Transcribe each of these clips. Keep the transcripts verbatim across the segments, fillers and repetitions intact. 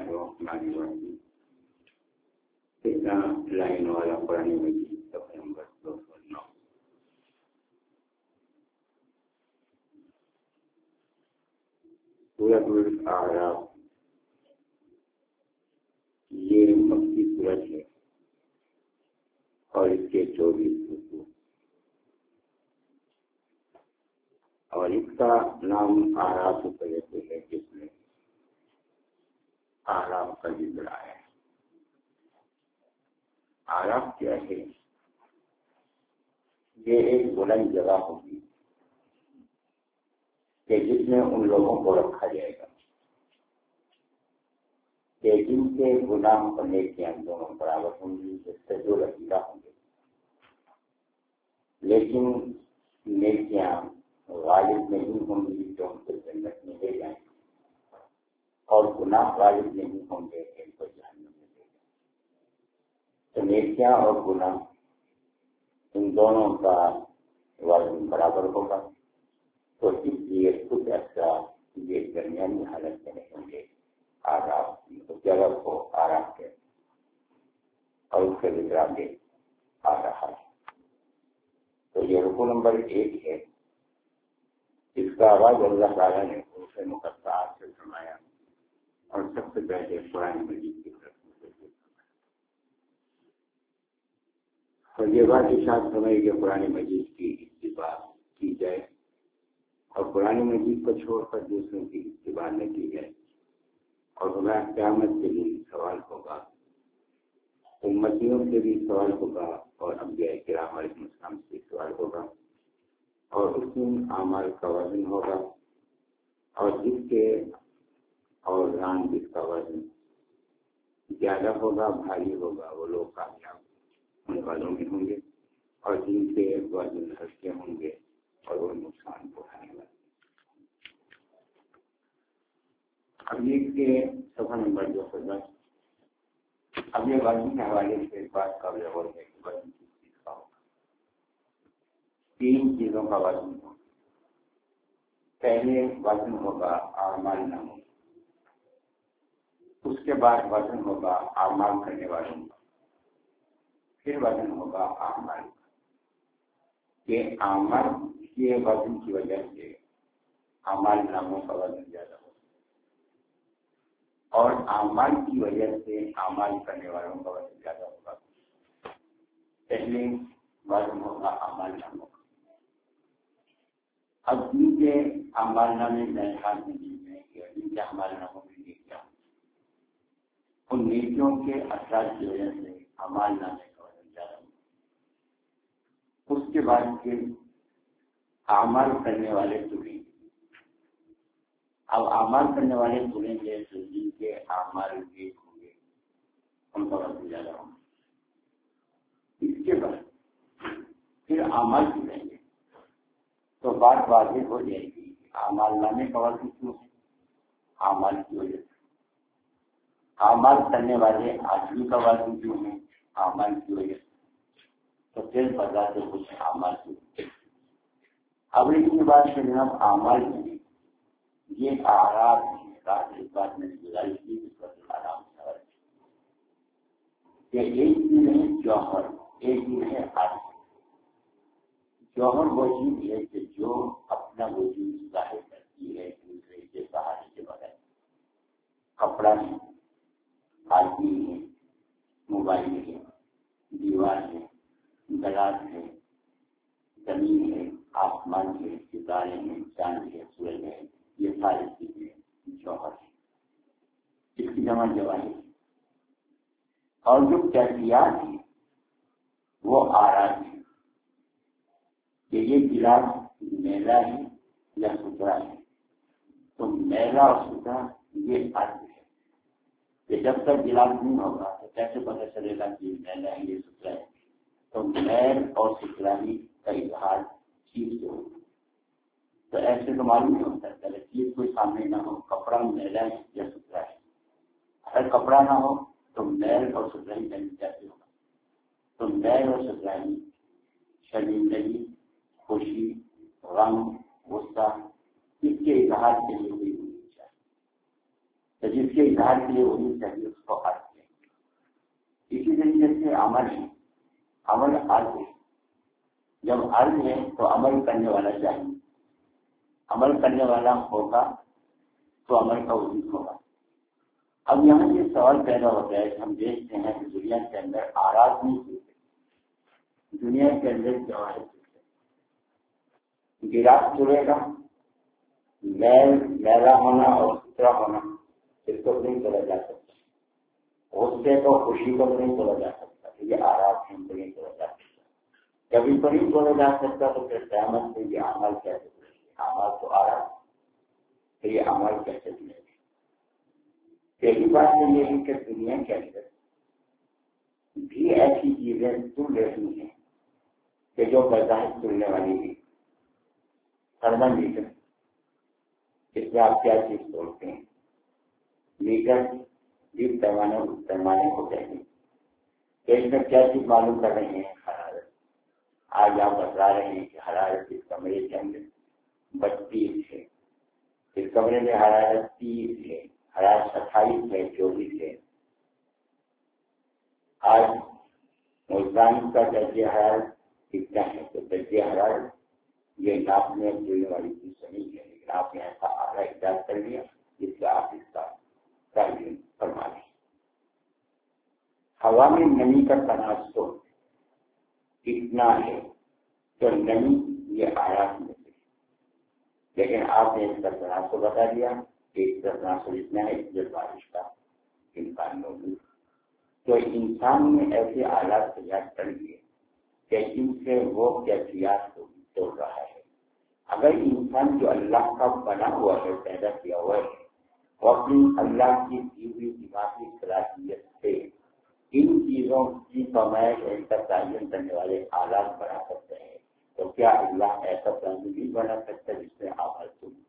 الرحمن الرحیم تیرہ لائن والا قرآن مجید صفحہ نمبر دو سو نو. سورۃ الاعراف یہ مکی سورت ہے اور اس کے چوبیس رکوع اور اس کا نام اعراف کی وجہ سے ہے جس میں اعراف کا ذکر آیا ہے. اعراف کیا ہے؟ یہ ایک بلند جگہ ہوگی کہ جس میں ان لوگوں کو رکھا جائے گا کہ جن کے گناہ اور نیکیاں دونوں برابر ہوں گی، جس سے جو رسیدہ ہوں گے، لیکن نیکیاں غالب نہیں ہوں گی جو ان کو جنت میں لے جائیں، اور گناہ غالب نہیں ہوں گے ان کو جہنم میں لے جائیں. تو نیکیاں اور گناہ ان دونوں کا وزن برابر ہوگا، تو اس لیے کچھ ایسا یہ درمیانی حالت میں نہیں ہوں گے. آرام جگہ کو آرام کے اور اس کے ذکر آگے آ رہا ہے. تو یہ رکوع نمبر ایک ہے. اس کا آغاز اللہ تعالیٰ نے حروف مقطعات سے فرمایا اور سب سے پہلے قرآن مجید کی طرف سے فرمایا. اور یہ بات ارشاد فرمائی کہ قرآن مجید کی اتباع کی جائے اور قرآن مجید کو چھوڑ کر دوسروں کی اتباع نہ کی جائے. اور ہمیں قیامت کے لیے سوال ہوگا، امتیوں سے بھی سوال ہوگا اور انبیاء کرام علیہ السلام سے سوال ہوگا، اور اس دن اعمال کا وزن ہوگا، اور جس کے اوزان جس کا وزن زیادہ ہوگا، بھاری ہوگا، وہ لوگ کامیاب ہونے والوں میں ہوں گے، اور جن کے وزن ہلکے ہوں گے اور وہ نقصان پہنچانے والے. اب یہ کہ صفحہ نمبر دو سو دس. اب یہ وزن کے حوالے سے ایک بات قابل غور ہے کہ وزن کس چیز کا ہوگا. تین چیزوں کا وزن ہوگا. پہلے وزن ہوگا اعمال ناموں، اس کے بعد وزن ہوگا اعمال کرنے والوں کا، پھر وزن ہوگا اعمال کا. یہ اعمال کے وزن کی وجہ سے اعمال ناموں کا وزن زیادہ ہوگا، اور اعمال کی وجہ سے اعمال کرنے والوں کا وزن زیادہ ہوگا. پہلے وزن ہوگا اعمال ناموں کا. اب ان کے اعمال نامے میں حال میں ان کے اعمال ناموں میں نیکیاں، ان نیکیوں کے اثرات کی وجہ سے اعمال نامے کا وزن زیادہ ہوگا. اس کے بعد پھر اعمال کرنے والے چنے. اب اعمال کرنے والے چنیں گے تو جن کے اعمال نیک ہوں گے ان کا وزن زیادہ ہوگا. اس کے بعد پھر اعمال چنیں گے تو بات واضح ہو جائے گی. اعمال نامے کا وزن کیوں ہے؟ اعمال کی وجہ سے. اعمال کرنے والے آدمی کا وزن کیوں ہے؟ اعمال کی وجہ سے. تو پھر بتا سے کچھ اعمال کی. اب اس بات سے جناب اعمال میں یہ آرام ہے. اس بات میں گزارش کی اس پر آرام سے کہ ایک چیز ہے جوہر، ایک چیز ہے آدمی. جوہر وہ چیز ہے کہ جو اپنا وجود ظاہر کرتی ہے دوسرے کے سہارے کے بغیر. کپڑا ہے، آدمی ہے، موبائل ہے، دیوار ہے، گلاس ہے، زمین ہے، آسمان ہے، ستارے ہیں، چاند ہے، سورج ہے. یہ ساری چیزیں جوہر ہیں. اس کی جمع جواہر ہے. اور جو کیفیات ہیں وہ آرام ہے کہ یہ گلاس میلا ہے یا ستھرا ہے. تو میلا اور ستھرا یہ فرق ہے کہ جب تک گلاس نہیں ہوگا تو کیسے پتہ چلے گا کہ یہ میلا ہے یہ ستھرا ہے. تو میل اور ستھرائی کا اظہار چیز سے ہوگا. تو ایسے تو معلوم نہیں ہوتا ہے چیز کوئی سامنے نہ ہو کپڑا میلا ہے یا ستھرا ہے. اگر کپڑا نہ ہو تو میل اور ستھرائی کا کیسے ہوگا. تو میل اور ستھرائی، شرمندگی، خوشی، غم، غصہ، اس کے اظہار کے لیے ہوئی ہونی چاہیے. تو جس کے اظہار کے لیے وہی چاہیے اس کو عرض ہے. اسی طریقے سے عمل ہے، عمل عرض ہے. جب عرض ہے تو عمل کرنے والا چاہیے، عمل کرنے والا ہوگا تو عمل کا وجود ہوگا. اب یہاں یہ سوال پیدا ہوتا ہے کہ ہم دیکھتے ہیں کہ دنیا کے اندر آراز نہیں ہوتے، دنیا کے اندر جواہر ہوتے. گلاس چلے گا، میل میلا ہونا اور ستھرا ہونا اس کو نہیں توڑا جا سکتا، غصے کو خوشی کو نہیں توڑا جا سکتا. یہ آراز ہم کو نہیں توڑا جا سکتا. جب ان کو نہیں توڑا جا سکتا تو پھر قیامت سے یہ عمل کیسے کرے گا؟ عمل تو آراز تو یہ عمل کیسے کرے گا؟ پہلی بات تو یہ ہے کہ دنیا کے اندر بھی ایسی چیزیں تل رہی ہیں کہ جو بظاہر تلنے والی بھی تھرمامیٹر، اس میں آپ کیا چیز توڑتے ہیں؟ میٹر جس پیمانے اس پیمانے کو کہتے ہیں. تو اس میں کیا چیز معلوم کر رہے ہیں؟ حرارت. آج آپ بتا رہے ہیں کہ حرارت اس کمرے کے اندر بتیس ہے، اس کمرے میں حرارت تیس ہے، حرارت اٹھائیس ہے، چوبیس ہے. آج ملتان کا درجہ حرارت کتنا ہے؟ تو درجہ حرارت یہ ناپنے دینے والی چیز نہیں ہے، لیکن آپ نے ایسا آگاہ ایجاد کر لیا جس سے آپ اس کا تعلیم فرما لیں. ہوا میں نمی کا تناسب کتنا ہے؟ تو نمی یہ آیات میں سے، لیکن آپ نے اس کا تناسب بتا دیا کہ اس کا تناسب اتنا ہے اس بارش کا امکان موجود. تو انسان نے ایسے آلات تیار کر لیے کہ جن سے وہ کیفیات کو توڑ رہا ہے. اگر انسان جو اللہ کا بنا ہوا ہے، پیدا کیا ہوا ہے، وہ اپنی اللہ کی دی ہوئی دماغی صلاحیت سے ان چیزوں کی پیمائش اور ان کا تعین کرنے والے آلات بنا سکتے ہیں، تو کیا اللہ ایسا تنظیم نہیں بنا سکتا جس میں آپ حل سن؟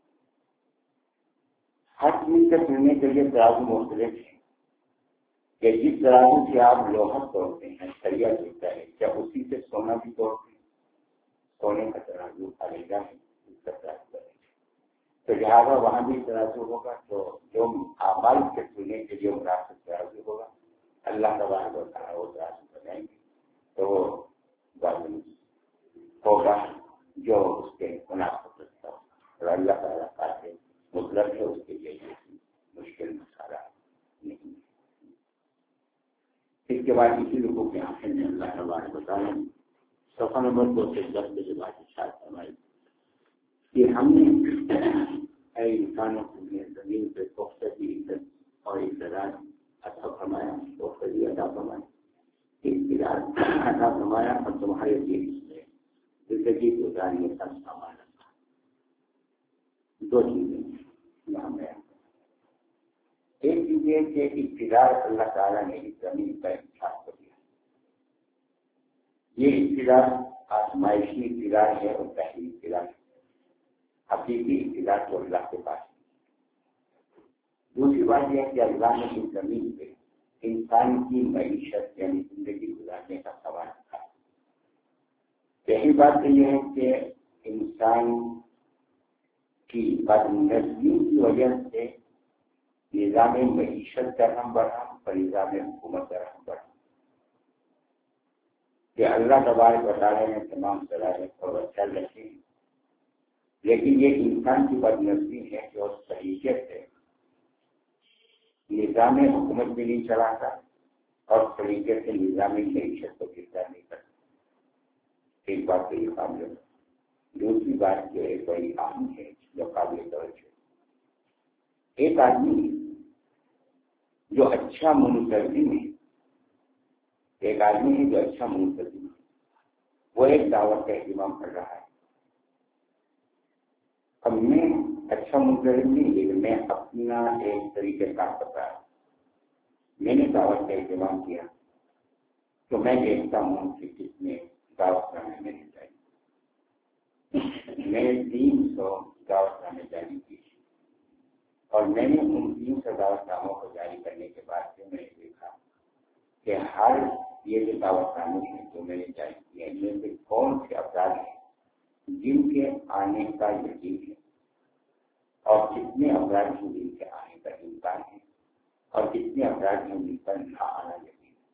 ہر چیز سے سننے کے لیے ترازو مختلف ہے کہ جس ترازو سے آپ لوہا توڑتے ہیں، سریا جوڑتا ہے، کیا اسی سے سونا بھی توڑتے ہیں؟ سونے کا ترازو علیحدہ ہے، اس کا ترازو ہے. تو لہٰذا وہاں بھی ترازو ہوگا. تو جو اعمال کے سننے کے لیے مناسب ترازو ہوگا، اللہ کا بار بتا وہ ترازو بنائیں گے تو وہ ظالم ہوگا جو اس کے مناسب رکھتا ہو. اور اللہ تعالیٰ کا مطلب ہے اس کے لیے مشکل مسئلہ نہیں. اس کے بعد اسی لوگوں کے آنکھیں نے اللہ کا بار بتایا صفحہ نمبر دو سے دس کے بعد ارشاد فرمائی کہ ہم نے اے انسانوں کو زمین پہ پختہ کی عزت اور اقتدار عطا فرمایا، پختگی عطا فرمائی، اقتدار عطا فرمایا اور تمہارے دین میں زندگی گزارنے کا سامان رکھا. دو چیزیں یہاں میں ایک چیز یہ کہ اقتدار اللہ تعالیٰ نے اس زمین کا انتخاب کر دیا. یہ اقتدار آزمائشی اقتدار ہے اور پہلی اقتدار ہے. حقیقی اقتدار تو اللہ کے پاس ہے. دوسری بات یہ ہے کہ اللہ نے اس زمین پہ انسان کی معیشت یعنی زندگی گزارنے کا سوال رکھا. پہلی بات تو یہ ہے کہ انسان کی بد نظمی کی وجہ سے نظام معیشت کا رحم بڑھا اور نظام حکومت کا رحم بڑھا. کہ اللہ تبارک و تعالیٰ نے تمام صلاحیت کو چل رکھی ہے، لیکن یہ انسان کی بد نظمی ہے جو اس طریقے سے نظام حکومت بھی نہیں چلاتا اور اس طریقے سے نظام معیشت کو گرفتار نہیں کرتا. ایک بات تو یہ قابل ہے. دوسری بات جو ایک بڑی اہم ہے جو قابل توجہ، ایک آدمی جو اچھا منتظم ہے، ایک آدمی ہے جو اچھا منتظم ہے، وہ ایک دعوت کا اہتمام کر رہا ہے. اب میں اچھا منتظم نہیں، لیکن میں اپنا ایک طریقے کار کر رہا ہوں. میں نے دعوت کا اہتمام کیا تو میں دیکھتا ہوں کہ کتنے دعوت نامے میں نے جاری. میں نے تین سو دعوت نامے جاری کی اور میں نے ان تین سو دعوت ناموں کو جاری کرنے کے بعد میں نے دیکھا کہ ہر یہ جو دعوت نامے ہیں جو میں نے جاری کیے ان میں سے کون سے افراد ہیں جن کے آنے کا یقین ہے اور کتنے افراد ہیں جن کے آنے کا امکان ہے اور کتنے افراد ہیں جن پر نہ آنا یقین ہے.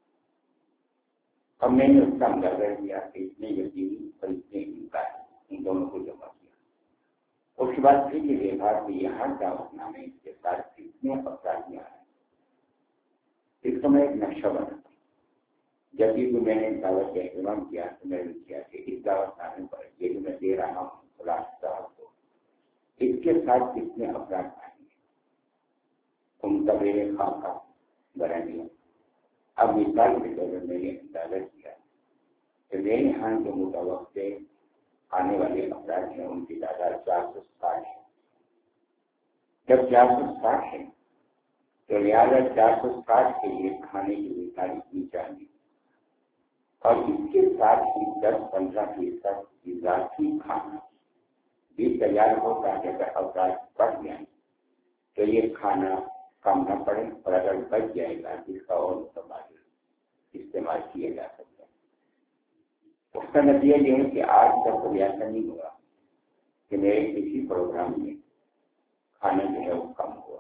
اور میں نے اس کا اندازہ کیا کہ اتنے یقینی اور اتنے امکان ان دونوں کو جمع کیا. اس کے بعد پھر یہ دیکھا کہ یہ ہر دعوت نامے اس کے ساتھ کتنے افراد میں آ رہے ہیں. اس کا میں ایک نقشہ بنا. جب بھی میں نے دعوت کا اہتمام کیا تو میں نے کیا کہ اس دعوت نامے پر یہ جو میں دے رہا ہوں خلاص صاحب کو اس کے ساتھ کتنے افراد آئیں گے ان کا میرے خاکہ بنا دیا. اب مثال کے طور پر میں نے اندازہ کیا کہ میرے یہاں جو متوقع آنے والے افراد ہیں ان کی تعداد چار سو ساٹھ ہے. جب چار سو ساٹھ ہے تو لہٰذا چار سو ساٹھ کے لیے کھانے کی مثال اتنی چاہیے اور اس کے ساتھ ہی دس پندرہ فیصد اضافی کھانا بھی تیار ہو تاکہ اگر افراد بڑھ جائیں تو یہ کھانا کم نہ پڑے اور اگر بچ جائے گا جس کا اور متبادل استعمال کیا جا سکتا ہے. اس کا نتیجہ یہ ہے کہ آج تک کوئی ایسا نہیں ہوا کہ میرے کسی پروگرام میں کھانا جو ہے وہ کم ہوا.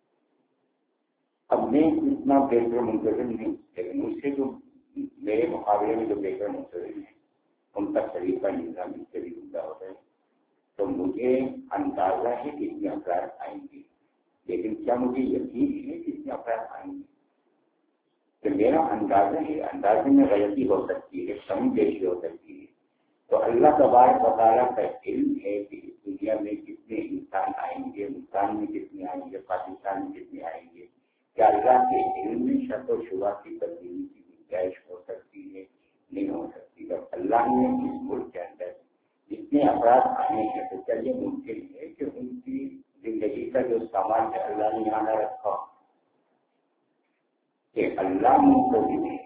اب میں اتنا بہتر منتظم نہیں لیکن مجھ سے جو میرے مقابلے میں جو بہتر منتظم ہیں ان کا طریقہ نظام اس سے بھی عمدہ ہوتا ہے. تو مجھے اندازہ ہے کتنے افراد آئیں گے لیکن کیا مجھے یقین ہے کتنے افراد آئیں گے؟ کہ میرا اندازہ ہے اندازے میں غلطی ہو سکتی ہے کمی بیشی ہو سکتی ہے. تو اللہ تبارک و تعالیٰ کا علم ہے کہ اس دنیا میں کتنے انسان آئیں گے ہندوستان میں کتنے آئیں گے پاکستان میں کتنے آئیں گے. کیا اللہ کے علم میں شک و شبہ کی تبدیلی کی گنجائش ہو سکتی ہے؟ نہیں ہو سکتی. جب اللہ نے اس ملک کے اندر جتنے افراد آنے ہیں تو کیا یہ ممکن ہے کہ ان کی زندگی کا جو سامان ہے اللہ نے یہاں نہ رکھا کہ اللہ منتظم ہے.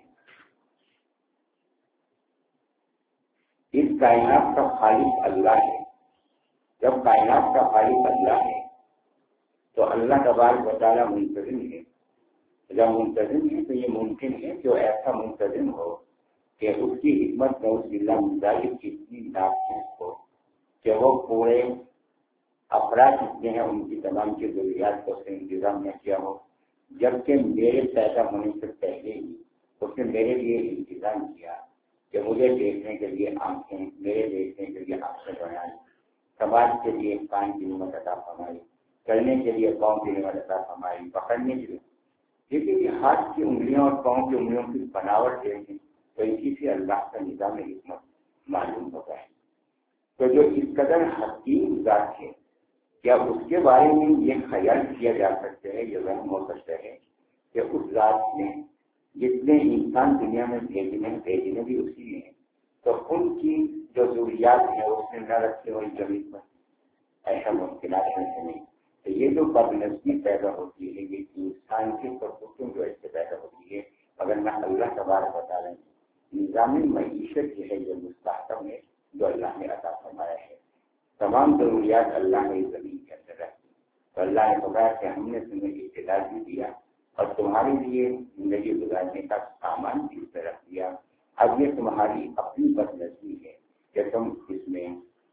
اس کائنات کا خالق اللہ ہے. جب کائنات کا خالق اللہ ہے تو اللہ تبارک و تعالیٰ منتظم ہے. جب منتظم ہے تو یہ ممکن ہے کہ وہ ایسا منتظم ہو کہ اس کی حکمت میں اس ضلع مظاہر کی اتنی ناقص ہو کہ وہ پورے افراد جتنے ہیں ان کی تمام کی ضروریات کو اس نے انتظام نہ کیا ہو. جبکہ میرے پیدا ہونے سے پہلے ہی اس نے میرے لیے انتظام کیا کہ مجھے دیکھنے کے لیے آنکھیں میرے دیکھنے کے لیے آنکھیں بنائی سماج کے لیے کان کی نعمت عطا فرمائی چلنے کے لیے پاؤں کی نعمت عطا فرمائی پکڑنے کے لیے. لیکن یہ ہاتھ کی انگلیاں اور پاؤں کی انگلیوں کی بناوٹ دیکھیں تو اسی سے اللہ کا نظام حکمت معلوم ہوتا ہے. تو جو اس قدر حکیم ذات ہے کیا اس کے بارے میں یہ خیال کیا جا سکتا ہے یہ وہم ہو سکتا ہے کہ اس ذات نے جتنے انسان دنیا میں بھیجنے بھیجنے بھی اسی نے تو ان کی جو ضروریات ہیں اس نے نہ رکھے ہوئی زمین پر؟ ایسا ممکنات نہیں. تو یہ جو بدنصیبی پیدا ہوتی ہے یہ انسان کے کرتوتوں کی وجہ سے پیدا ہوتی ہے. اگر نہ اللہ تبارک و تعالیٰ نے نظام معیشت جو ہے یہ مستحکم ہے جو اللہ نے عطا فرمایا ہے. تمام ضروریات اللہ نے زمین کے اندر رکھی تو اللہ نے بتایا کہ ہم نے تمہیں اطلاع بھی دیا اور تمہارے لیے زندگی گزارنے کا سامان بھی اس طرح دیا. اب یہ تمہاری اپنی بدنصیبی ہے کہ تم اس میں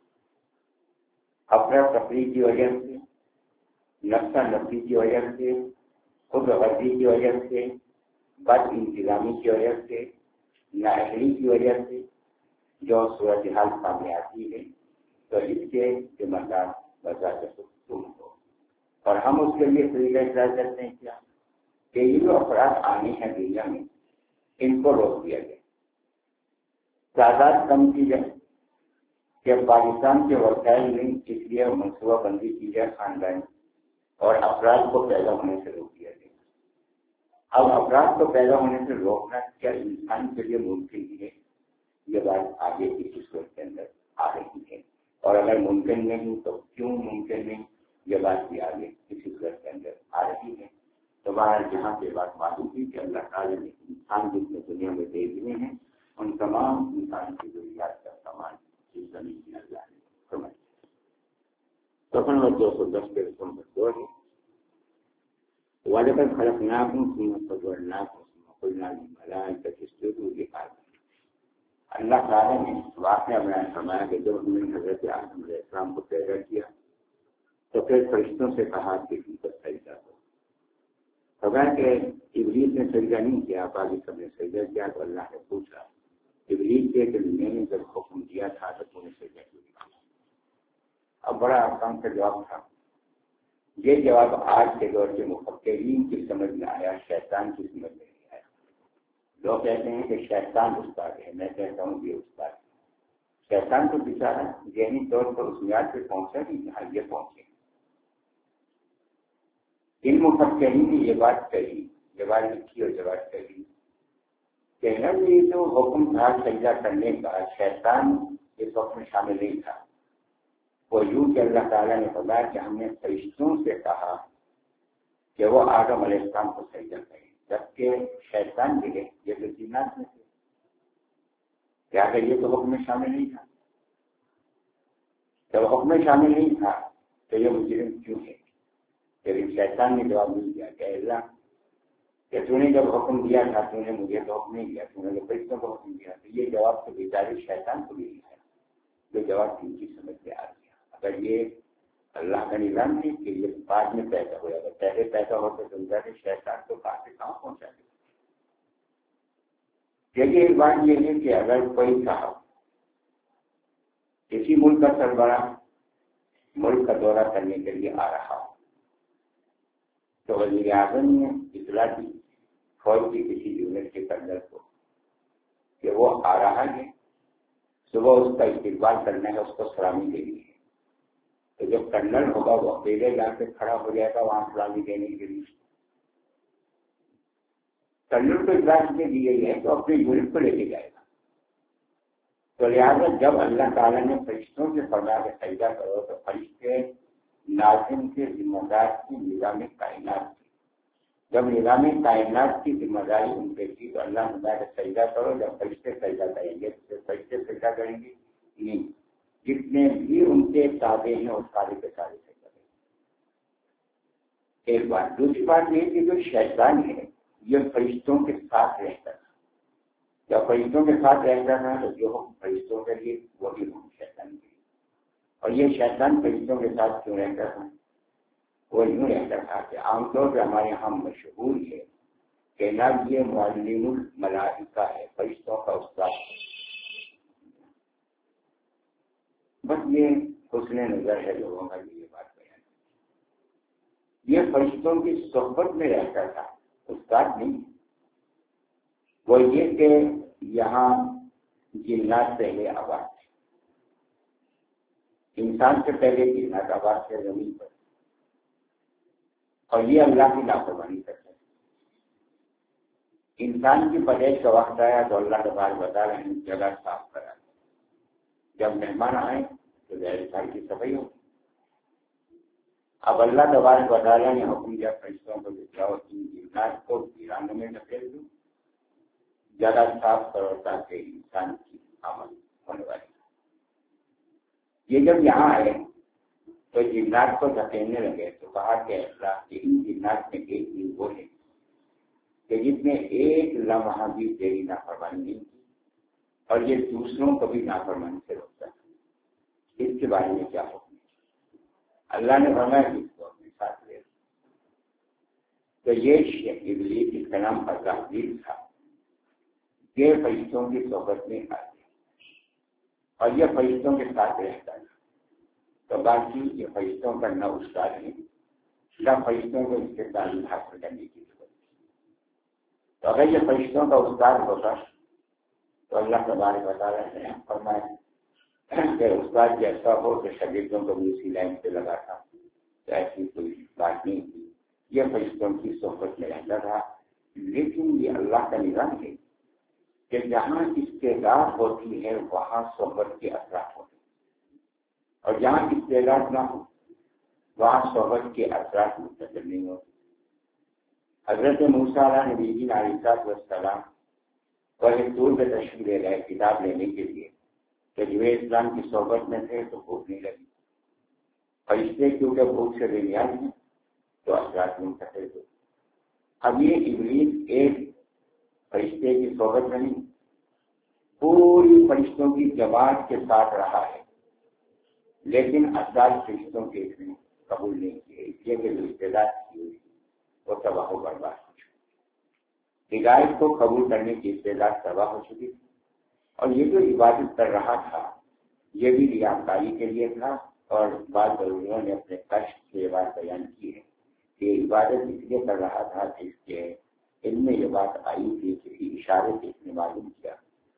افراتفری کی وجہ سے نقصہ نفسی کی وجہ سے خود غرضی کی وجہ سے بد انتظامی کی وجہ سے نااہلی کی وجہ سے جو صورتحال سامنے آتی ہے تو اس کے ذمہ دار بذات خود تم ہو. اور ہم اس کے لیے طریقہ اختیار کرتے ہیں کیا کہ یہ جو افراد آنے ہیں دنیا میں ان کو روک دیا جائے تعداد کم کی جائے کہ پاکستان کے وسائل میں اس لیے منصوبہ بندی کی جائے خاندان اور افراد کو پیدا ہونے سے روک دیا جائے. اب افراد کو پیدا ہونے سے روکنا کیا انسان کے لیے ممکن ہے؟ یہ بات آگے کی صورت کے اندر آ رہی ہے اور اگر ممکن نہیں تو کیوں ممکن نہیں یہ بات بھی آگے کسی صورت کے اندر آ رہی ہے. تو باہر جہاں سے بات معلوم ہوئی کہ اللہ تعالیٰ نے انسان جتنے دنیا میں بھیجنے ہیں ان تمام انسان کی ضروریات کا سامان اس زمین میں اللہ نے سمجھ سفن میں دو سو دس کے رسم دو ہے وَلَقَدْ خَلَقْنَاكُمْ ثُمَّ صَوَّرْنَاكُمْ ثُمَّ قُلْنَا لِلْمَلَائِكَةِ اسْجُدُوا لِآدَمَ. اللہ تعالیٰ نے واقعہ بیان فرمایا کہ جب ہم نے حضرت آدم علیہ السلام کو پیدا کیا تو پھر پھر فرشتوں سے کہا کہ ان پر سجدہ کرو. خبر کہ ابلیس نے سجدہ نہیں کیا, آپ آگے سب نے سجدہ کیا. تو اللہ نے پوچھا ابلیس سے کہ میں نے جب حکم دیا تھا تو تم نے سجدہ کیوں کیا؟ اب بڑا آسان کا جواب تھا. یہ جواب آج کے دور کے مفکرین کی سمجھ میں آیا, شیطان کی سمجھ میں نہیں آیا. لوگ کہتے ہیں کہ شیطان استاد ہے, میں کہتا ہوں یہ استاد ہے. شیطان تو بیچارہ ذہنی طور پر اس میعاد پہ پہنچا نہیں جہاں یہ پہنچے. ان مفکرین نے یہ بات کہی, یہ بات لکھی اور یہ بات کہی کہ یہ جو حکم تھا سجدہ کرنے کا, شیطان اس وقت میں شامل نہیں تھا. وہ یوں کہ اللہ تعالیٰ نے بتایا کہ ہم نے فرشتوں سے کہا کہ وہ آدم علیہ السلام کو سجدہ کریں, جبکہ شیطان ملے یہ تو جنات میں تھے. کیا کہ یہ تو حکم میں شامل نہیں تھا. جب حکم میں شامل نہیں تھا تو یہ مجرم کیوں ہے؟ لیکن شیطان نے جواب نہیں دیا کہ اللہ کہ تو نے جب حکم دیا تھا تو نے مجھے تو حکم نہیں دیا, تو نے تو فرشتوں کو حکم دیا. تو یہ جواب تو بیچارے شیطان کو بھی نہیں ہے, جو جواب ان کی سمجھ میں آ گیا. اگر یہ اللہ کا نظام ہے کہ یہ بعد میں پیدا ہوا, اگر پہلے پیدا ہو تو سمجھا کہ شیطان کو کہاں سے کہاں پہنچا دے. دیکھیے ایک بات یہ ہے کہ اگر کوئی صاحب کسی ملک کا سربراہ ملک کا دورہ کرنے کے لیے آ رہا ہو تو وزیر اعظم نے اطلاع دی فوج کی کسی یونٹ کے کرنل کو کہ وہ آ رہا ہے, صبح اس کا استقبال کرنا ہے, اس کو سلامی دینی ہے. تو جب کرنل ہوگا وہ اکیلے جا کے کھڑا ہو جائے گا وہاں سلامی دینے کے لیے. کرنل کو اطلاع نے دی گئی ہے تو اپنے یونٹ کو لے کے جائے گا. تو لہٰذا جب اللہ تعالیٰ نے فرشتوں سے فرمایا کہ سجدہ کرو تو فرشتے ناظم کے ذمہ دار کی نظام کائنات تھی. جب نظام کائنات کی ذمہ داری ان پہ تھی تو اللہ نے کہا کہ سجدہ کرو. جب فرشتے سجدہ کریں گے تو فرشتے سجدہ کریں گے نہیں, جتنے بھی ان کے تابع ہیں اس سارے کے سارے سجدہ کریں گے. ایک بات. دوسری بات یہ کہ جو شیطان ہے یہ فرشتوں کے ساتھ رہتا تھا. جب فرشتوں کے ساتھ رہتا تھا تو جو حکم فرشتوں کے لیے وہی حکم شیطان کے لیے. اور یہ شیطان فرشتوں کے ساتھ کیوں رہتا تھا؟ وہ یوں رہتا تھا کہ عام طور پہ ہمارے یہاں مشہور ہے کہ نہ یہ معلم الملائکہ ہے, فرشتوں کا استاد ہے. بس یہ حسن نظر ہے لوگوں کا یہ بات بیان. یہ فرشتوں کی صحبت میں رہتا تھا, استاد نہیں. وہ یہ کہ یہاں جنات پہلے آباد تھے, انسان سے پہلے جنات آباد تھے زمین پر, اور یہ اللہ کی نافرمانی کرتے ہیں. انسان کی پیدائش کا وقت آیا تو اللہ تبارک و تعالیٰ نے جگہ صاف کرا. جب مہمان آئے تو ظاہر سال کی صفائی ہوگی. اب اللہ تبارک و تعالیٰ نے حکم دیا فرشتوں کو جاؤ ان جنات کو ویرانوں میں دھکیل دو, جگہ صاف کرو تاکہ انسان کی آمد ہونے والی. یہ جب یہاں آئے تو جنات کو دھکیلنے لگے تو کہا کہ اللہ کے ان جنات میں ایک دن وہ ہے کہ جس نے ایک لمحہ بھی تیری نافرمانی نہیں کی اور یہ دوسروں کو بھی نافرمانی سے روکتا ہے. اس کے بارے میں کیا حکم ہے؟ اللہ نے فرمایا کہ اس کو اپنے ساتھ لے. تو یہ ابلیس اس کا نام ازرائیل تھا. یہ فرشتوں کی صحبت میں آ گیا اور یہ فرشتوں کے ساتھ رہتا ہے. تو باقی یہ فرشتوں کا نہ استاد ہے نہ فرشتوں کو اس کے تعلیم حاصل کرنے کی ضرورت ہے. تو اگر یہ فرشتوں کا استاد ہوتا تو اللہ تبارک و تعالیٰ نے فرمایا کہ استاد جیسا ہو تو شاگردوں کو بھی اسی لائن پہ لگا تھا. تو ایسی کوئی بات نہیں تھی. یہ فرشتوں کی صحبت میں رہتا تھا. لیکن یہ اللہ کا نظام ہے کہ جہاں استعداد ہوتی ہے وہاں صحبت کے اثرات ہوتے ہیں, اور جہاں استعداد نہ ہو وہاں صحبت کے اثرات منتقل نہیں ہوتے. حضرت موسیٰ علیہ نبی علیہ السلام کوہ طور پہ تشریف لے گئے کتاب لینے کے لیے, کہ جو اسلام کی صحبت میں تھے تو بھوک نہیں لگی. فرشتے کیونکہ بھوک سے بے نیاز ہیں تو اثرات منتقل ہوتے. اب یہ ابلیس ایک فرشتے کی صحبت میں نہیں, پوری فرشتوں کی جماعت کے ساتھ رہا ہے, لیکن اثرات فرشتوں کے ہیں. قبول نہیں کیے، اس لیے کہ جو ابتدا کی ہوئی وہ تباہ و برباد ہو چکی، ہدایت کو قبول کرنے کی ابتدا تباہ ہو چکی تھی۔ اور یہ جو عبادت کر رہا تھا یہ بھی ریاکاری کے لیے تھا، اور بعض ضروریوں نے اپنے کشف سے یہ بات بیان کی ہے کہ عبادت اس لیے کر رہا تھا کہ اس کے علم میں یہ بات آئی تھی، کسی اشارے سے اس نے معلوم کیا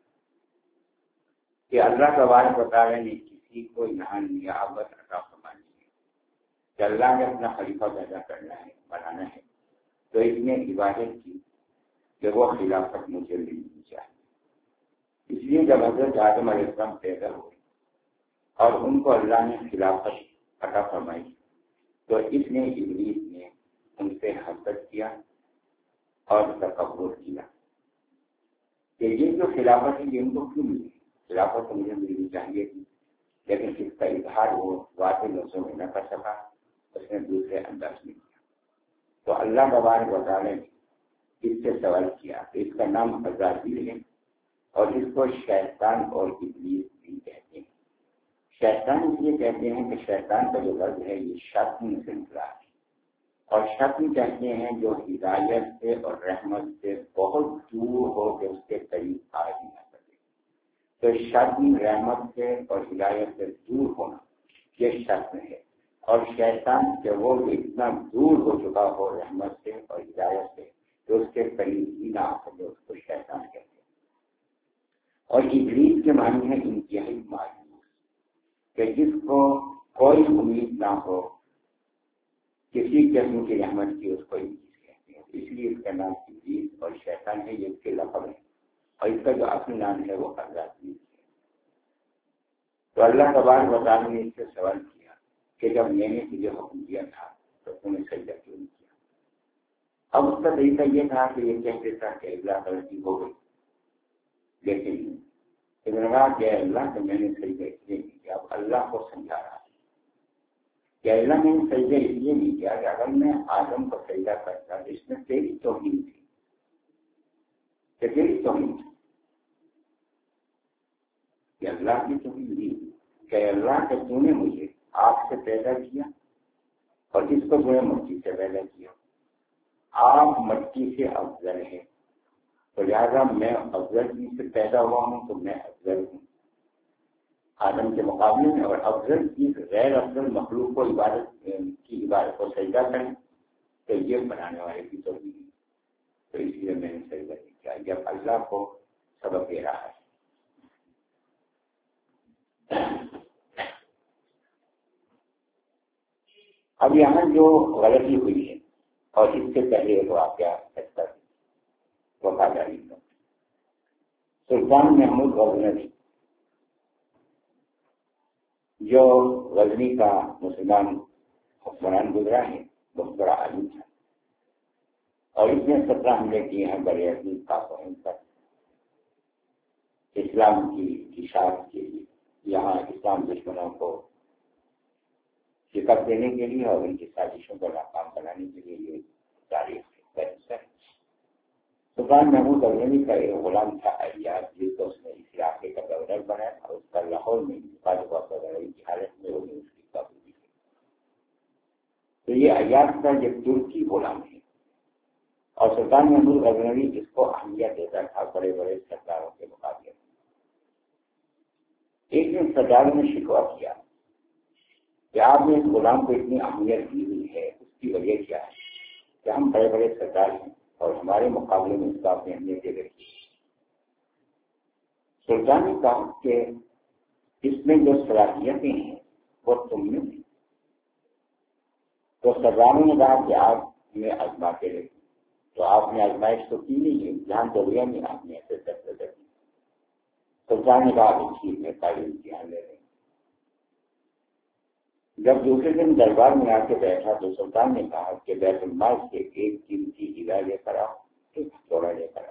کہ اللہ تبارک و تعالیٰ نے کسی کو یہاں نیابت عطا فرمانی ہے کہ اللہ نے اپنا خلیفہ پیدا کرنا ہے، بنانا ہے، تو اس نے عبادت کی کہ وہ خلافت مجھے ملنی چاہیے۔ اس لیے جب حضرت آدم علیہ السلام پیدا ہوئے اور ان کو اللہ نے خلافت عطا فرمائی تو اس نے ابلیس نے ان سے حسد کیا اور تکبر کیا کہ یہ جو خلافت ہے یہ ان کو کیوں ملی، خلافت تو مجھے ملنی چاہیے تھی، لیکن اس کا اظہار وہ واضح لفظوں میں نہ کر سکا، اس نے دوسرے انداز میں کیا۔ تو اللہ تبارک و تعالیٰ نے اس سے سوال کیا کہ اس کا نام عزازیل ہے اور اس کو شیطان اور ابلیس بھی کہتے ہیں۔ شیطان اس لیے کہتے ہیں کہ شیطان کا جو لفظ ہے یہ شیطان سے نکلا ہے، اور شیطان کہتے ہیں جو ہدایت سے اور رحمت سے بہت دور ہو کے اس کے قریب آ ہی نہ سکے۔ تو شیطان رحمت سے اور ہدایت سے دور ہونا یہ شیطان ہے، اور شیطان سے وہ اتنا دور ہو چکا ہو رحمت سے اور ہدایت سے تو اس کے قریب ہی نہ آ سکے، اس کو شیطان کہتے ہیں۔ اور ابلیس کے معنی ہے انتہائی مایوس، کہ جس کو کوئی امید نہ ہو کسی قسم کی رحمت کی، اس کو ابلیس کہتے ہیں۔ اس لیے اس کا نام ابلیس اور شیطان ہے، یہ اس کے لقب ہے، اور اس کا جو اصل نام ہے وہ عزازیل ہے۔ تو اللہ تبارک و تعالیٰ نے اس سے سوال کیا کہ جب میں نے تجھے حکم دیا تھا تو تم نے سجدہ کیوں نہیں کیا؟ اب اس کا طریقہ یہ تھا کہ یہ کہہ دیتا کہ اللہ غلطی ہو گئی، لیکن کہ اللہ کہ میں نے سجدہ اس لیے نہیں کیا۔ اب اللہ کو سمجھا رہا ہے کہ اللہ میں نے سجدہ اس لیے نہیں کیا کہ اگر میں آدم کو سجدہ کرتا تو اس میں تیری توہین تھی، کہ تیری توہین تھی کہ اللہ کی توہین نہیں، کہ اللہ کہ تو نے مجھے آگ سے پیدا کیا اور اس کو جو ہے مٹی سے پیدا کیا، آگ مٹی سے افضل ہے، تو لہٰذا میں افضل چیز سے پیدا ہوا ہوں تو میں افضل ہوں آدم کے مقابلے میں، اور افضل چیز غیر افضل مخلوق کو عبادت کی عبادت کو سجدہ کریں تو یہ بنانے والے کی توہین ہے۔ تو اس لیے میں نے سجدہ نہیں کیا، جب اللہ کو سبق دے رہا ہے۔ اب یہاں جو غلطی ہوئی ہے اور اس سے پہلے وہ واقعہ وفاداری کا، سلطان محمود غزنوی جو غزنی کا مسلمان حکمران گزرا ہے بہت بڑا عالم تھا، اور اس نے سترہ حملے کیے ہیں بر عظیم کافروں پر اسلام کی اشاعت کے لیے، یہاں اسلام دشمنوں کو شکست دینے کے لیے اور ان کی سازشوں کو ناکام بنانے کے لیے یہ تاریخ ہے۔ سلطان محمود غزنوی کا ایک غلام تھا ایاز، جس کو اس نے اس علاقے کا گورنر بنایا اور اس کا لاہور میں کی حالت میں وہ نے اس کی قابوی کی۔ تو یہ ایاز کا یہ ترکی غلام ہے، اور سلطان محمود غزنوی اس کو اہمیت دیتا تھا بڑے بڑے سرداروں کے مقابلے میں۔ ایک دن سرداروں نے شکوہ کیا کہ آپ نے اس غلام کو اتنی اہمیت دی ہوئی ہے، اس کی وجہ کیا ہے کہ ہم بڑے بڑے سردار ہیں اور ہمارے مقابلے میں اس کا اپنی اہمیت دے رکھی ہے۔ سلطان نے کہا کہ اس میں جو صلاحیتیں ہیں وہ تم میں نہیں۔ تو سرداروں نے کہا کہ آپ میں آزماتے رہے، تو آپ نے آزمائش تو کی نہیں ہے، دھیان تو لیا نہیں آپ نے ایسے سب کی۔ سلطان نے کہا کہ ٹھیک ہے، تعلیم دھیان لے رہے۔ جب دوسرے دن دربار میں آ کے بیٹھا تو سلطان نے کہا کہ بیت المال سے ایک قیمتی ہیرا لے کر آؤ، ایک ہتھوڑا لے کر آؤ۔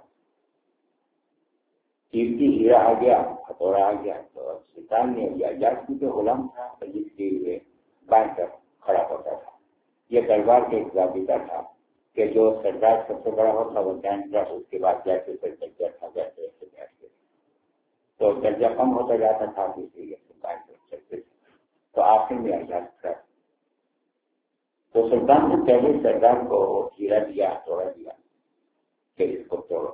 قیمتی ہیرا آ گیا، ہتھوڑا آ گیا، تو سلطان نے ایاز کی تو غلام تھا جس کے لیے باندھ کر کھڑا ہوتا تھا۔ یہ دربار کا ایک ضابطہ تھا کہ جو سردار سب سے بڑا ہوتا وہ جان کر اس کے بعد جیسے پھر درجہ تھا ویسے ویسے بیٹھتے، تو درجہ کم ہوتا جاتا تھا، اس لیے سلطان کو چلتے تھے۔ تو آخر میں ایاز تھا، تو سلطان نے پہلے سردار کو ہیرا دیا، توڑا دیا کہ اس کو توڑو.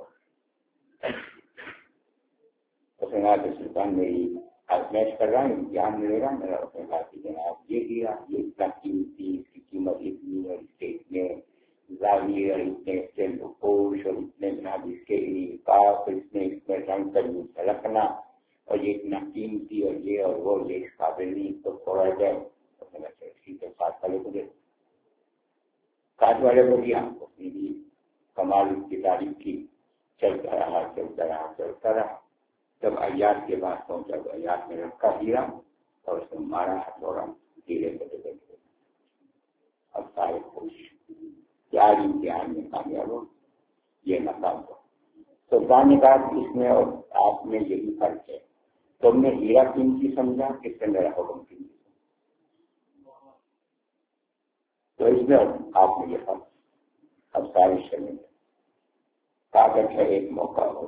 اس نے کہا کہ سلطان میری آزمائش کر رہا ہے، امتحان ملے گا میرا. اس نے کہا کہ جناب یہ ہیرا یہ اتنا قیمتی، اس کی قیمت اتنی اور اس کے اتنے زاویے اور اتنے اس کے نقوش اور اتنے جناب اس کے کاف اور اس میں اس میں رنگ کا یوں جھلکنا اور یہ اتنا قیمتی اور یہ اور وہ یہ اس قابل نہیں، اس کو توڑا جائے. اس نے کہا ٹھیک ہے، ساتھ والے کو دے، ساتھ والے کو دیا. اس نے بھی کمال اس کی تعریف کی. چلتا رہا چلتا رہا چلتا رہا. جب عیاش کے بعد پہنچا تو عیاش نے رکھا ہیرا اور اس نے مارا ہتھوڑا ہیرے کو دے دے. اب سارے خوش، کیا امتحان میں کامیاب ہو، یہ ناکام ہو. سلطان نے کہا کہ اس میں اور آپ میں یہی فرق ہے، تم نے ہیرا قیمتی سمجھا، کس نے میرا حکم قیمتی سمجھا. تو اس میں آپ نے یہ فرق. اب سارے شرمیں طاقت ہے ایک موقع ہو.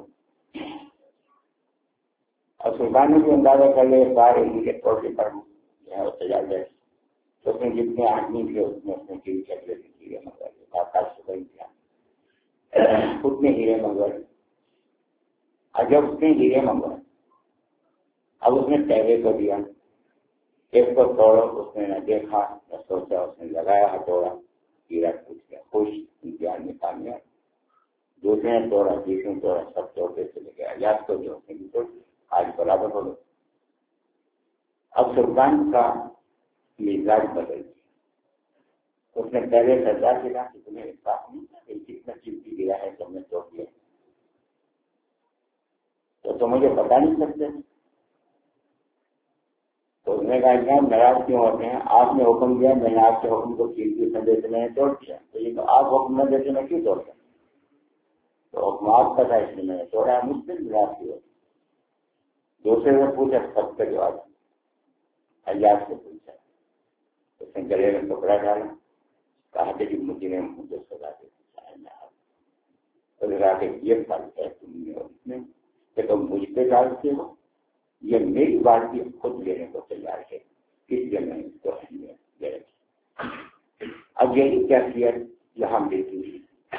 اور سلطان نے بھی اندازہ کر لیا سارے ہیرے توڑے پر ہوتے جا گئے. تو اس میں جتنے آدمی تھے اس میں اس نے کئی چکلے سے ہیرے منگوا لیے، آکاش سے بڑی تھا اتنے ہیرے منگوائے. اور جب اس نے ہیرے منگوائے اب اس نے پہلے کو دیا، ایک کو توڑو. اس نے نہ دیکھا نہ سوچا، اس نے لگایا ہتھوڑا، ہیرا ٹوٹ گیا. خوش، امتحان میں کامیاب. دوسرے نے توڑا، تیسرے نے توڑا، سب توڑتے چلے گئے. یاد کو جو اس نے بھی توڑ دیا، آج برابر ہو گئے. اب سلطان کا مزاج بدل گیا. اس نے پہلے سردار سے کہا کہ تمہیں ایک بات نہیں تھا کہ کتنا قیمتی گرا ہے تم نے توڑ دیا، تو تم مجھے بتا نہیں سکتے. تو اس نے کہا ناراض کیوں ہوتے ہیں، آپ نے حکم دیا، میں نے آپ کے حکم کو قیمتی سمجھے سے میں نے توڑ دیا. تو یہ تو آپ حکم نہ دیتے میں کیوں توڑ دیا؟ تو حکم آپ کا تھا اس لیے میں نے توڑا. مجھ سے ناراض کی ہوتی. دوسرے نے پوچھا، سب کا جواب حجاز سے پوچھا. اس نے گلے میں ٹکڑا ڈالا، کہا کہ مجھے نے مجھے سزا دے دی. کہ یہ فرق ہے تم نے اور اس میں کہ تم مجھ پہ ڈالتے ہو، یہ میری بات کی خود لینے کو تیار ہے، اس لیے میں اس کو اہمیت دے رکھی. اب یہی کیفیت یہاں دیتی ہوئی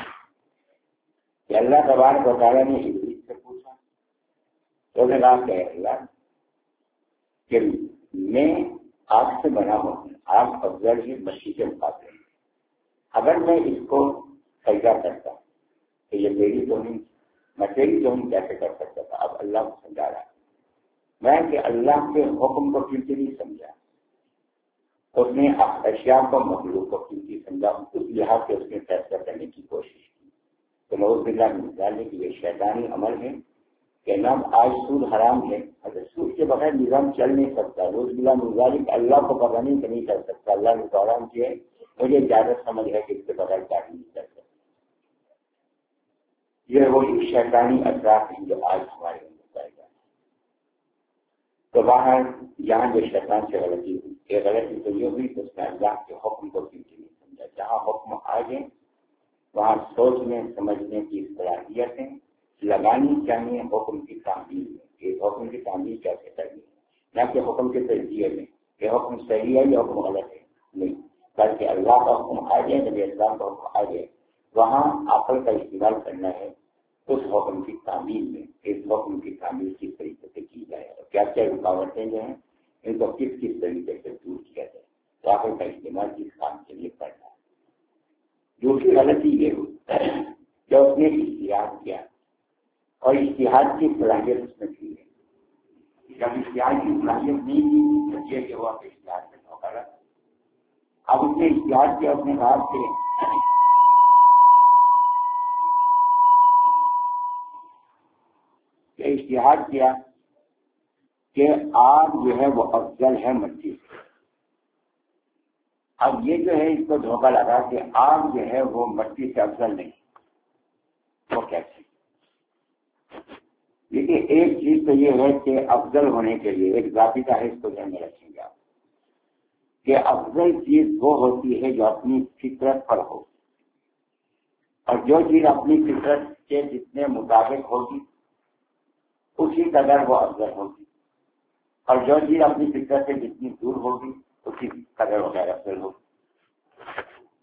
کہ اللہ تبارک و تعالیٰ نے ابلیس سے پوچھا. تو نے کہا کہ اللہ کہ میں آپ سے بنا ہوں، آپ افضل ہی مچھی کے مقابلے میں، اگر میں اس کو سجدہ کرتا تو یہ میری توہین، میں تیری توہین کیسے کر سکتا تھا. اب اللہ کو سمجھا رہا ہے میں کہ اللہ کے حکم کو قیمتی نہیں سمجھا، اس نے اشیاء کو مخلوق کو قیمتی سمجھا، اس لحاظ سے اس نے فیصلہ کرنے کی کوشش کی. تو نعوذ باللہ من ذالک کہ یہ شیطانی عمل ہے کہ نام آج سود حرام ہے، اگر سود کے بغیر نظام چل نہیں سکتا. نعوذ باللہ من ذالک اللہ کو پتہ نہیں کہ نہیں کر سکتا. اللہ نے تو حرام کیا ہے، مجھے اجازت سمجھ ہے کہ اس کے بغیر کام نہیں کر سکتا. یہ وہی شیطانی اثرات ہیں جو آج ہمارے اندر پائے جاتے ہیں. تو باہر یہاں جو شیطان سے غلطی ہوئی، یہ غلطی تو یہ ہوئی کہ اس نے اللہ کے حکم کو قیمتی نہیں سمجھا. جہاں حکم آ گئے وہاں سوچنے سمجھنے کی صلاحیتیں لگانی چاہیے حکم کی تعمیل میں. کہ حکم کی تعمیل کیسے کرنی ہے، نہ کہ حکم کے تجزیے میں کہ حکم صحیح ہے یا حکم غلط ہے، نہیں، بلکہ اللہ کا حکم آ جائے، نبی اسلام کا حکم آ جائے، وہاں عقل کا استعمال کرنا ہے اس حکم کی تعمیل میں. اس حکم کی تعمیل کس طریقے سے کی جائے اور کیا کیا رکاوٹیں جو ہیں ان کو کس کس طریقے سے دور کیا جائے. تو عقل کا استعمال اس کام کے لیے کرنا ہے. دوسری غلطی یہ ہوئی کہ اس نے اجتہاد کیا اور اجتہاد کی صلاحیت اس میں کی ہے. جب اجتہاد کی صلاحیت نہیں کی تو یہ کہ وہ اجتہاد میں دھوکہ لگا. اب اس نے اجتہاد کیا، اپنے ہاتھ سے اجتہاد کیا کہ آگ جو ہے وہ افضل ہے مٹی سے. اب یہ جو ہے اس کو دھوکہ لگا کہ آگ جو ہے وہ مٹی سے افضل نہیں. وہ کیسے؟ دیکھیے ایک چیز تو یہ ہے کہ افضل ہونے کے لیے ایک ضابطہ ہے، اس کو ذہن میں رکھیں گے آپ کہ افضل چیز وہ ہوتی ہے جو اپنی فطرت پر ہو، اور جو چیز اپنی فطرت کے جتنے مطابق ہوگی اسی قدر وہ افضل ہوگی، اور جو چیز اپنی فطرت سے جتنی دور ہوگی اسی قدر وغیرہ افضل ہوگی.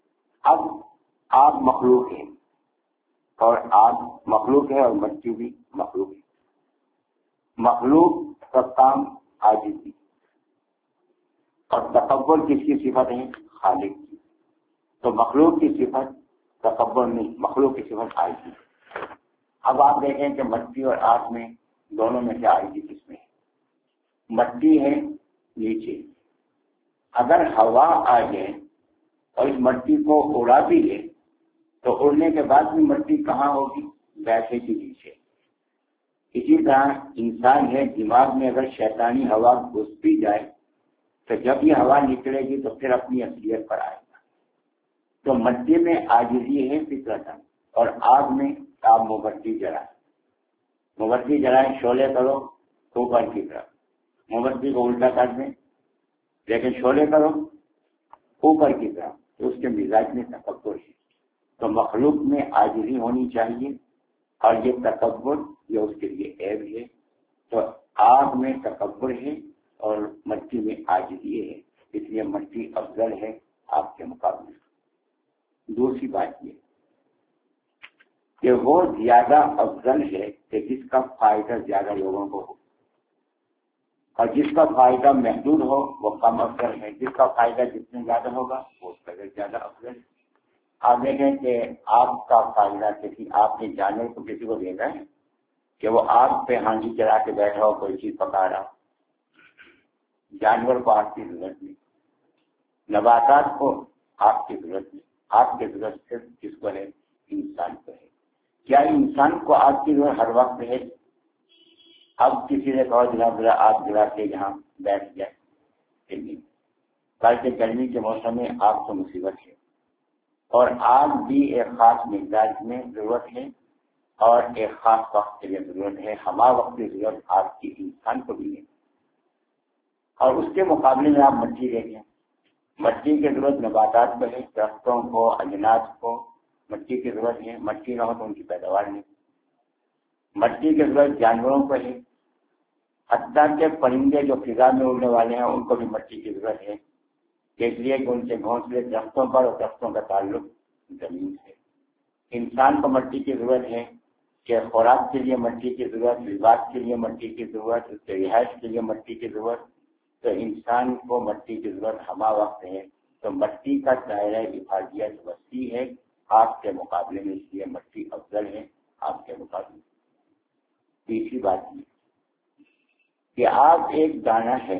آگ مخلوق ہے اور آگ مخلوق ہے اور مٹی بھی مخلوق ہے. مخلوق کا کام عاجزی اور تکبر کس کی صفت ہے؟ خالق کی. تو مخلوق کی صفت تکبر نہیں، مخلوق کی صفت عاجزی. اب آپ دیکھیں کہ مٹی اور آگ میں دونوں میں سے عاجزی کس میں ہے؟ مٹی ہے نیچے، اگر ہوا آ جائے اور اس مٹی کو اڑا بھی لے تو اڑنے کے بعد بھی مٹی کہاں ہوگی؟ بیٹھے کے نیچے. اسی طرح انسان ہے، دماغ میں اگر شیطانی ہوا گھس بھی جائے تو جب یہ ہوا نکلے گی تو پھر اپنی اصلیت پر آئے گا. تو مٹی میں عاجزی ہے فطرت، اور آگ میں آپ موم بتی جلائیں، موم بتی جلائیں، شعلے کرو اوپر کی طرف، موم بتی کو الٹا کر دیں لیکن شعلے کرو اوپر کی طرف، تو اس کے مزاج میں تکبر ہے. تو مخلوق میں عاجزی ہونی چاہیے اور یہ تکبر یہ اس کے لیے عیب ہے. تو آگ میں تکبر ہے اور مٹی میں عاجزی ہے، اس لیے مٹی افضل ہے آگ کے مقابلے. دوسری بات یہ کہ وہ زیادہ افضل ہے کہ جس کا فائدہ زیادہ لوگوں کو ہو، اور جس کا فائدہ محدود ہو وہ کم افضل ہے. جس کا فائدہ جتنے زیادہ ہوگا وہ اس کا زیادہ افضل ہے. آپ دیکھیں کہ آپ کا فائدہ کسی، آپ نے جانور کو کسی کو دیکھا ہے کہ وہ آگ پہ ہانڈی چلا کے بیٹھا ہو کوئی چیز پکا رہا؟ جانور کو آگ کی ضرورت نہیں، نباتات کو آگ کی ضرورت نہیں. آگ کی ضرورت صرف کس کو ہے؟ انسان کو ہے. کیا انسان کو آگ کی ضرورت ہر وقت ہے؟ اب کسی نے کہا جناب ذرا آگ جلا کے یہاں بیٹھ جائے کہ نہیں، بلکہ گرمی کے موسم میں آگ تو مصیبت ہے، اور آگ بھی ایک خاص مقدار میں ضرورت ہے اور ایک خاص وقت کے لیے ضرورت ہے. ہما وقت کی ضرورت آگ کی انسان کو بھی ہے. اور اس کے مقابلے میں آپ مٹی دیکھیں، مٹی کی ضرورت نباتات کو ہے، درختوں کو، اجناس کو مٹی کی ضرورت ہے. مٹی نہ ہو تو ان کی پیداوار نہیں. مٹی کی ضرورت جانوروں کو ہے، حتیٰ کہ پرندے جو فضا میں اڑنے والے ہیں ان کو بھی مٹی کی ضرورت ہے، اس لیے کہ ان کے گھونسلے درختوں پر اور درختوں کا تعلق زمین سے. انسان کو مٹی کی ضرورت ہے کہ خوراک کے لیے مٹی کی ضرورت، لباس کے لیے مٹی کی ضرورت، اس کے رہائش کے لیے مٹی کی ضرورت. تو انسان کو مٹی کی ضرورت ہما وقت ہے. تو مٹی کا دائرہ افادیت وسیع ہے آپ کے مقابلے میں، اس لیے مٹی افضل ہے آپ کے مقابلے. تیسری بات یہ کہ آپ ایک دانہ ہے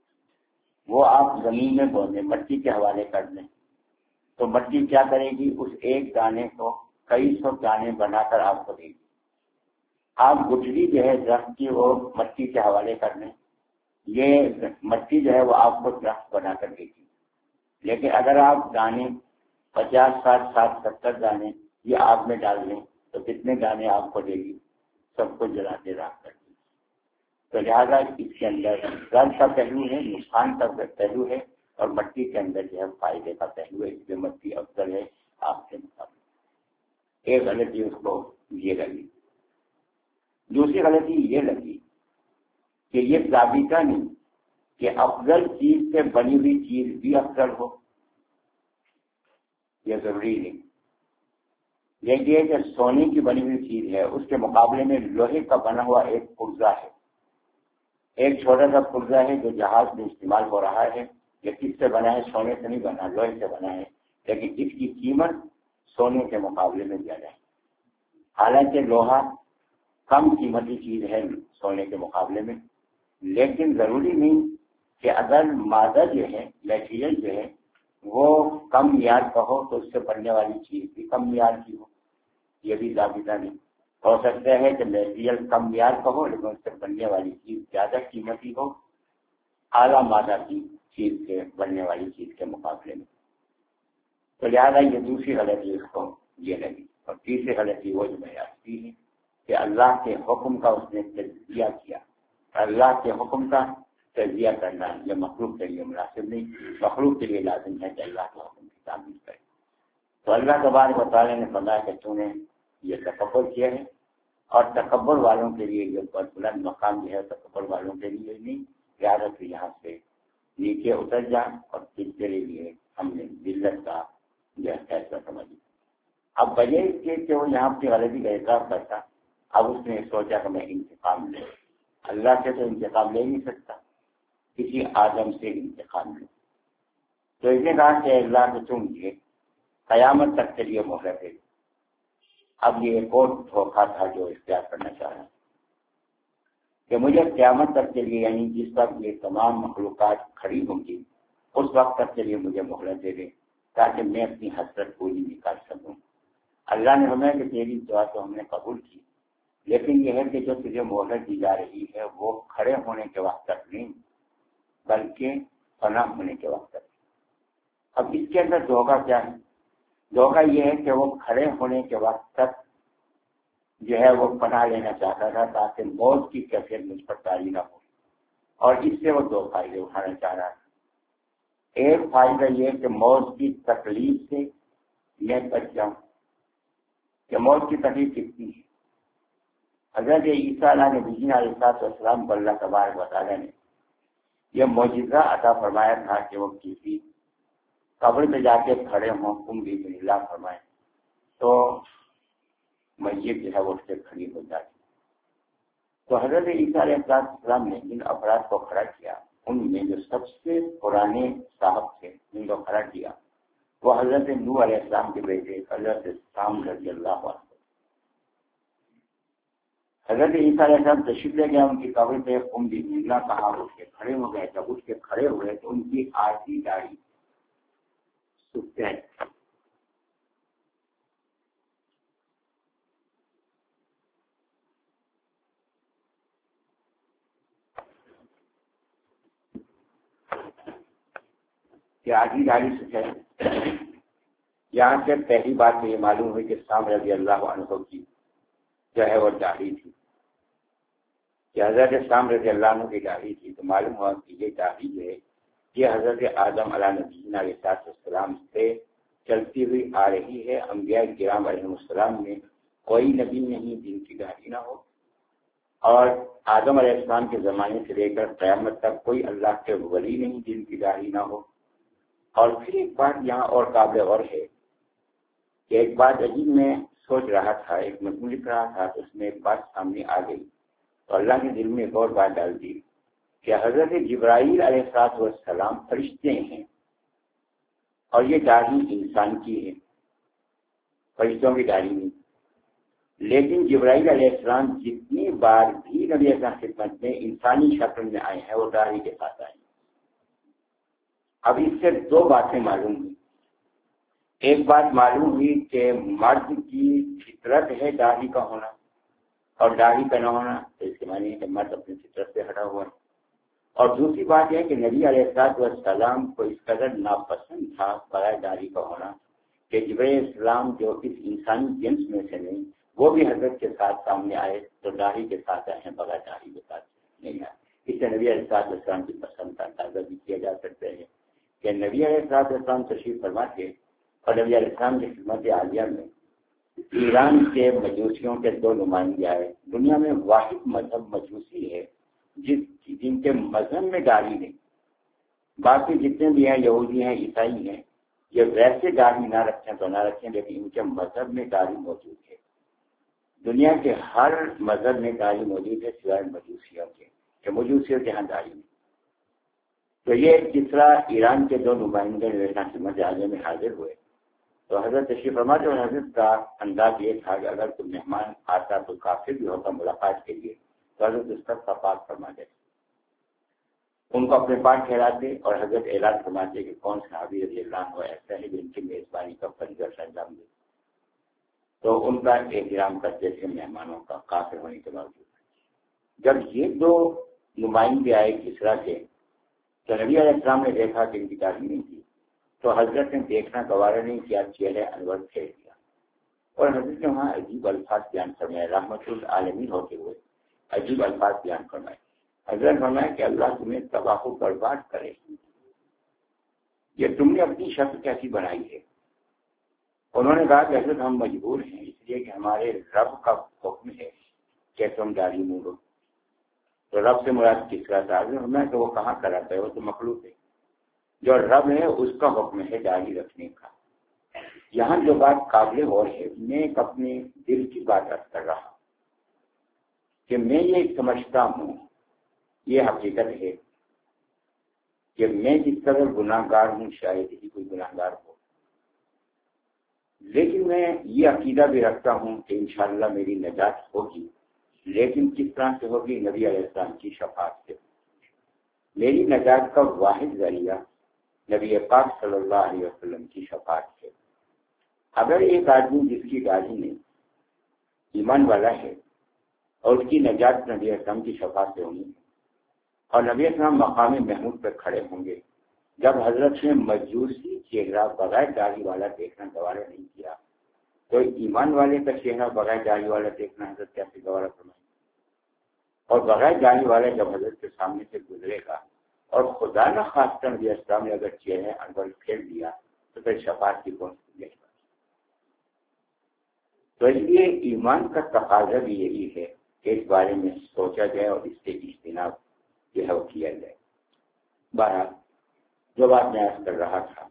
وہ آپ زمین میں بو دیں، مٹی کے حوالے کر دیں، تو مٹی کیا کرے گی؟ اس ایک دانے کو کئی سو دانے بنا کر آپ کو دے گی. آپ گٹھلی جو ہے درخت کی وہ مٹی کے حوالے کر دیں، یہ مٹی جو ہے وہ آپ کو درخت بنا کر دے گی. لیکن اگر آپ دانے پچاس ساٹھ ساٹھ ستر دانے یہ آگ میں ڈال دیں تو کتنے دانے آپ کو دے گی؟ سب کو جلا کے راکھ کر دے گی. تو لہٰذا اس کے اندر ضرر کا پہلو ہے، نقصان کا پہلو ہے، اور مٹی کے اندر جو ہے فائدے کا پہلو ہے. اس لیے مٹی افضل ہے آپ کے مقابلے. ایک غلطی اس کو یہ لگی. دوسری غلطی یہ لگی کہ یہ ضابطہ نہیں کہ افضل چیز سے بنی ہوئی چیز بھی افضل ہو، یہ ضروری نہیں. دیکھیے کہ سونے کی بنی ہوئی چیز ہے، اس کے مقابلے میں لوہے کا بنا ہوا ایک پرزہ ہے، ایک چھوٹا سا پرزہ ہے جو جہاز میں استعمال ہو رہا ہے. یہ کس سے بنا ہے؟ سونے سے نہیں بنا، لوہے سے بنا ہے، لیکن اس کی قیمت سونے کے مقابلے میں زیادہ ہے. حالانکہ لوہا کم قیمتی چیز ہے سونے کے مقابلے میں، لیکن ضروری نہیں کہ اگر مادہ جو ہے، میٹیریل جو ہے وہ کم معیار کا ہو تو اس سے بننے والی چیز بھی کم معیار کی ہو. یہ بھی ضابطہ نہیں. ہو سکتا ہے کہ میٹیریل کم معیار کا ہو لیکن اس سے بننے والی چیز زیادہ قیمتی ہو اعلیٰ مادہ کی چیز سے بننے والی چیز کے مقابلے میں. تو لہٰذا یہ دوسری غلطی اس کو یہ لگی. اور تیسری غلطی وہ جو میں آتی ہے کہ اللہ کے حکم کا اس نے تجزیہ کیا. اللہ کے حکم کا تجزیہ کرنا یہ مخلوق کے لیے مناسب نہیں. مخلوق کے لیے لازم ہے کہ اللہ کے حکم کی تعمیل کرے. تو اللہ تبارک و تعالیٰ نے فرمایا کہ تو نے یہ تکبر کیا ہے، اور تکبر والوں کے لیے یہ بہت بلند مقام جو ہے تکبر والوں کے لیے نہیں. لہٰذا سے یہاں سے نیچے اتر جا، اور تیرے لیے ہم نے ذلت کا یہ فیصلہ سمجھ. اب بجے اس کے کہ وہ یہاں اپنی غلطی کا اعتراف کرتا، اب اس نے سوچا کہ میں انتقام لوں. اللہ سے تو انتقام لے نہیں سکتا، کسی آدم سے انتقام لوں. تو اس نے کہا کہ اللہ کو تم یہ قیامت تک کے لیے مہلت ہے. اب یہ ایک اور دھوکہ تھا جو اختیار کرنا چاہ رہا کہ مجھے قیامت تک کے لیے، یعنی جس وقت یہ تمام مخلوقات کھڑی ہوں گی اس وقت تک کے لیے مجھے مہلت دے دے تاکہ میں اپنی حسرت پوری نہیں کر سکوں. اللہ نے ہمیں کہ تیری دعا تو ہم نے قبول کی، لیکن یہ ہے کہ جو تجھے مہلت دی جا رہی ہے وہ کھڑے ہونے کے وقت تک نہیں بلکہ فنا ہونے کے وقت تک. اب اس کے اندر دھوکہ کیا ہے؟ دھوکہ یہ ہے کہ وہ کھڑے ہونے کے وقت تک جو ہے وہ پناہ لینا چاہتا تھا تاکہ موت کی کیفیت مجھ پر طاری نہ ہو، اور اس سے وہ دو فائدے اٹھانا چاہ رہا تھا. ایک فائدہ یہ کہ موت کی تکلیف سے میں بچ جاؤں، کہ موت کی تکلیف کتنی ہے. حضرت عیسیٰ علیہ نبی علیہ السلام کو اللہ تبارک و تعالیٰ نے یہ معجزہ عطا فرمایا تھا کہ وہ کسی قبر پہ جا کے کھڑے ہوں، تم بھی اللہ فرمائے تو میت جو ہے وہ اس سے کھڑی ہو جاتی. تو حضرت عیسیٰ علیہ السلام نے جن افراد کو کھڑا کیا ان میں جو سب سے پرانے صاحب تھے جن کو کھڑا کیا وہ حضرت نوح علیہ السلام کے بیٹے حضرت سام رضی اللہ عنہ. حضرت عیسیٰ علیہ السلام تشریف لے گیا ان کی قبر پہ، ان بھی اللہ کہاں اٹھ کے کھڑے ہو گئے. جب اٹھ کے کھڑے ہوئے تو ان کی آدھی داڑھی سفید کہ آدھی داڑھی سفید. یہاں سے پہلی بات تو یہ معلوم ہوئی کہ سام رضی اللہ عنہ کی جو ہے وہ داڑھی تھی، کہ حضرت سام رضی اللہ عنہ کی داڑھی تھی. تو معلوم ہوا کہ یہ داڑھی جو ہے یہ حضرت آدم علیہ نبی علیہ السلام سے چلتی ہوئی آ رہی ہے. انبیاء کرام علیہ السلام میں کوئی نبی نہیں جن کی داڑھی نہ ہو، اور آدم علیہ السلام کے زمانے سے لے کر قیامت تک کوئی اللہ کے ولی نہیں جن کی داڑھی نہ ہو. اور پھر ایک بات یہاں اور قابل غور ہے کہ ایک بات عجیب میں سوچ رہا تھا، ایک مضمون لکھ رہا تھا تو اس میں ایک بات سامنے آ گئی تو اللہ نے دل میں ایک اور بات ڈال دی کہ حضرت جبرائیل علیہ السلام فرشتے ہیں اور یہ داڑھی انسان کی ہے، فرشتوں کی داڑھی نہیں. لیکن جبرائیل علیہ السلام جتنی بار بھی نبی اکرم کی خدمت میں انسانی شکل میں آئے ہیں وہ داڑھی کے ساتھ آئے ہیں. اب اس سے دو باتیں معلوم ہوئی. ایک بات معلوم ہوئی کہ مرد کی فطرت ہے داڑھی کا ہونا اور داڑھی کا نہ ہونا، تو اس کے معنی ہے کہ مرد اپنی فطرت سے ہٹا ہوا ہے. اور دوسری بات یہ کہ نبی علیہ السلام کو اس قدر ناپسند تھا برائے داڑھی کا ہونا کہ جبرائیل علیہ السلام جو اس انسانی جنس میں سے نہیں وہ بھی حضرت کے ساتھ سامنے آئے تو داڑھی کے ساتھ آئے ہیں، بغیر داڑھی کے ساتھ نہیں آئے. اس سے نبی علیہ السلام کی پسند کا اندازہ بھی کیا جا سکتا ہے کہ نبی علیہ السلام تشریف فرما کے اور نبی علیہ السلام کی خدمت عالیہ میں ایران کے مجوسیوں کے دو نمائندے آئے. دنیا میں واحد مذہب مجوسی ہے جس جن کے مذہب میں داڑھی نہیں. باقی جتنے بھی ہیں یہودی ہیں عیسائی ہیں یہ ویسے داڑھی نہ رکھیں تو نہ رکھیں لیکن ان کے مذہب میں داڑھی موجود ہے. دنیا کے ہر مذہب میں داڑھی موجود ہے سوائے مجوسیوں کے کہ مجوسیوں کے یہاں داڑھی نہیں. تو یہ تیسرا ایران کے دو نمائندے خدمت عالیہ میں حاضر ہوئے تو حضرت تشریف فرما اور حضرت کا انداز یہ تھا کہ اگر کوئی مہمان آتا تو کافر بھی ہوتا ملاقات کے لیے تو حضرت اس کا پاک فرما دے، ان کو اپنے پاس ٹھہراتے اور حضرت اعلان فرماتے کہ کون صحابی رضی اللہ عنہ ایسا ہے جن کی میزبانی کا فریضہ انجام دے. تو ان کا احترام کرتے تھے مہمانوں کا کافر ہونے کے باوجود. جب یہ دو نمائندے آئے کسرا کے تو نبی علیہ السلام نے دیکھا کہ ان کی داڑھی نہیں تھی تو حضرت نے دیکھنا گوارا نہیں کیا، چہرے انور پھیر دیا اور حضرت نے وہاں عجیب الفاظ بیان فرمائے. رحمت العالمین ہوتے ہوئے عجیب الفاظ بیان فرمائے. حضرت فرمایا کہ اللہ تمہیں تباہ و برباد کرے، یہ تم نے اپنی شکل کیسی بنائی ہے. انہوں نے کہا کہ حضرت ہم مجبور ہیں اس لیے کہ ہمارے رب کا حکم ہے کہ تم داڑھی مونڈو. تو رب سے مراد کس کا تھا؟ میں کہ وہ کہاں کرا ہے، وہ تو مخلوق ہے. جو رب ہے اس کا حکم ہے داڑھی رکھنے کا. یہاں جو بات قابل غور ہے، میں اپنے دل کی بات عرض کر رہا کہ میں یہ سمجھتا ہوں، یہ حقیقت ہے کہ میں جس قدر گناہ گار ہوں شاید ہی کوئی گناہ گار ہو، لیکن میں یہ عقیدہ بھی رکھتا ہوں کہ انشاءاللہ میری نجات ہوگی، لیکن کس طرح سے ہوگی؟ نبی علیہ السلام کی شفاعت سے۔ میری نجات کا واحد ذریعہ نبی پاک صلی اللہ علیہ وسلم کی شفاعت سے۔ اگر ایک آدمی جس کی گاڑی میں ایمان والا ہے اور اس کی نجات نبی اسلام کی شفاعت سے ہونی ہے، اور نبی اسلام مقام محمود پہ کھڑے ہوں گے، جب حضرت نے مجوسی چہرہ بغیر داڑھی والا دیکھنا گوارا نہیں کیا، تو ایمان والے کا چہرہ بغیر داڑھی والا دیکھنا حضرت کیسے گوارا فرمائے؟ اور بغیر داڑھی والا جب حضرت کے سامنے سے گزرے گا اور خدا نہ خواستہ نبی اسلام نے اگر چہرے انور پھیر دیا تو پھر شفاعت کی کون سی گئی؟ تو اس لیے ایمان کا تقاضا بھی یہی ہے کہ اس بارے میں سوچا جائے اور اس سے اجتناب جو ہے وہ کیا جائے۔ بہرحال جو بات میں عرض کر رہا تھا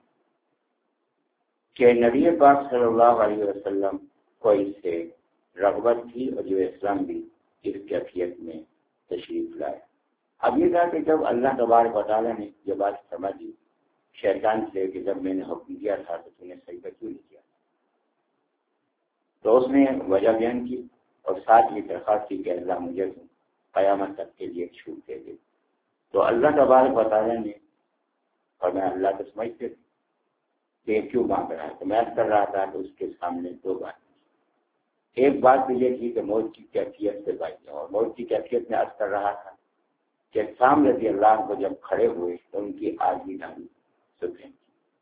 کہ نبی پاک صلی اللہ علیہ وسلم کو اس سے رغبت تھی اور جو اسلام بھی اس کیفیت میں تشریف لائے۔ اب یہ تھا کہ جب اللہ تبارک و تعالیٰ نے یہ بات سمجھی شیطان سے کہ جب میں نے حکم دیا تھا تو تم نے صحیح کیوں نہیں کیا، تو اس نے وجہ بیان کی اور ساتھ یہ درخواست کی کہ اللہ مجھے قیامت تک کے لیے چھوٹ دے دے۔ تو اللہ تبارک و تعالیٰ نے، اور میں اللہ کو سمجھتے تھے کہ کیوں مانگ رہا ہے، تو میں کر رہا تھا تو اس کے سامنے دو باتیں۔ ایک بات تو یہ تھی کہ موت کی کیفیت سے بچنا، اور موت کی کیفیت میں عرض کر رہا تھا کہ سام رضی اللہ عنہ کو جب کھڑے ہوئے تو ان کی آدھی داڑھی سفید تھی۔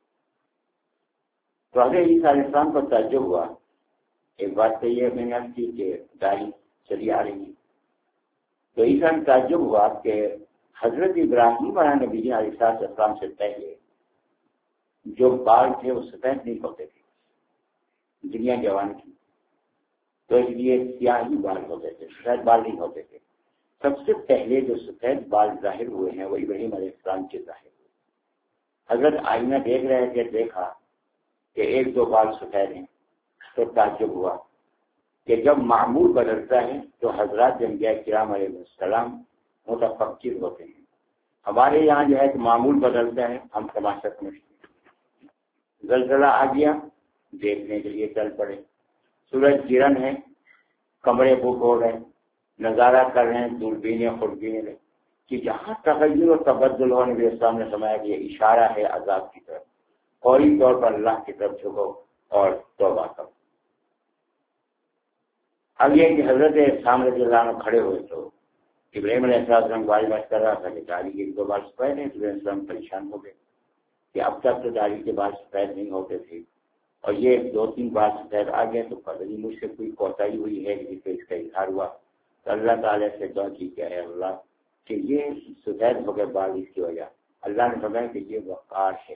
تو حضرت عیسیٰ علیہ السلام کو تعجب ہوا۔ ایک بات تو یہ میں نے عرض کی کہ داڑھی چلی آ رہی ہے، تو عیسیٰ نے تعجب ہوا کہ حضرت ابراہیم علیہ نبی علیہ السلام سے پہلے جو بال تھے وہ سفید نہیں ہوتے تھے دنیا جوان کی، تو اس لیے سیاہ ہی بال ہوتے تھے، سفید بال نہیں ہوتے تھے۔ سب سے پہلے جو سفید بال ظاہر ہوئے ہیں وہ ابراہیم علیہ السلام کے ظاہر ہوئے۔ حضرت آئینہ دیکھ رہے تھے، دیکھا کہ ایک دو بال سفید ہیں، تو تعجب ہوا کہ جب معمول بدلتا ہے تو حضرات انبیاء کرام علیہ السلام متفکر ہوتے ہیں۔ ہمارے یہاں جو ہے کہ معمول بدلتا ہے، ہم تماشا سمجھتے ہیں۔ زلزلہ آ گیا، دیکھنے کے لیے چل پڑے، سورج گرہن ہے، کمرے بک ہو گئے، نظارہ کر رہے ہیں، دوربینیں خوربینیں، کہ جہاں تغیر و تبدل ہونے کے سامنے سمایا کہ یہ اشارہ ہے عذاب کی طرف، فوری طور پر اللہ کی طرف جھکو اور توبہ کرو۔ اب یہ کہ حضرت سام رضی اللہ عنہ کھڑے ہوئے تو ابراہیم علیہ السلام باری بات کر رہا تھا کہ داڑھی کے دو بال سفید ہیں، ابراہیم علیہ السلام پریشان ہو گئے کہ اب تک تو داڑھی کے بال سفید نہیں ہوتے تھے اور یہ دو تین بال سفید آ گئے، تو پتہ نہیں مجھ سے کوئی کوتاہی ہوئی ہے جس سے اس کا اظہار ہوا۔ تو اللہ تعالیٰ سے دعا کی کہ اے اللہ کہ یہ سفید ہو گئے بال اس کی وجہ، اللہ نے فرمایا کہ یہ وقار ہے،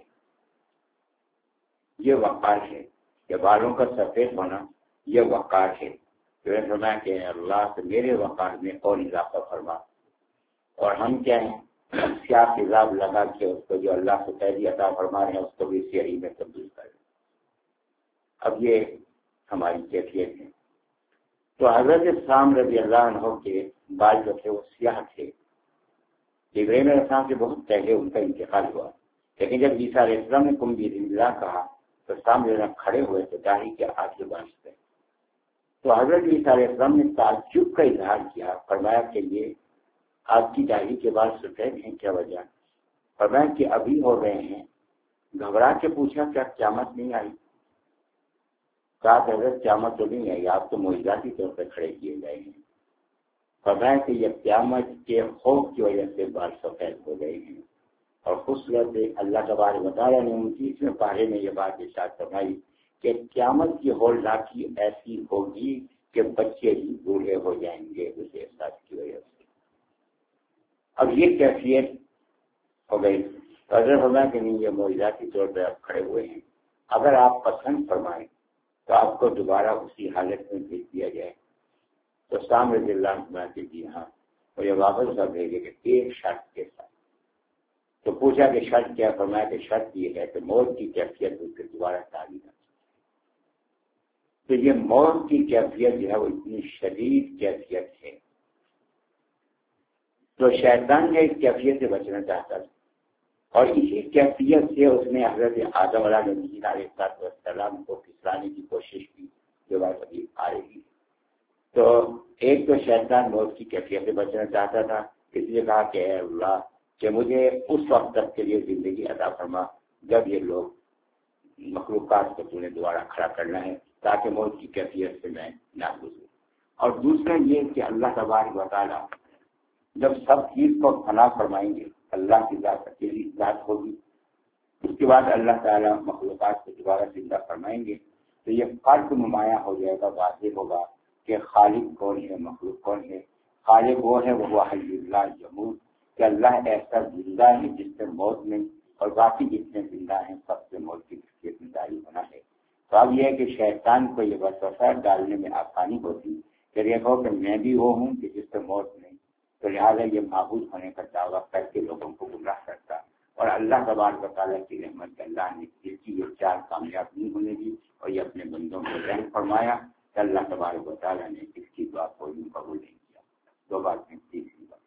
یہ وقار ہے کہ بالوں کا سفید ہونا یہ وقار ہے۔ تو نے فرمایا کہ اللہ سے میرے وقار میں اور اضافہ فرما، اور ہم کیا ہیں سیاہ تیزاب لگا کے اس کو جو اللہ سے سفیدی عطا فرما رہے ہیں اس کو بھی سیاہی میں تبدیل کر دیں۔ اب یہ ہماری کیفیت ہے۔ تو حضرت سام رضی اللہ عنہ کے بال جو تھے وہ سیاہ تھے، ابراہیم علیہ السلام سے بہت پہلے ان کا انتقال ہوا، لیکن جب عیسیٰ علیہ السلام نے کم بسم اللہ کہا تو سام رضی اللہ کھڑے ہوئے تو داڑھی کے آگے بانس پہ، تو حضرت عیسیٰ علیہ السلام نے تعجب کا اظہار کیا، فرمایا کہ یہ آپ کی داڑھی کے بال سفید ہیں، کیا وجہ؟ فرمایا کہ ابھی ہو رہے ہیں۔ گھبرا کے پوچھا کیا قیامت نہیں آئی؟ کہا حضرت قیامت تو نہیں آئی، آپ تو معجزاتی طور پہ کھڑے کیے گئے ہیں۔ فرمایا کہ یہ قیامت کے خوف کی وجہ سے بال سفید ہو گئے ہیں، اور خوبصورت اللہ تبارک و تعالیٰ نے انتیسویں پارے میں یہ بات ارشاد فرمائی کہ قیامت کی ہولناکی ایسی ہوگی کہ بچے ہی بوڑھے ہو جائیں گے اس احساس کی وجہ سے۔ اب یہ کیفیت ہو گئی، تو حضرت فرمایا کہ نہیں، یہ معجزاتی طور پہ آپ کھڑے ہوئے ہیں، اگر آپ پسند فرمائیں تو آپ کو دوبارہ اسی حالت میں بھیج دیا جائے۔ تو سام رضی اللہ عنہ کے جی ہاں، اور یہ واپس کر بھیجے کہ ایک شرط کے ساتھ۔ تو پوچھا کہ شرط کیا؟ فرمایا کہ شرط یہ ہے کہ موت کی کیفیت اس سے دوبارہ تعلیم ہے۔ تو یہ موت کی کیفیت جو ہے وہ اتنی شدید کیفیت ہے. تو شیطان نے اس کیفیت سے بچنا چاہتا تھا اور اسی کیفیت سے اس نے حضرت آدم علیہ السلام کو پھسلانے کی کوشش کی جو بات ابھی آ رہی. تو ایک تو شیطان موت کی کیفیت سے بچنا چاہتا تھا، اس لیے کہا کہ اے اللہ کہ مجھے اس وقت تک کے لیے زندگی عطا فرما جب یہ لوگ مخلوقات کو تو نے دوبارہ کھڑا کرنا ہے تاکہ موت کی کیفیت سے میں نہ گزروں. اور دوسرا یہ کہ اللہ تبارک و تعالیٰ جب سب چیز کو فنا فرمائیں گے، اللہ کی ذات اکیلی ذات ہوگی، اس کے بعد اللہ تعالیٰ مخلوقات کو دوبارہ زندہ فرمائیں گے تو یہ فرق نمایاں ہو جائے گا، واضح ہوگا کہ خالق کون ہے، مخلوق کون ہے. خالق وہ ہے وہ حی اللہ جمود کہ اللہ ایسا زندہ ہے جس سے موت نہیں، اور باقی جتنے زندہ ہیں سب سے موت کی زندگی ہونا ہے. تو اب یہ ہے کہ شیطان کو یہ وسوسہ ڈالنے میں آسانی ہوتی کہ دیکھو کہ میں بھی وہ ہوں کہ جس سے موت نہیں، تو لہٰذا یہ معبود ہونے کا دعویٰ کر کے لوگوں کو گمراہ کرتا. اور اللہ تبارک و تعالیٰ کی رحمت اللہ نے اس کی یہ چال کامیاب نہیں ہونے دی اور یہ اپنے بندوں کو رحم فرمایا کہ اللہ تبارک و تعالیٰ نے اس کی دعا کو یوں قبول نہیں کیا. دو باتیں تیسری بات،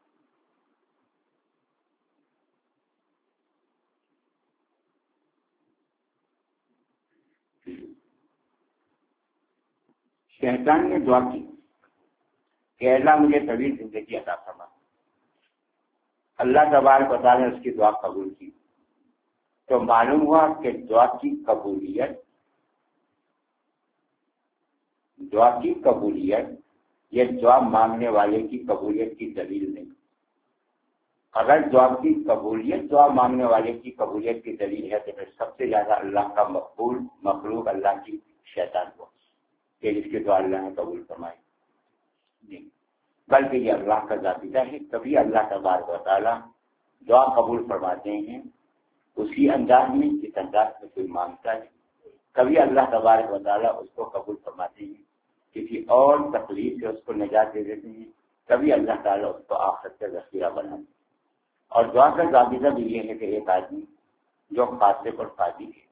شیطان نے دعا کی کہ اللہ مجھے طویل زندگی عطا فرما. اللہ تبارک و تعالیٰ نے اس کی دعا قبول کی. تو معلوم ہوا کہ دعا کی قبولیت دعا کی قبولیت یہ دعا مانگنے والے کی قبولیت کی دلیل نہیں. اگر دعا کی قبولیت دعا مانگنے والے کی قبولیت کی دلیل ہے تو پھر سب سے زیادہ اللہ کا مقبول مخلوق اللہ کی شیطان کو کہ جس کی دعا اللہ نے قبول فرمائی نہیں، بلکہ یہ اللہ کا ذاتیہ ہے. کبھی اللہ تبارک و تعالیٰ دعا قبول فرماتے ہیں اسی انداز میں جس انداز میں کوئی مانگتا ہے. کبھی اللہ تبارک و تعالیٰ اس کو قبول فرماتے ہیں کسی اور تکلیف سے اس کو نجات دے دیتے ہیں. کبھی اللہ تعالیٰ اس کو آخرت کا ذخیرہ بناتے ہیں. اور دعا کا ضابطہ بھی یہ ہے کہ ایک آدمی جو خاصے پر قادر ہے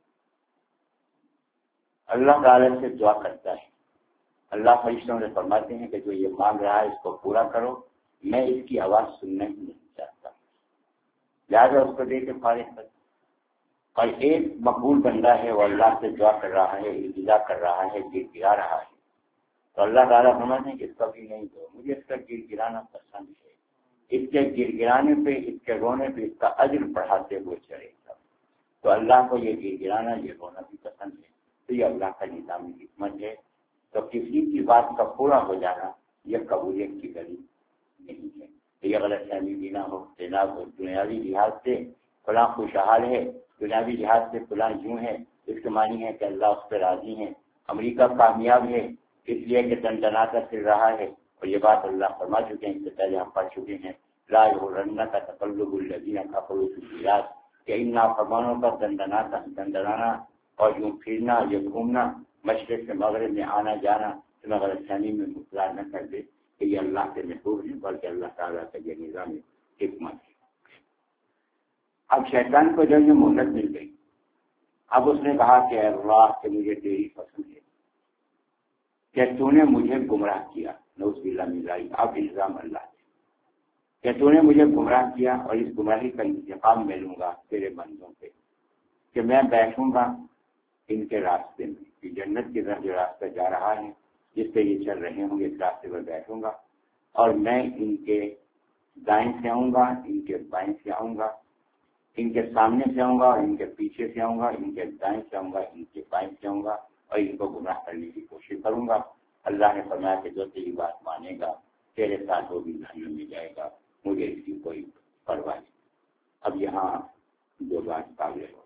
اللہ تعالیٰ سے دعا کرتا ہے، اللہ فرشتوں سے فرماتے ہیں کہ جو یہ مانگ رہا ہے اس کو پورا کرو، میں اس کی آواز سننا ہی نہیں چاہتا، لہٰذا اس کو دے کے فارغ کر. اور ایک مقبول بندہ ہے وہ اللہ سے دعا کر رہا ہے، التجا کر رہا ہے، گر گرا رہا ہے، تو اللہ تعالیٰ فرماتے ہیں کہ اس کا بھی نہیں دو، مجھے اس کا گر گرانا پسند ہے، اس کے گر گرانے پہ اس کے رونے پہ اس کا اجر بڑھاتے ہوئے چلے گا. تو اللہ کو یہ گر گرانا یہ رونا بھی پسند ہے. تو یہ اللہ کا نظامی حکمت ہے. تو کسی کی بات کا پورا ہو جانا یہ قبولیت کی دلیل نہیں ہے. تو یہ غلط فہمی بھی نہ ہو. جناب دنیاوی لحاظ سے فلاں خوشحال ہے، دنیاوی لحاظ سے فلاں یوں ہے، اس کے معنی ہے کہ اللہ اس پہ راضی ہے. امریکہ کامیاب ہے اس لیے کہ دندناتا پھر رہا ہے، اور یہ بات اللہ فرما چکے ہیں، اس سے پہلے ہم پڑھ چکے ہیں لا یغرنک تقلب الذین کفروا فی البلاد کہ ان نافرمانوں کا دندناتا دندنانا اور یوں پھرنا یہ گھومنا مشرق سے مغرب میں آنا جانا تمہیں غلط فہمی میں مبتلا نہ کر دے کہ یہ اللہ سے محبوب ہے، بلکہ اللہ تعالیٰ کا یہ نظام حکمت ہے. اب شیطان کو جب یہ مہلت مل گئی، اب اس نے کہا کہ اللہ کہ مجھے تیری پسند ہے کہ تو نے مجھے گمراہ کیا، نعوذ باللہ من ذالک. اب الزام اللہ کہ تو نے مجھے گمراہ کیا اور اس گمراہی کا انتقام میں لوں گا تیرے بندوں پہ کہ میں بیٹھوں گا ان کے راستے میں کہ جنت کی طرف جو راستہ جا رہا ہے جس پہ یہ چل رہے ہوں گے اس راستے پر بیٹھوں گا، اور میں ان کے دائیں سے آؤں گا، ان کے بائیں سے آؤں گا، ان کے سامنے سے آؤں گا اور ان کے پیچھے سے آؤں گا، ان کے دائیں سے آؤں گا، ان کے بائیں سے آؤں گا اور ان کو گمراہ کرنے کی کوشش کروں گا. اللہ نے فرمایا کہ جو تیری بات مانے گا تیرے ساتھ وہ بھی جہنم میں جائے گا، مجھے اس کی کوئی پرواہ نہیں. اب یہاں دو بات قابل ہو.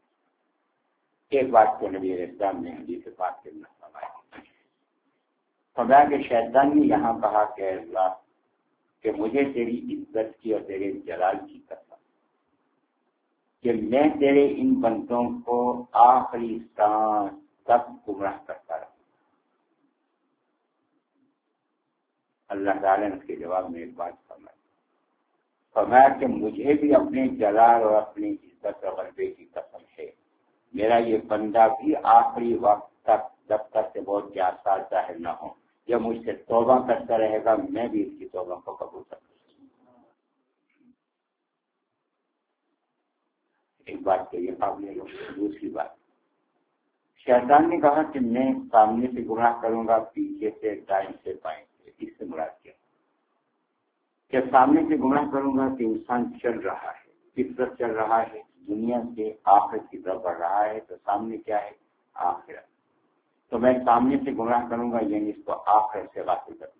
ایک بات کو نبی علیہ السلام نے حدیث پاک کے اندر فرمایا فرمایا کہ شیطان نے یہاں کہا کہ اللہ کہ مجھے تیری عزت کی اور تیرے جلال کی قسم کہ میں تیرے ان بندوں کو آخری سانس تک گمراہ کرتا رہا. اللہ تعالیٰ نے اس کے جواب میں ایک بات فرمائی فرمایا کہ مجھے بھی اپنے جلال اور اپنی عزت اور غلبے کی قسم ہے، میرا یہ بندہ بھی آخری وقت تک جب تک کہ بہت کے آثار ظاہر نہ ہوں. یہ مجھ سے توبہ کرتا رہے گا، میں بھی اس کی توبہ کو قبول کروں. ایک بات تو یہ قابل لوگ. دوسری بات، شیطان نے کہا کہ میں سامنے سے گناہ کروں گا، پیچھے سے، دائیں سے، بائیں سے. اس سے مراد کیا کہ سامنے سے گناہ کروں گا کہ انسان چل رہا ہے، کس طرف چل رہا ہے؟ دنیا سے آخرت کی طرف بڑھ رہا ہے. تو سامنے کیا ہے؟ آخرت. تو میں سامنے سے گناہ کروں گا، یعنی اس کو آخرت سے غافل کروں.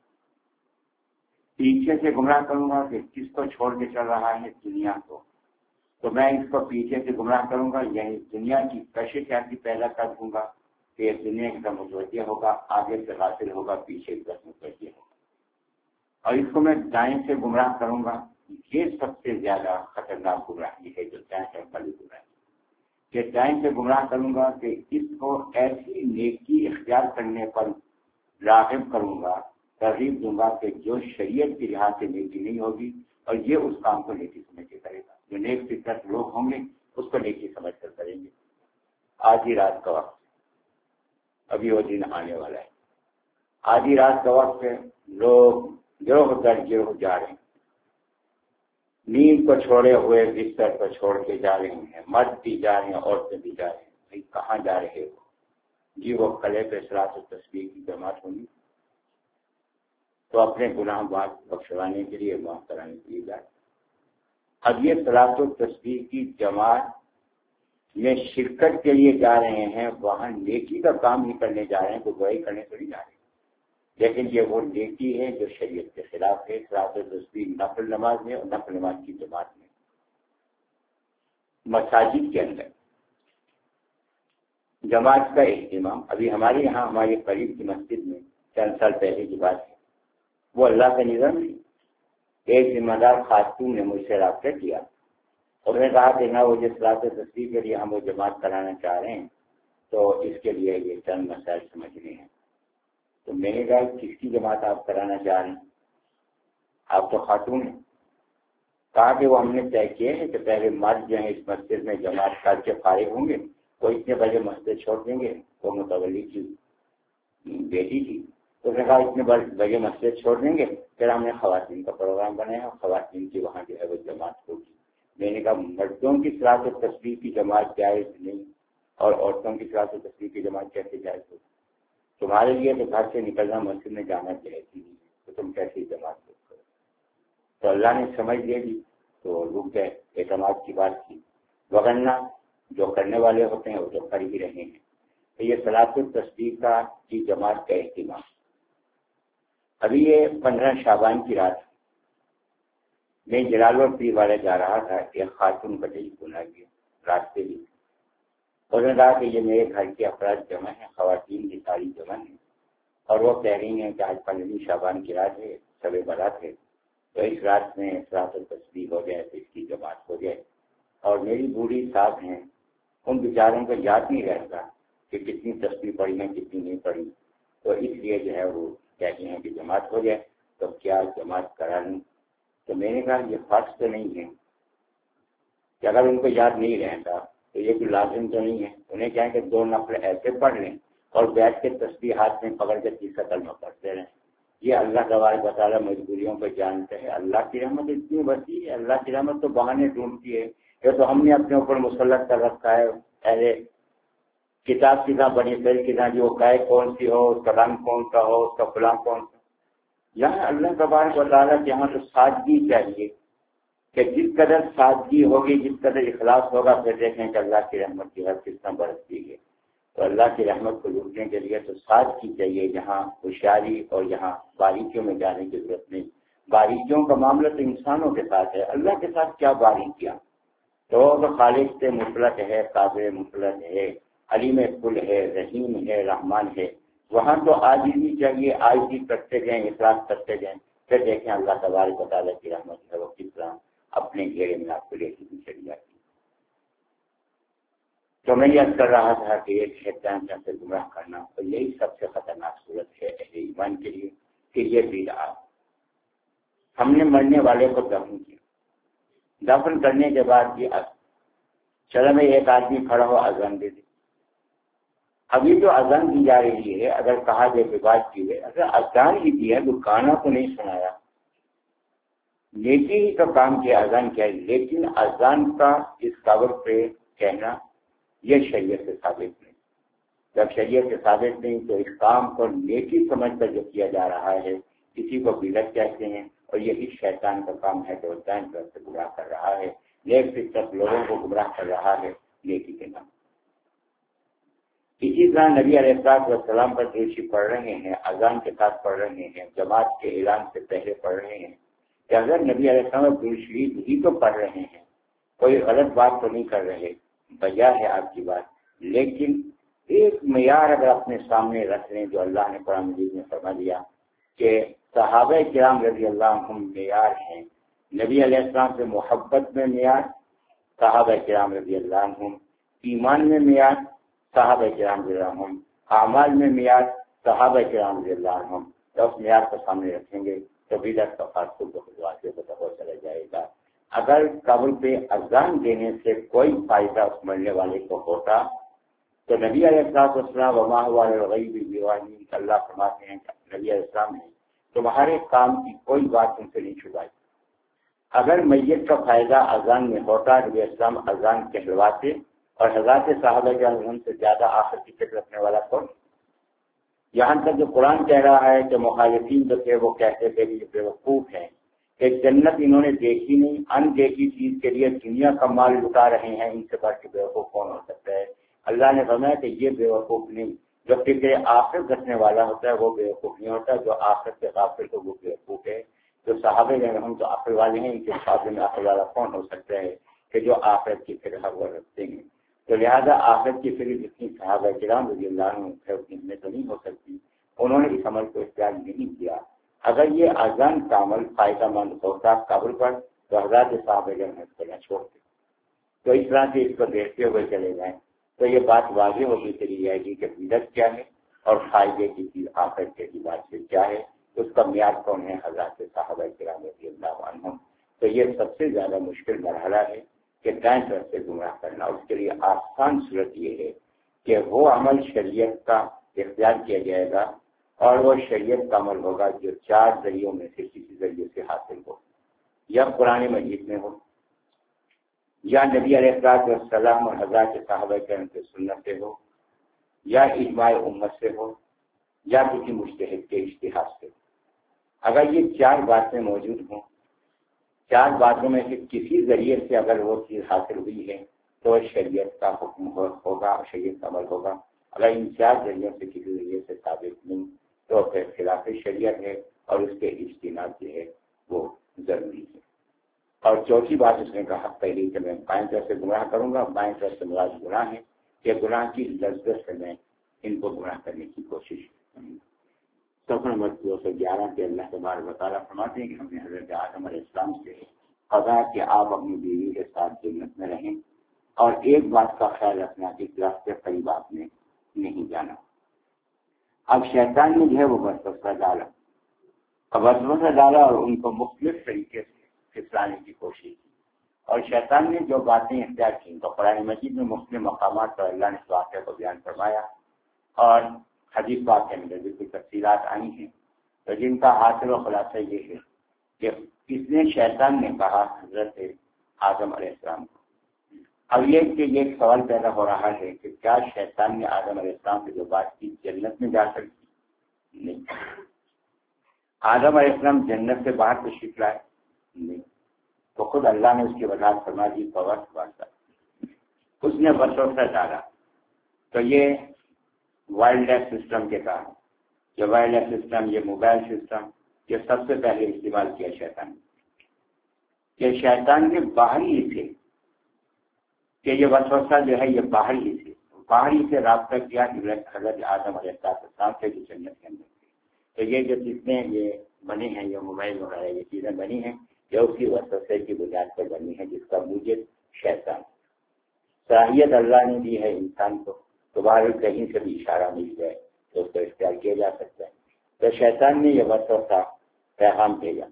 پیچھے سے گناہ کروں گا کہ کس کو چھوڑ کے چل رہا ہے؟ دنیا کو. تو میں اس کو پیچھے سے گمراہ کروں گا، یعنی دنیا کی کشش ایسی پیدا کر دوں گا کہ دنیا کی طرف متوجہ ہوگا، آگے سے غافل ہوگا، پیچھے کی طرف متوجہ ہوگا. اور اس کو میں دائیں سے گمراہ کروں گا. یہ سب سے زیادہ خطرناک گمراہی ہے جو دائیں سے والی گمراہی. کہ دائیں سے گمراہ کروں گا کہ اس کو ایسی نیکی اختیار کرنے پر راغب کروں گا، ترغیب دوں گا کہ جو شریعت کے لحاظ سے نیکی نہیں ہوگی، اور یہ اس کام کو نیکی سمجھ کے کرے گا. جو نیک فطرت لوگ ہوں گے اس کو نیکی سمجھ کر کریں گے. آدھی رات کا وقت، ابھی وہ دن آنے والا ہے. آدھی رات کا وقت لوگ گروہ در گروہ جا رہے ہیں، نیند کو چھوڑے ہوئے بستر کو چھوڑ کے جا رہے ہیں. مرد بھی جا رہے ہیں، عورتیں بھی جا رہے ہیں. بھائی کہاں جا رہے ہو؟ جی وہ کلے پہ صلاۃ التسبیح کی جماعت ہوگی، تو اپنے گناہ بات بخشوانے کے لیے، معاف کرانے کے لیے جائے. اب یہ صلاۃ التسبیح کی جماعت میں شرکت کے لیے جا رہے ہیں، وہاں نیکی کا کام ہی کرنے جا رہے ہیں، کوئی برائی کرنے تو نہیں جا رہے. لیکن یہ وہ نیکی ہے جو شریعت کے خلاف ہے. صلاۃ التسبیح نفل نماز میں اور نفل نماز کی جماعت میں. مساجد کے اندر جماعت کا اہتمام، ابھی ہمارے یہاں ہمارے قریب کی مسجد میں چند سال پہلے کی بات ہے، وہ اللہ کا نظام نہیں. ایک ذمہ دار خاتون نے مجھ سے رابطہ کیا اور نے کہا کہ نہ وہ جس صلاۃ التسبیح کے لیے ہم وہ جماعت کرانا چاہ رہے ہیں، تو اس کے لیے یہ چند مسائل سمجھنے ہیں. تو میں نے کہا کس کی جماعت آپ کرانا چاہ رہے ہیں؟ آپ تو خاتون ہیں. کہا کہ وہ ہم نے طے کیے ہیں کہ پہلے مرد جو ہیں اس مسجد میں جماعت کر کے فارغ ہوں گے، وہ اتنے بجے مسجد چھوڑ دیں گے. وہ متولی کی بیٹی تھی، تو اس نے کہا اتنے بجے مسجد چھوڑ دیں گے. پھر ہم نے خواتین کا پروگرام بنایا، خواتین کی وہاں جو ہے وہ جماعت ہوگی. میں نے کہا مردوں کی صلاۃ التسبیح کی جماعت جائز نہیں، اور عورتوں کی صلاۃ التسبیح کی جماعت کیسے جائز ہوگی؟ تمہارے لیے تو گھر سے نکلنا مسجد میں جانا جائز ہی نہیں، تو تم کیسی جماعت کرو؟ تو اللہ نے سمجھ دے دی تو رک گئے، اعتماد کی بات کی. وغیرہ جو کرنے والے ہوتے ہیں وہ تو کر ہی رہے ہیں. تو یہ صلاۃ التسبیح کا کی جماعت کا اہتمام. ابھی یہ پندرہ شعبان کی رات میں جلال اور پیر والے جا رہا تھا، ایک خاتون کا ٹیلیفون آ گیا راستے میں. انہوں نے کہا کہ یہ میرے گھر کے افراد جمع ہیں، خواتین کی ساری جمع ہیں، اور وہ کہہ رہی ہیں کہ آج پندرہویں شعبان کی رات ہے، شب برات ہے، تو اس رات میں صلاۃ التسبیح ہو جائے تو اس کی جماعت ہو جائے. اور میری بوڑھی ساس ہیں، ان بیچاروں کو یاد نہیں رہتا کہ کتنی تسبیح پڑھی ہیں کتنی نہیں پڑھی، تو اس لیے جو ہے وہ کہتے ہیں کہ جماعت ہو جائے. تو کیا جماعت کرا لوں؟ تو میں نے کہا یہ فرض تو نہیں ہے کہ اگر ان کو یاد نہیں رہتا تو یہ کوئی لازم تو نہیں ہے. انہیں کیا ہے کہ دو نفل ایسے پڑھ لیں اور بیٹھ کے تسبیح ہاتھ میں پکڑ کے تیسرا کلمہ پڑھتے رہیں. یہ اللہ تبارک و تعالیٰ مجبوریوں کو جانتے ہیں. اللہ کی رحمت اتنی وسیع ہے، اللہ کی رحمت تو بہانے ڈھونڈتی ہے. یہ تو ہم نے اپنے اوپر مسلط کر رکھا ہے. پہلے کتاب کتنا بنی پھر کتنا جو گائے کون سی ہو، اس کا رنگ کون سا ہو، اس کا فلاں کون سا. یہاں اللہ تبارک و تعالیٰ کے یہاں تو سادگی چاہیے کہ جس قدر سادگی ہوگی، جس قدر اخلاص ہوگا، پھر دیکھیں کہ اللہ کی رحمت کی حد کتنا برستی ہے. تو اللہ کی رحمت کو لوٹنے کے لیے تو سادگی چاہیے، یہاں ہوشیاری اور یہاں باریکیوں میں جانے کی ضرورت نہیں. باریکیوں کا معاملہ تو انسانوں کے ساتھ ہے، اللہ کے ساتھ کیا باریکیاں؟ تو خالق سے مطلق ہے، قابل مطلق ہے، علیم کل ہے، رحیم ہے، رحمان ہے. وہاں تو عاجزی چاہیے، عاجزی کرتے جائیں، اخلاص کرتے جائیں، پھر دیکھیں اللہ تبارک و تعالیٰ کی رحمت ہے وہ کس طرح اپنے گھیرے میں آپ کو لے کے چلی جاتی. تو میں یہ کر رہا تھا کہ ایک شیطان سے گمراہ کرنا، اور یہی سب سے خطرناک صورت ہے اہل ایمان کے لیے کہ یہ بدعت. ہم نے مرنے والے کو دفن کیا، دفن کرنے کے بعد یہ چلو میں ایک آدمی کھڑا ہو اذان دے دے. ابھی جو اذان دی جا رہی ہے، اگر کہا جائے کہ بات کی ہے، اگر اذان ہی دی ہے تو گانا کو نہیں سنایا، نیکی ہی کا کام کیا، اذان کیا ہے، لیکن اذان کا اس قبر پہ کہنا یہ شریعت سے ثابت نہیں۔ جب شریعت سے ثابت نہیں تو اس کام کو نیکی سمجھ کر جو کیا جا رہا ہے کسی کو بدعت کہتے ہیں، اور یہی شیطان کا کام ہے کہ وہ دائیں طرف سے گمراہ کر رہا ہے، نیک کی طرف لوگوں کو گمراہ کر رہا ہے نیکی کے نام۔ اسی طرح نبی علیہ الصلوۃ والسلام پر درود پڑھ رہے ہیں، اذان کے ساتھ پڑھ رہے ہیں، جماعت کے اعلان سے پہلے پڑھ رہے ہیں کہ اگر نبی علیہ السلام درود شریف ہی تو پڑھ رہے ہیں، کوئی غلط بات تو نہیں کر رہے، بجا ہے آپ کی بات، لیکن ایک معیار اگر اپنے سامنے رکھ لیں جو اللہ نے قرآن مجید میں فرما دیا کہ صحابہ کرام رضی اللہ عنہم معیار ہیں، نبی علیہ السلام سے محبت میں معیار صحابہ کرام رضی اللہ عنہم، ایمان میں معیار صحابہ کرام رضی اللہ عنہم، اعمال میں معیار صحابہ کرام رضی اللہ عنہم، تو اس معیار کو سامنے رکھیں گے تو بدعت کا فاصلہ بہت واضح پتہ ہو چلا جائے گا۔ اگر قبر پہ اذان دینے سے کوئی فائدہ اس مرنے والے کو ہوتا تو نبی علیہ الصلوۃ والسلام وما هو علی الغیب بضنین، اللہ فرماتے ہیں کہ نبی علیہ السلام نے تمہارے کام کی کوئی بات تم سے نہیں چھپائی۔ اگر میت کا فائدہ اذان میں ہوتا نبی علیہ السلام اذان کہلواتے، اور حضرات صحابہ کرام سے زیادہ آخر کی فکر رکھنے والا کون؟ یہاں تک جو قرآن کہہ رہا ہے کہ مخالفین جو تھے وہ کہتے تھے کہ یہ بیوقوف ہیں کہ جنت انہوں نے دیکھی نہیں، ان دیکھی چیز کے لیے دنیا کا مال لٹا رہے ہیں، ان سے بڑھ کے بیوقوف کون ہو سکتا ہے؟ اللہ نے فرمایا کہ یہ بیوقوف نہیں، جو فکر آخرت رکھنے والا ہوتا ہے وہ بیوقوف نہیں ہوتا، جو آخرت سے غافل تو وہ بیوقوف ہے۔ جو صحابہ ہم تو آخر والے ہیں، ان کے مقابلے میں آخر والا کون ہو سکتا ہے کہ جو آخرت کی فکر وہ رکھتے ہیں؟ تو لہذا آخرت کی فکر جتنی صحابہ کرام رضی اللہ عنہ اتنی میں تو نہیں ہو سکتی، انہوں نے اس عمل کو اختیار نہیں کیا۔ اگر یہ اذان کا عمل فائدہ مند ہوتا قبر پر تو حضرات صحابہ کرام اس کو نہ چھوڑتے، تو اس طرح سے اس کو دیکھتے ہوئے چلے جائیں تو یہ بات واضح ہوتی چلی جائے گی کہ بدعت کیا ہے اور فائدے کی چیز آخرت کے بات سے کیا ہے، اس کا معیار کون ہے؟ حضرات صحابہ کرام رضی اللہ عنہم۔ تو یہ سب سے زیادہ مشکل مرحلہ ہے کہ دائیں طرف سے گمراہ کرنا۔ اس کے لیے آسان صورت یہ ہے کہ وہ عمل شریعت کا اختیار کیا جائے گا، اور وہ شریعت کا عمل ہوگا جو چار ذریعوں میں سے کسی ذریعے سے حاصل ہو، یا قرآن مجید میں ہو، یا نبی علیہ الصلوۃ والسلام اور حضرات صحابہ کرام کی سنت سے ہو، یا اجماع امت سے ہو، یا کسی مجتہد کے اجتہاد سے۔ اگر یہ چار باتیں موجود ہوں، چار باتوں میں سے کسی ذریعے سے اگر وہ چیز حاصل ہوئی ہے تو شریعت کا حکم ہوگا، شریعت کا عمل ہوگا۔ اگر ان چار ذریعوں سے کسی ذریعے سے ثابت نہیں تو پھر خلاف شریعت ہے، اور اس کے اجتناب جو ہے وہ ضروری ہے۔ اور چوتھی بات اس نے کہا پہلی کہ میں بائیں طرف سے گمراہ کروں گا، بائیں طرف سے مراد گناہ ہے کہ گناہ کی لذت سے میں ان کو گمراہ کرنے کی کوشش کروں گا۔ صفحہ نمبر دو سو گیارہ کے اللہ تبارک و تعالیٰ فرماتے ہیں کہ ہم نے حضرت آدم علیہ السلام سے قضا کہ آپ اپنی بیوی کے ساتھ جنت میں رہیں، اور ایک بات کا خیال رکھنا کہ اس راستے قریب آپ نے نہیں جانا۔ اب شیطان نے جو ہے وہ وسوسہ ڈالا، اب وسوسہ ڈالا اور ان کو مختلف طریقے سے پھسلانے کی کوشش کی، اور شیطان نے جو باتیں اختیار کی تو قرآن مجید میں مختلف مقامات پر اللہ نے اس واقعہ کو بیان فرمایا، اور حدیث پاک کے اندر بالکل تفصیلات آئی ہیں، تو جن کا حاصل و خلاصہ یہ ہے کہ اس نے شیطان نے کہا حضرت آدم علیہ السلام کو۔ اب یہ کہ یہ ایک سوال پیدا ہو رہا ہے کہ کیا شیطان نے آدم علیہ السلام سے جو بات کی جنت میں جا سکتی؟ نہیں۔ آدم علیہ السلام جنت سے باہر تشریف لائے؟ نہیں۔ تو خود اللہ نے اس کی وضاحت فرما دی، فوت واسطہ اس نے وسوسہ ڈالا۔ تو یہ وائلڈ لائف سسٹم کے کہا، یہ وائلڈ لائف سسٹم، یہ موبائل سسٹم، یہ سب سے پہلے استعمال کیا شیطان نے، کہ شیطان نے باہری سے کہ یہ وسوسہ جو ہے یہ باہری سے باہری سے رابطہ کیا حضرت آدم علیہ السلام سے جو جنت کے اندر تھے۔ تو یہ جو چیزیں یہ بنی ہیں، یہ موبائل وغیرہ یہ چیزیں بنی ہیں، یہ اسی وسوسے کی بنیاد پر بنی ہے جس کا موجب شیطان۔ صلاحیت اللہ نے دی ہے انسان کو، تو باہر کہیں سے بھی اشارہ مل جائے تو اس کو اختیار کیا جا سکتا ہے۔ تو شیطان نے یہ وسوسہ پیغام بھیجا،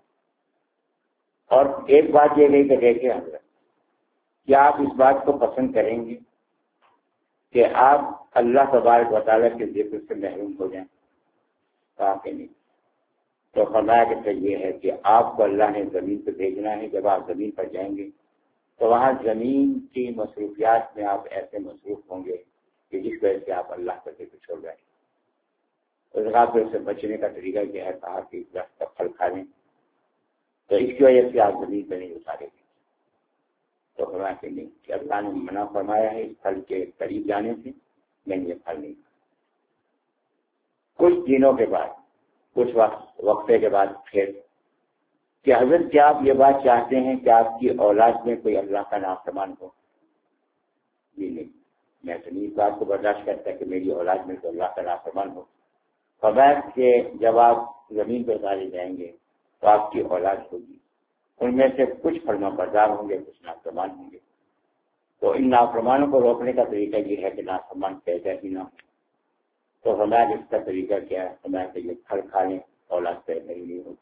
اور ایک بات یہ گئی کہ دیکھیں حضرت، کیا آپ اس بات کو پسند کریں گے کہ آپ اللہ تبارک و تعالیٰ کے ذکر سے محروم ہو جائیں؟ کہا کہ نہیں. تو فرمایا کہ یہ ہے کہ آپ کو اللہ نے زمین پہ بھیجنا ہے. جب آپ زمین پر جائیں گے تو وہاں زمین کی مصروفیات میں آپ ایسے مصروف ہوں گے کہ جس وجہ سے آپ اللہ کا ذکر چھوڑ جائیں. اس جگہ پہ اس سے بچنے کا طریقہ کیا ہے؟ کہا کہ درخت کا پھل کھا لیں تو اس کی وجہ سے آپ زمین پہ نہیں اتارے گے. تو فرمایا کہ نہیں، کہ اللہ نے منع فرمایا ہے اس پھل کے قریب جانے سے، میں نے یہ پھل نہیں کھایا. کچھ دنوں کے بعد، کچھ وقت وقفے کے بعد پھر کہ حضرت کیا آپ یہ بات چاہتے ہیں کہ آپ کی اولاد میں کوئی اللہ کا نافرمان ہو؟ جی نہیں، میں تو نہیں اس بات کو برداشت کرتا کہ میری اولاد میں تو اللہ کا نافرمان ہو. فرمایا کہ جب آپ زمین پہ اتارے جائیں گے تو آپ کی اولاد ہوگی، ان میں سے کچھ فرما بردار ہوں گے، کچھ نافرمان ہوں گے. تو ان نافرمانوں کو روکنے کا طریقہ یہ ہے کہ نافرمان پیدا ہی نہ ہو. تو ہمارا اس کا طریقہ کیا ہے؟ ہمارا یہ پھل کھا لیں، اولاد پیدا ہی نہیں ہوگی.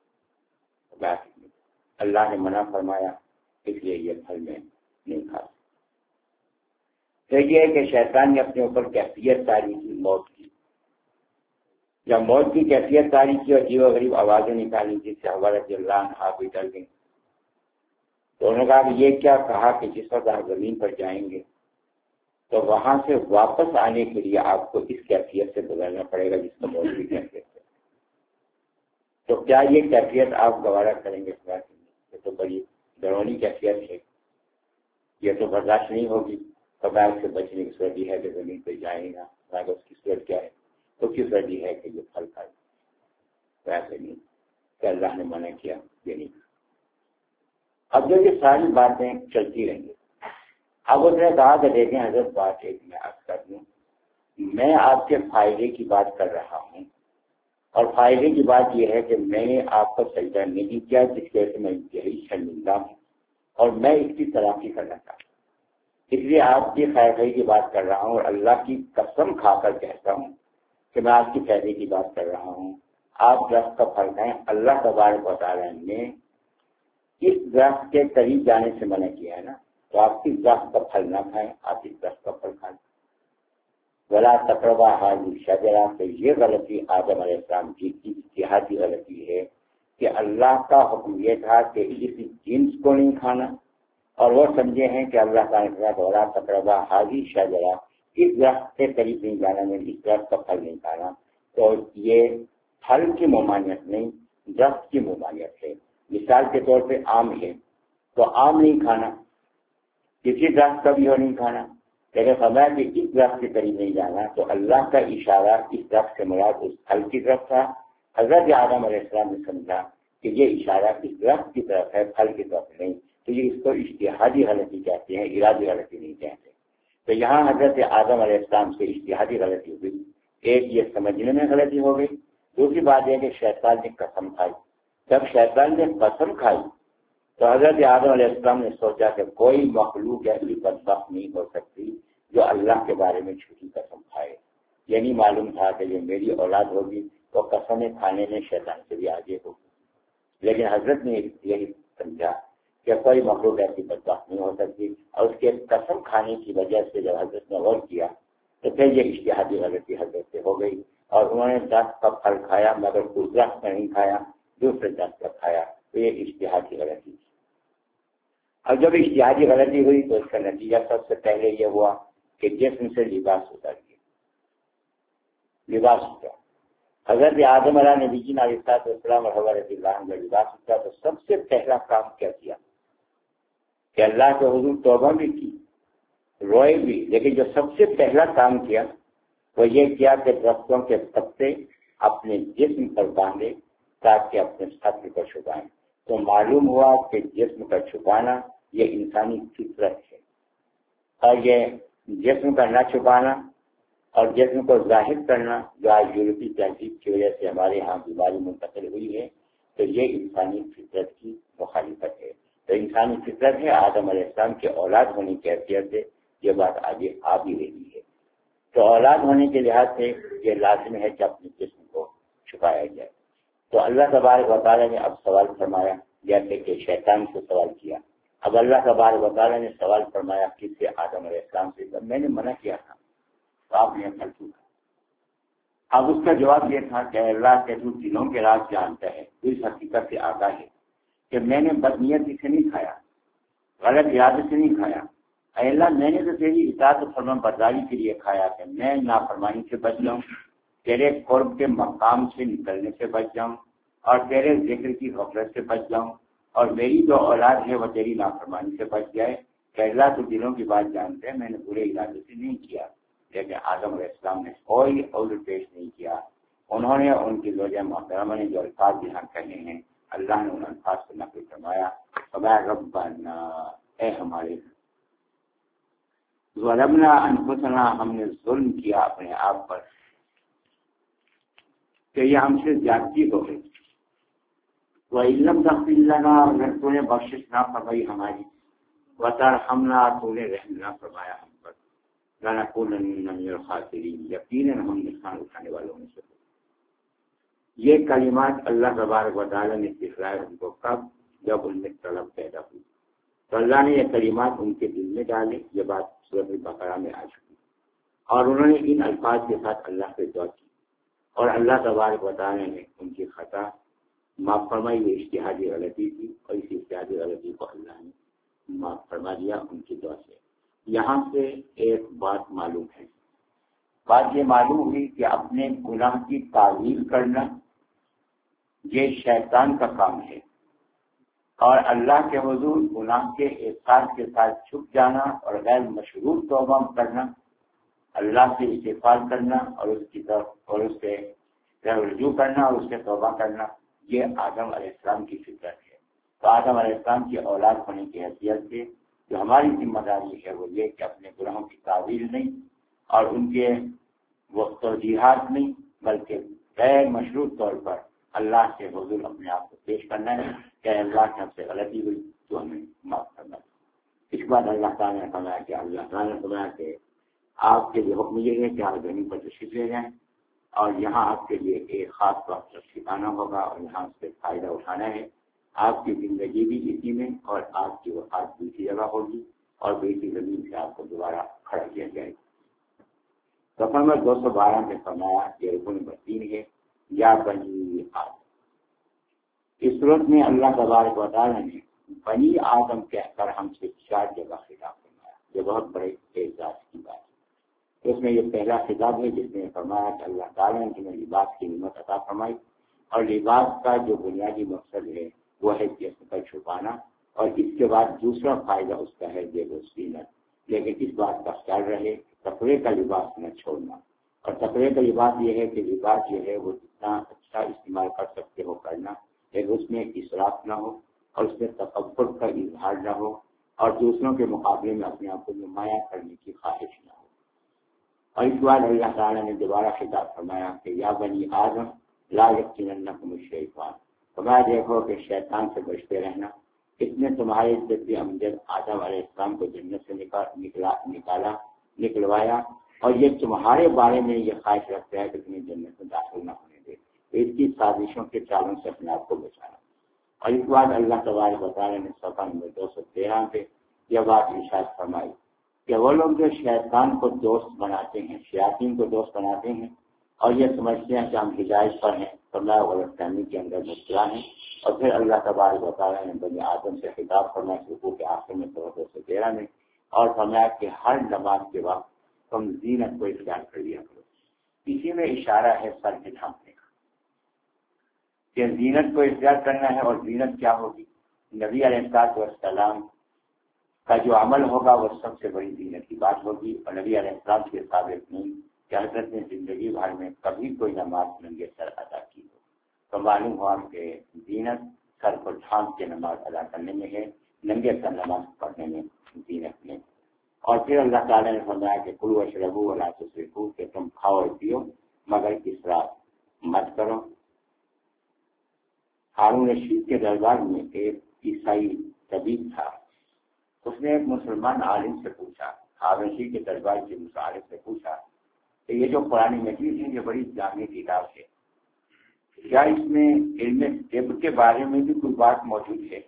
اللہ نے منع فرمایا اس لیے یہ پھل میں نہیں کھا. تو یہ ہے کہ شیطان نے اپنے اوپر کیفیت تاری کی موت کی. جب موت کی کیفیت تاری کی اور عجیب و غریب آوازیں نکالی جس سے حضرت رضی اللہ عنہ بھی ڈر گئی، تو انہوں نے کہا کہ یہ کیا کہا کہ جس وقت آپ زمین پر جائیں گے تو وہاں سے واپس آنے کے لیے آپ کو اس کیفیت سے گزرنا پڑے گا جس کو موت کی کیفیت ہے. تو کیا یہ کیفیت آپ گوارا کریں گے؟ یہ تو بڑی ڈرونی کیفیت ہے، یہ تو برداشت نہیں ہوگی. قبائل سے بچنے کی صورت یہ ہے کہ زمین پہ جائے گا، اگر اس کی صورت کیا ہے تو کی صورت یہ ہے کہ یہ پھل کھائے. ویسے نہیں کہ اللہ نے منع کیا، یہ نہیں. اب جو یہ ساری باتیں چلتی رہیں گی. اب اس نے کہا کہ دیکھیں حضرت بات ایک میں عرض کر دوں، میں آپ کے فائدے کی بات کر رہا ہوں، اور فائدے کی بات یہ ہے کہ میں نے آپ کو سجدہ نہیں کیا جس کی وجہ سے میں انتہائی شرمندہ ہوں اور میں اس کی تلافی کرنا چاہتا ہوں. اس لیے آپ کی خیر خواہی کی بات کر رہا ہوں اور اللہ کی قسم کھا کر کہتا ہوں کہ میں آپ کی فائدے کی بات کر رہا ہوں. آپ درخت کا پھل کھائیں. اللہ تبارک و تعالیٰ نے اس درخت کے قریب جانے سے منع کیا ہے نا، تو آپ اس درخت کا پھل نہ کھائیں، آپ اس درخت کا پھل کھائیں. ولا تقربا هذه الشجرہ. تو یہ غلطی آدم علیہ السلام کی اجتہادی غلطی ہے کہ اللہ کا حکم یہ تھا کہ اس جنس کو نہیں کھانا، اور وہ سمجھے ہیں کہ اللہ تعالیٰ نے کہا ولا تقربا هذه الشجرہ، اس درخت کے قریب نہیں جانا، میں اس درخت کا پھل نہیں کھانا. تو یہ پھل کی ممانعت نہیں، درخت کی ممانعت ہے. مثال کے طور پہ آم ہے تو آم نہیں کھانا، کسی درخت کا بھی ہو نہیں کھانا. لیکن فرمایا کہ اس درخت کے قریب نہیں جانا، تو اللہ کا اشارہ اس درخت سے مراد اس پھل کی طرف تھا. حضرت آدم علیہ السلام نے سمجھا کہ یہ اشارہ اس درخت کی طرف ہے، پھل کی طرف نہیں. تو یہ اس کو اجتہادی غلطی کہتے ہیں، ارادی غلطی نہیں کہتے. تو یہاں حضرت آدم علیہ السلام سے اجتہادی غلطی ہوئی. ایک یہ سمجھنے میں غلطی ہو گئی، دوسری بات یہ کہ شیطان نے قسم کھائی. جب شیطان نے قسم کھائی تو حضرت آدم علیہ السلام نے سوچا کہ کوئی مخلوق ایسی بدبخت نہیں ہو سکتی جو اللہ کے بارے میں جھوٹی قسم کھائے. یہ نہیں معلوم تھا کہ یہ میری اولاد ہوگی تو قسمیں کھانے میں شیطان سے بھی آگے ہوگی. لیکن حضرت نے یہی سمجھا کہ کوئی مخلوق ایسی بدبخت نہیں ہو سکتی، اور اس کے قسم کھانے کی وجہ سے جب حضرت نے غور کیا تو پھر یہ اجتہادی غلطی حضرت سے ہو گئی، اور انہوں نے درخت کا پھل کھایا مگر اس درخت کا نہیں کھایا، دوسرے درخت کا کھایا. تو یہ اجتہادی غلطی. اب جب اجتہادی غلطی ہوئی تو اس کا نتیجہ سب سے پہلے یہ ہوا کہ جسم سے لباس اتر گیا. لباس اترا. حضرت آدم علیہ نبی جی علیہ السلام اور حضرت اللہ کا لباس اترا تو سب سے پہلا کام کیا کیا کہ اللہ کے حضور توبہ بھی کی، روئے بھی، لیکن جو سب سے پہلا کام کیا وہ یہ کیا کہ درختوں کے پتے اپنے جسم پر باندھے تاکہ اپنے سطح کو چھپائیں. تو معلوم ہوا کہ جسم کا چھپانا یہ انسانی فطرت ہے، اور یہ جسم کا نہ چھپانا اور جسم کو ظاہر کرنا جو آج یورپی تہذیب کی وجہ سے ہمارے ہاں بیماری منتقل ہوئی ہے، تو یہ انسانی فطرت کی مخالفت ہے. تو انسانی فطرت ہے، آدم علیہ السلام کے اولاد ہونے کی حیثیت سے یہ بات آگے آ بھی رہی ہے. تو اولاد ہونے کے لحاظ سے یہ لازم ہے کہ اپنے جسم کو چھپایا جائے. تو اللہ تبارک و تعالیٰ نے اب سوال فرمایا، جیسے کہ شیطان سے سوال کیا. اب اللہ تبارک و تعالیٰ نے سوال فرمایا کس سے؟ آدم علیہ السلام سے. جب میں نے منع کیا تھا تو آپ نے پھل چکا۔ اب اس کا جواب یہ تھا کہ اللہ کے جو دلوں کے راز جانتا ہے، اس حقیقت سے آگاہ ہے کہ میں نے بدنیتی سے نہیں کھایا، غلط ارادے سے نہیں کھایا، اے اللہ میں نے تو تیری اطاعت و فرمان برداری کے لیے کھایا کہ میں نافرمانی سے بچ جاؤں، تیرے قرب کے مقام سے نکلنے سے بچ جاؤں، اور تیرے ذکر کی غفلت سے بچ جاؤں، اور میری جو اولاد ہے وہ تیری نافرمانی سے بچ جائے۔ کہ اللہ تو دلوں کی بات جانتے ہیں، میں نے برے ارادے سے نہیں کیا۔ لیکن آدم علیہ السلام نے کوئی عذر پیش نہیں کیا، انہوں نے ان کی زوجہ محترمہ نے جو الفاظ یہاں کہے ہیں، اللہ نے ان الفاظ کو نقل فرمایا، فرمایا ربنا، اے ہمارے ظلمنا انفسنا، ہم نے ظلم کیا اپنے آپ پر کہ یہ ہم سے زیادتی ہو گئی، وَإِلَّمْ تَغْفِرْ لَنَا، اگر تو نے بخشش نہ فرمائی ہماری، وَتَرْحَمْنَا، تو نے رحم نہ فرمایا ہم پر، لَنَكُونَنَّ مِنَ الْخَاسِرِينَ، یقیناً ہم نقصان اٹھانے والوں میں سے۔ یہ کلمات اللہ تبارک و تعالیٰ نے سکھلائے ان کو کب؟ جب ان میں طلب پیدا ہوئی، تو اللہ نے یہ کلمات ان کے دل میں ڈالے۔ یہ بات سورۃ بقرہ میں آ چکی، اور انہوں نے ان الفاظ کے ساتھ اللہ سے دعا کی، اور اللہ تبارک و تعالیٰ نے ان کی خطا معاف فرمائی۔ یہ اجتہادی غلطی تھی، اور اس اجتہادی غلطی کو اللہ نے معاف فرما دیا ان کی دعا سے۔ یہاں سے ایک بات معلوم ہے، بات یہ معلوم ہوئی کہ اپنے گناہ کی تعویل کرنا یہ شیطان کا کام ہے، اور اللہ کے حضور گناہ کے احساس کے ساتھ چھپ جانا اور غیر مشروط توبہ کرنا، اللہ سے استغفار کرنا اور اس کی طرف اور اس سے رجوع کرنا اور اس سے توبہ کرنا، یہ آدم علیہ السلام کی فطرت ہے۔ تو آدم علیہ السلام کی اولاد ہونے کی حیثیت سے جو ہماری ذمہ داری ہے وہ یہ کہ اپنے گناہوں کی تعویل نہیں اور ان کے وہ توجیحات نہیں، بلکہ غیر مشروط طور پر اللہ سے حضور اپنے آپ کو پیش کرنا ہے کہ اللہ کی ہم سے غلطی ہوئی تو ہمیں معاف کرنا ہے۔ اس کے بعد اللہ تعالیٰ نے فرمایا کہ اللہ تعالیٰ نے فرمایا کہ آپ کے لیے حکم یہ ہے کہ آپ زمین پر تشریف لے جائیں، اور یہاں آپ کے لیے ایک خاص وقت ٹھکانا ہوگا، اور یہاں سے فائدہ اٹھانا ہے۔ آپ کی زندگی بھی اسی میں، اور آپ کی وفات بھی اسی جگہ ہوگی، اور بیٹی زمین سے آپ کو دوبارہ کھڑا کیا جائے گا۔ سفر میں دو سو بارہ میں فرمایا کہ رکن نمبر تین ہے، یا بنی آدم۔ اس صورت میں اللہ تبارک و تعالیٰ نے بنی آدم کہہ کر ہم سے چار جگہ خطاب فرمایا، یہ بہت بڑے اعزاز کی بات ہے۔ اس میں یہ پہلا خطاب ہے جس میں فرمایا کہ اللہ تعالیٰ نے تمہیں لباس کی نعمت عطا فرمائی، اور لباس کا جو بنیادی مقصد ہے وہ ہے جسم کا چھپانا، اور اس کے بعد دوسرا فائدہ اس کا ہے یہ زینت۔ لیکن اس بات کا خیال رہے تقوی کا لباس نہ چھوڑنا، اور تقوی کا لباس یہ ہے کہ لباس یہ ہے وہ جتنا اچھا استعمال کر سکتے ہو کرنا، لیکن اس میں اسراف نہ ہو، اور اس میں تکبر کا اظہار نہ ہو، اور دوسروں کے مقابلے میں اپنے آپ کو نمایاں کرنے کی خواہش نہ ہو۔ اور اس بار اللہ تعالیٰ نے دوبارہ خطاب فرمایا کہ یا بنی آدم لا یفتننکم الشیطان، فرمایا دیکھو کہ شیطان سے بچتے رہنا، اس نے تمہارے جد امجد آدم علیہ السلام کو جنت سے نکلا نکالا نکلوایا، اور یہ تمہارے بارے میں یہ خواہش رکھتا ہے کہ تمہیں جنت میں داخل نہ ہونے دے، اس کی سازشوں کے چالوں سے اپنے آپ کو بچانا۔ اور اس بات اللہ تبارک و تعالیٰ نے صفحہ نمبر دو سو تیرہ پہ یہ بات ارشاد فرمائی کہ وہ لوگ جو شیطان کو دوست بناتے ہیں، شیاطین کو دوست بناتے ہیں، اور یہ سمجھتے ہیں کہ ہم ہدایت پر ہیں، فرمایا غلط فہمی کے اندر مبتلا ہیں۔ اور پھر اللہ تبارک و تعالیٰ نے بنی آدم سے خطاب فرمایا رکوع کے آخر میں دو سو تیرہ میں، اور فرمایا کہ ہر نماز کے وقت تم زینت کو اختیار کر لیا کرو۔ اسی میں اشارہ ہے سر کے ڈھانپنے کا، کہ زینت کو اختیار کرنا ہے، اور زینت کیا ہوگی؟ نبی علیہ السلام کا جو عمل ہوگا وہ سب سے بڑی زینت کی بات ہوگی، اور نبی علیہ السلام کے ثابت نہیں کہ حضرت نے زندگی بھر میں کبھی کوئی نماز ننگے سر ادا کی ہو۔ تو معلوم ہوا کہ زینت سر کو ڈھانپ کے نماز ادا کرنے میں ہے، ننگے سر نماز پڑھنے میں زینت میں۔ اور پھر اللہ تعالیٰ نے فرمایا کہ کلوا واشربوا ولا تسرفوا، کہ تم کھاؤ اور پیو مگر اسراف مت کرو۔ ہارون رشید کے دربار میں ایک عیسائی طبیب تھا، اس نے ایک مسلمان عالم سے پوچھا، ہارون رشید کے دربار کے عالم سے پوچھا کہ یہ جو قرآن مجید ہے یہ بڑی جامع کتاب ہے، کیا اس میں علم طب کے بارے میں بھی کوئی بات موجود ہے؟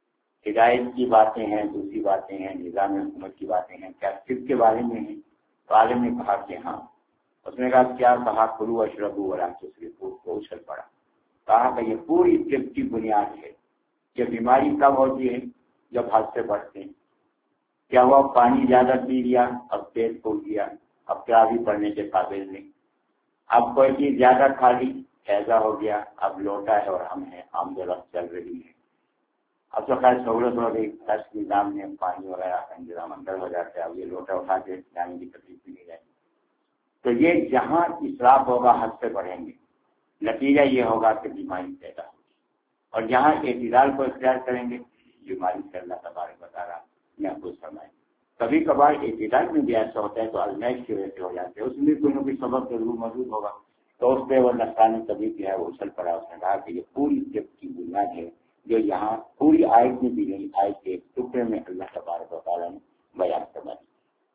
ہدایت کی باتیں ہیں، دوسری باتیں ہیں، نظام حکومت کی باتیں ہیں، کیا طب کے بارے میں ہیں؟ تو تو عالم نے کہا کہ ہاں. اس نے کہا کیا؟ کہا کلو اشربو ولا تسرفوا. تو اچھل پڑا. کہا کہ یہ پوری طب کی بنیاد ہے. یہ بیماری کب ہوتی ہے؟ جب حد سے بڑھتے ہیں. کیا ہوا؟ پانی زیادہ پی لیا، اب پیٹ پھول گیا، اب کیا بھی پڑھنے کے قابل نہیں. اب کوئی چیز زیادہ کھا لی، ایسا ہو گیا، اب لوٹا ہے اور ہم ہیں، آمد و رفت چل رہی ہے. اب تو خیر سہولت ہو گئی، ٹچ نظام میں پانی وغیرہ کا انتظام اندر ہو جاتا ہے. اب یہ لوٹا اٹھا کے جانے کی تکلیف بھی نہیں رہے. تو یہ جہاں اسراف ہوگا حد سے بڑھیں گے، نتیجہ یہ ہوگا کہ بیماری پیدا ہوگی. اور جہاں اعتدال کو اختیار کریں گے، بیماری سے اللہ تبارک و تعالیٰ محفوظ فرمائیں. کبھی کبھار اعتدال میں بھی ایسا ہوتا ہے تو ازمائش کی وجہ سے ہو جاتے ہیں، اس میں کوئی نہ کوئی سبب ضرور موجود ہوگا. تو اس پہ وہ نقصان کبھی جو ہے وہ اچھل پڑا. اس نے کہا کہ یہ پوری طب کی بنیاد ہے جو یہاں پوری آیت میں بھی نہیں، آیت کے ایک ٹکڑے میں اللہ تبارک و تعالیٰ نے بیان فرما دی.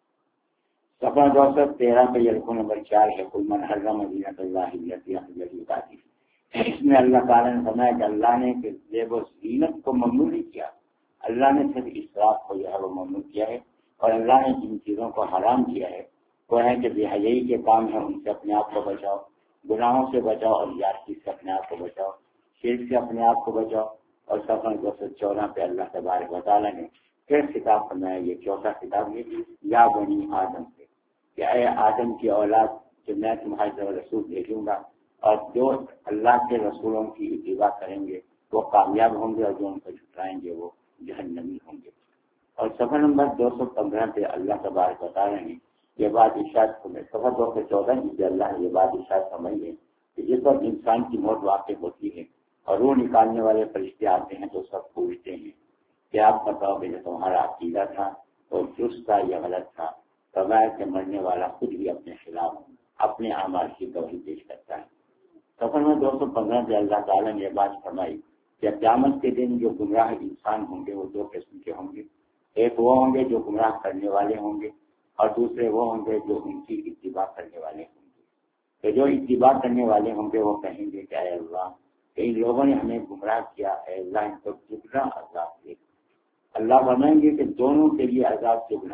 صفحہ دو سو تیرہ پہ یہ رکو نمبر چار ہے، کل من حرم زینت اللہ التی اخرجت لعبادہ. اس میں اللہ تعالیٰ نے فرمایا کہ اللہ نے کہ زیب و زینت کو ممنوع نہیں کیا، اللہ نے صرف اسراف کو جو ہے وہ ممنوع کیا ہے. اور اللہ نے جن چیزوں کو حرام کیا ہے وہ ہے کہ بے حیائی کے کام ہیں، ان سے اپنے آپ کو بچاؤ، گناہوں سے بچاؤ اور زیادتی سے اپنے آپ کو بچاؤ، شرک سے اپنے آپ کو بچاؤ. اور صفحہ دو سو چودہ پہ اللہ تبارک و تعالیٰ نے پھر خطاب فرمایا، یہ چوتھا خطاب یہ یا بنی آدم سے کہ اے آدم کی اولاد، جو میں تمہاری طرف رسول بھیجوں گا اور جو اللہ کے رسولوں کی اتباع کریں گے وہ کامیاب ہوں گے، اور جو ان کو جھٹلائیں گے وہ جہنمی ہوں گے. اور صفحہ نمبر دو سو پندرہ پہ اللہ تبارک و تعالیٰ نے یہ بات ارشاد فرمائی. صفحہ دو سو چودہ میں اللہ نے یہ بات ارشاد فرمائی ہے کہ جس وقت انسان کی موت واقع ہوتی ہے اور روح نکالنے والے فرشتے آتے ہیں تو سب پوچھتے ہیں کہ آپ بتاؤ کہ جو تمہارا عقیدہ تھا وہ درست تھا یا غلط تھا. فرمایا کہ مرنے والا خود بھی اپنے خلاف اپنے اعمال کی گواہی پیش کرتا ہے. صفحہ میں دو سو پندرہ سے اللہ تعالیٰ نے یہ بات فرمائی کہ قیامت کے دن جو گمراہ انسان ہوں گے وہ دو قسم کے ہوں گے. ایک وہ ہوں گے جو گمراہ کرنے والے ہوں گے، اور دوسرے وہ ہوں گے جو ان کی اتباع کرنے والے ہوں گے. کہ جو اتباع کرنے والے ہوں گے وہ کہیں گے کہ اے اللہ، کئی لوگوں نے ہمیں گمراہ کیا، اے اللہ ان کو دگنا عذاب دے. اللہ فرمائیں گے کہ دونوں کے لیے عذاب دگنا،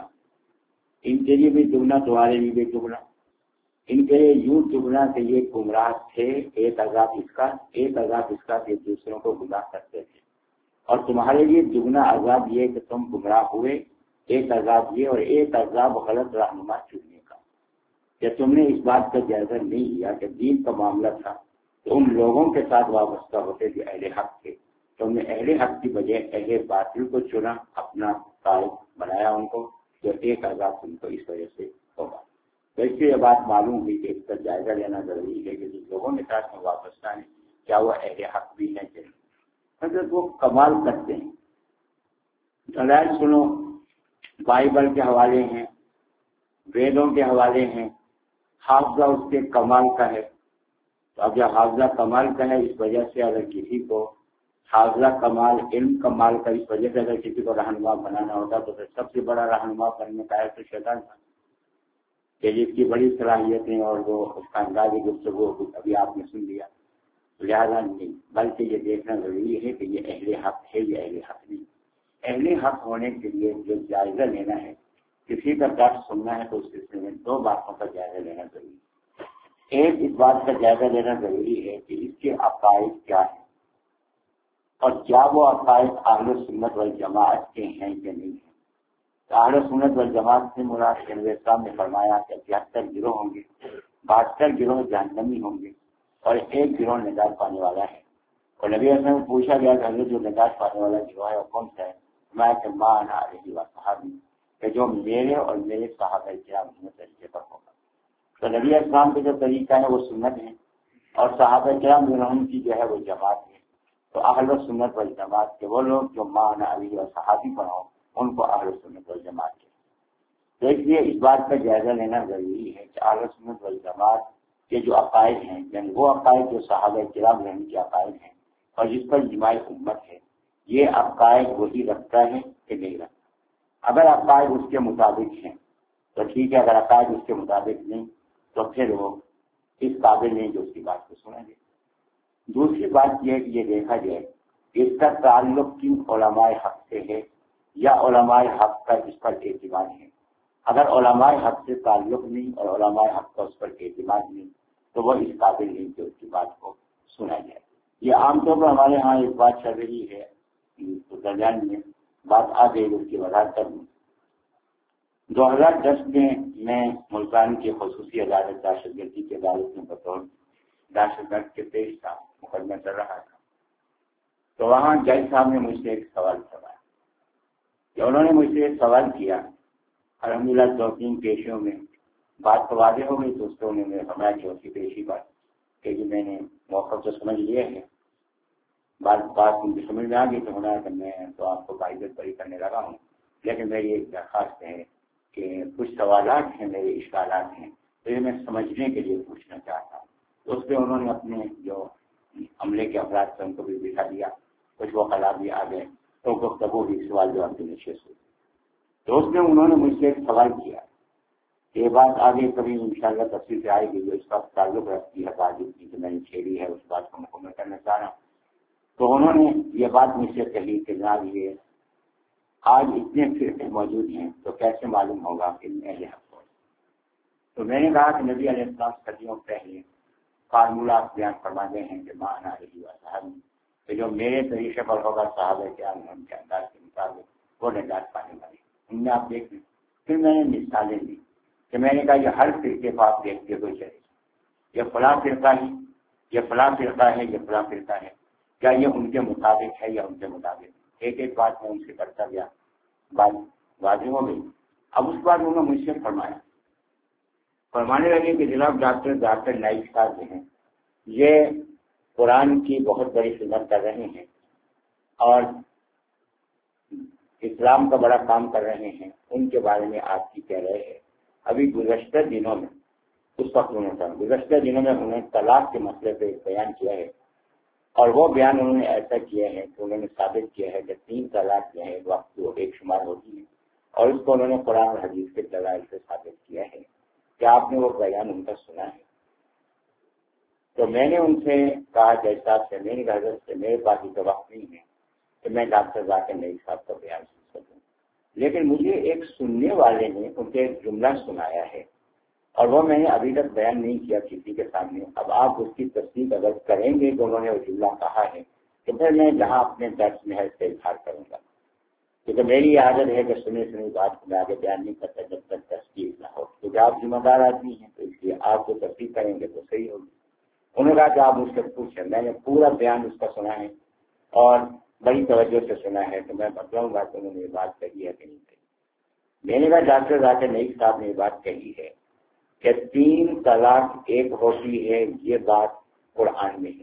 ان کے لیے بھی دگنا، تمہارے لیے بھی دگنا. ان کے لیے یوں دگنا کہ یہ گمراہ تھے، ایک عذاب اس کا ایک عذاب اس کا کہ دوسروں کو گمراہ کرتے تھے. اور تمہارے لیے دگنا عذاب یہ کہ تم گمراہ ہوئے، ایک عذاب یہ، اور ایک عذاب غلط رہنما چننے کا کہ تم نے اس بات کا جائزہ نہیں لیا کہ دین کا معاملہ تھا تو ان لوگوں کے ساتھ وابستہ ہوتے جو اہل حق تھے. تم نے اہل حق کی بجائے اہل باطل کو چنا، اپنا قائد بنایا ان کو، جو ایک عذاب تم کو اس وجہ سے ہوگا. تو اس سے یہ بات معلوم ہوئی کہ اس کا جائزہ لینا ضروری ہے کہ جن لوگوں کے ساتھ وابستہ ہیں کیا وہ اہل حق بھی ہیں کہ نہیں. اگر وہ کمال کرتے ہیں، دلائل سنو، بائبل کے حوالے ہیں، ویدوں کے حوالے ہیں، حافظہ اس کے کمال کا ہے. تو اب جب حافظہ کمال کا ہے، اس وجہ سے اگر کسی کو حافظہ کمال، علم کمال کا اس وجہ سے اگر کسی کو رہنما بنانا ہوتا تو پھر سب سے بڑا رہنما بننے کا ہے تو شیطان تھا کہ جس کی بڑی صلاحیتیں اور وہ اس کا انداز گفتگو ابھی آپ نے سن لیا. لہٰذا نہیں، بلکہ یہ دیکھنا ضروری ہے کہ یہ اہل حق ہے یا اہل حق نہیں. اہل حق ہونے کے لیے جو جائزہ لینا ہے، کسی کا درس سننا ہے تو اس سلسلے میں دو باتوں کا جائزہ لینا ضروری ہے. ایک اس بات کا جائزہ لینا ضروری ہے کہ اس کے عقائد کیا ہیں اور کیا وہ عقائد اہل سنت والجماعت کے ہیں کہ نہیں ہیں. اہل سنت والجماعت سے مراد نبی اسلام نے فرمایا کہ تہتر گروہ ہوں گے، بہتر گروہ جہنمی ہوں گے اور ایک گروہ نجات پانے والا ہے. اور نبی اسلام نے پوچھا گیا کہ حضرت جو نجات پانے والا گروہ ہے وہ کون سا ہے؟ میں کہ ماں انا علیہ وصحابی، کہ جو میرے اور میرے صحابہ کرام کے طریقے پر ہوگا. تو نبی اسلام کا جو طریقہ ہے وہ سنت ہے، اور صحابہ کرام جنہوں کی جو ہے وہ جماعت ہے. تو اہل سنت والجماعت کے وہ لوگ جو ماں انا علیہ وصحابی پر ہوں ان کو اہل سنت والجماعت کے. تو اس لیے اس بات کا جائزہ لینا ضروری ہے کہ اہل سنت والجماعت کے جو عقائد ہیں، یعنی وہ عقائد جو صحابہ کرام رحم کے عقائد ہیں اور جس پر اجماع امت ہے، یہ عقائد وہی رکھتا ہے کہ نہیں رکھتا. اگر عقائد اس کے مطابق ہیں تو ٹھیک ہے، اگر عقائد اس کے مطابق نہیں تو پھر وہ اس قابل نہیں جو اس کی بات کو سنیں گے. دوسری بات یہ ہے کہ یہ دیکھا جائے اس کا تعلق کن علماء حق سے ہے یا علماء حق کا اس پر اعتبار ہے. اگر علماء حق سے تعلق نہیں اور علماء حق کا اس پر اعتماد نہیں تو وہ اس قابل نہیں کہ اس کی بات کو سنا جائے. یہ عام طور پر ہمارے ہاں ایک بات چل رہی ہے تو درمیان میں بات آ گئی اس کی وضاحت کر دوں. دو ہزار دس میں میں ملتان کی خصوصی عدالت دہشت گردی کی عدالت میں بطور دہشت گرد کے پیش تھا، مقدمہ چل رہا تھا. تو وہاں جج صاحب نے مجھ سے ایک سوال کروایا کہ انہوں نے مجھ سے ایک سوال کیا. الحمدللہ دو تین پیشیوں میں بات تو واضح ہو گئی تو اس کو انہوں نے فرمایا کہ اس کی پیشی بات کہ جی میں نے موقع تو سمجھ لیا ہے، بات بات ان کی سمجھ میں آ گئی تو ہونا کہ میں تو آپ کو باعزت بری کرنے لگا ہوں، لیکن میری ایک درخواست ہے کہ کچھ سوالات ہیں، میرے اشکالات ہیں تو یہ میں سمجھنے کے لیے پوچھنا چاہتا ہوں. تو اس پہ انہوں نے اپنے جو عملے کے افراد سے ان کو بھی بٹھا دیا، کچھ وکلاء بھی آ گئے تو گفتگو بھی سوال جواب کی نشست ہوئی. تو اس میں انہوں نے مجھ سے ایک سوال کیا، یہ بات آگے کبھی انشاءاللہ تفصیل سے آئے گی جو اس کا تعلق رکھتی ہے بات کی جو میں نے چھیڑی ہے اس بات کو مکمل کرنا چاہ رہا ہوں. تو انہوں نے یہ بات مجھ سے کہی کہ جناب یہ آج اتنے فرقے موجود ہیں تو کیسے معلوم ہوگا کہ اہل حق ہو. تو میں نے کہا کہ نبی علیہ السلام صدیوں پہلے فارمولہ بیان فرماتے ہیں کہ مانا رہی ہوا صاحب کہ جو میرے طریقے پر ہوگا صحابہ کرام ان کے انداز کے مطابق وہ نجات پانے والے. ان میں آپ دیکھ لیں. پھر میں نے مثالیں دی کہ میں نے کہا یہ ہر فرقے کو آپ دیکھتے ہوئے چلے، یہ فلاں فرقہ ہے، یہ فلاں فرقہ ہے، یہ فلاں فرقہ ہے، کیا یہ ان کے مطابق ہے یا ان کے مطابق. ایک ایک بات میں ان سے کرتا گیا، بات واضح ہو گئی. اب اس بات انہوں نے مجھ سے فرمایا فرمانے لگے کہ جناب ڈاکٹر ڈاکٹر نائک صاحب جو ہیں یہ قرآن کی بہت بڑی خدمت کر رہے ہیں اور اسلام کا بڑا کام کر رہے ہیں، ان کے بارے میں آپ کی کہہ رہے ہیں. ابھی گزشتہ دنوں میں اس وقت انہوں نے گزشتہ دنوں میں انہوں نے طلاق کے مسئلے پہ بیان کیا ہے اور وہ بیان انہوں نے ایسا کیا ہے کہ انہوں نے ثابت کیا ہے کہ تین طلاق جو ہے وقت وہ ایک شمار ہوتی ہے اور اس کو انہوں نے قرآن اور حدیث کے دلائل سے ثابت کیا ہے. کیا آپ نے وہ بیان ان کا سنا ہے؟ تو میں نے ان سے کہا جج صاحب سے میری حضرت سے میرے پاس ہی تو وقت نہیں ہے کہ میں ڈاکٹر ذاکر نئی صاحب کا بیان سن سکوں، لیکن مجھے ایک سننے والے نے ان کے ایک جملہ سنایا ہے اور وہ میں نے ابھی تک بیان نہیں کیا کسی کے سامنے. اب آپ اس کی تصدیق اگر کریں گے تو انہوں نے وہ جملہ کہا ہے تو پھر میں جہاں اپنے درس میں ہے اس کا اظہار کروں گا، کیونکہ میری عادت ہے کہ سنی سنی بات کو میں آگے بیان نہیں کرتا جب تک تصدیق نہ ہو، کیونکہ آپ ذمہ دار آدمی ہیں تو اس لیے آپ کو تصدیق کریں گے تو صحیح ہوگی. انہوں نے کہا کہ آپ مجھ سے پوچھیں. میں نے پورا بیان اس کا سنا ہے اور بڑی توجہ سے سنا ہے تو میں بتلاؤں گا کہ انہوں نے یہ بات کہی ہے کہ نہیں کہی. میں نے کہا ڈاکٹر ذاکر نائک صاحب نے یہ بات کہی ہے کہ تین طلاق ایک ہوتی ہے، یہ بات قرآن میں ہے.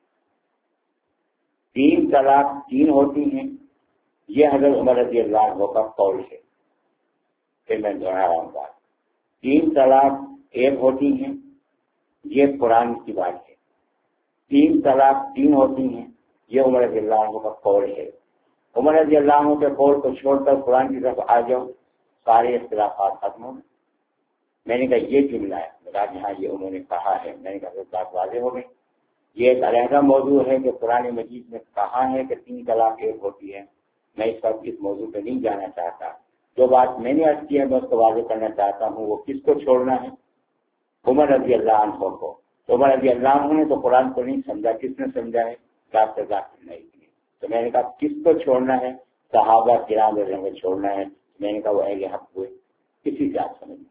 تین طلاق تین ہوتی ہیں، یہ حضرت عمر رضی اللہ عنہ کا قول ہے. پھر میں دوہرا رہا ہوں بات، تین طلاق ایک ہوتی ہیں یہ قرآن کی بات ہے. تین طلاق تین ہوتی ہیں یہ عمر رضی اللہ عنہ کا قول ہے. عمر رضی اللہ عنہ کے قول کو چھوڑ کر قرآن کی طرف آ جاؤ، سارے اختلافات ختم ہوں. میں نے کہا یہ جملہ ہے، میرا یہاں یہ انہوں نے کہا ہے. میں نے کہا بات واضح ہو گئی. یہ ایک علیحدہ موضوع ہے کہ قرآن مجید میں کہا ہے کہ تین طلاق ایک ہوتی ہے. میں اس وقت اس موضوع پہ نہیں جانا چاہتا. جو بات میں نے عرض کی ہے میں اس کو واضح کرنا چاہتا ہوں. وہ کس کو چھوڑنا ہے؟ عمر رضی اللہ عنہ کو. تو عمر رضی اللہ عنہ نے تو قرآن کو نہیں سمجھا، کس نے سمجھا ہے؟ ڈاکٹر ذاکر نائک نے. تو میں نے کہا کس کو چھوڑنا ہے؟ صحابہ کرام رضی اللہ عنہ چھوڑنا ہے. میں نے کہا وہ اہل حق ہوئے، کسی سے آپ سمجھ.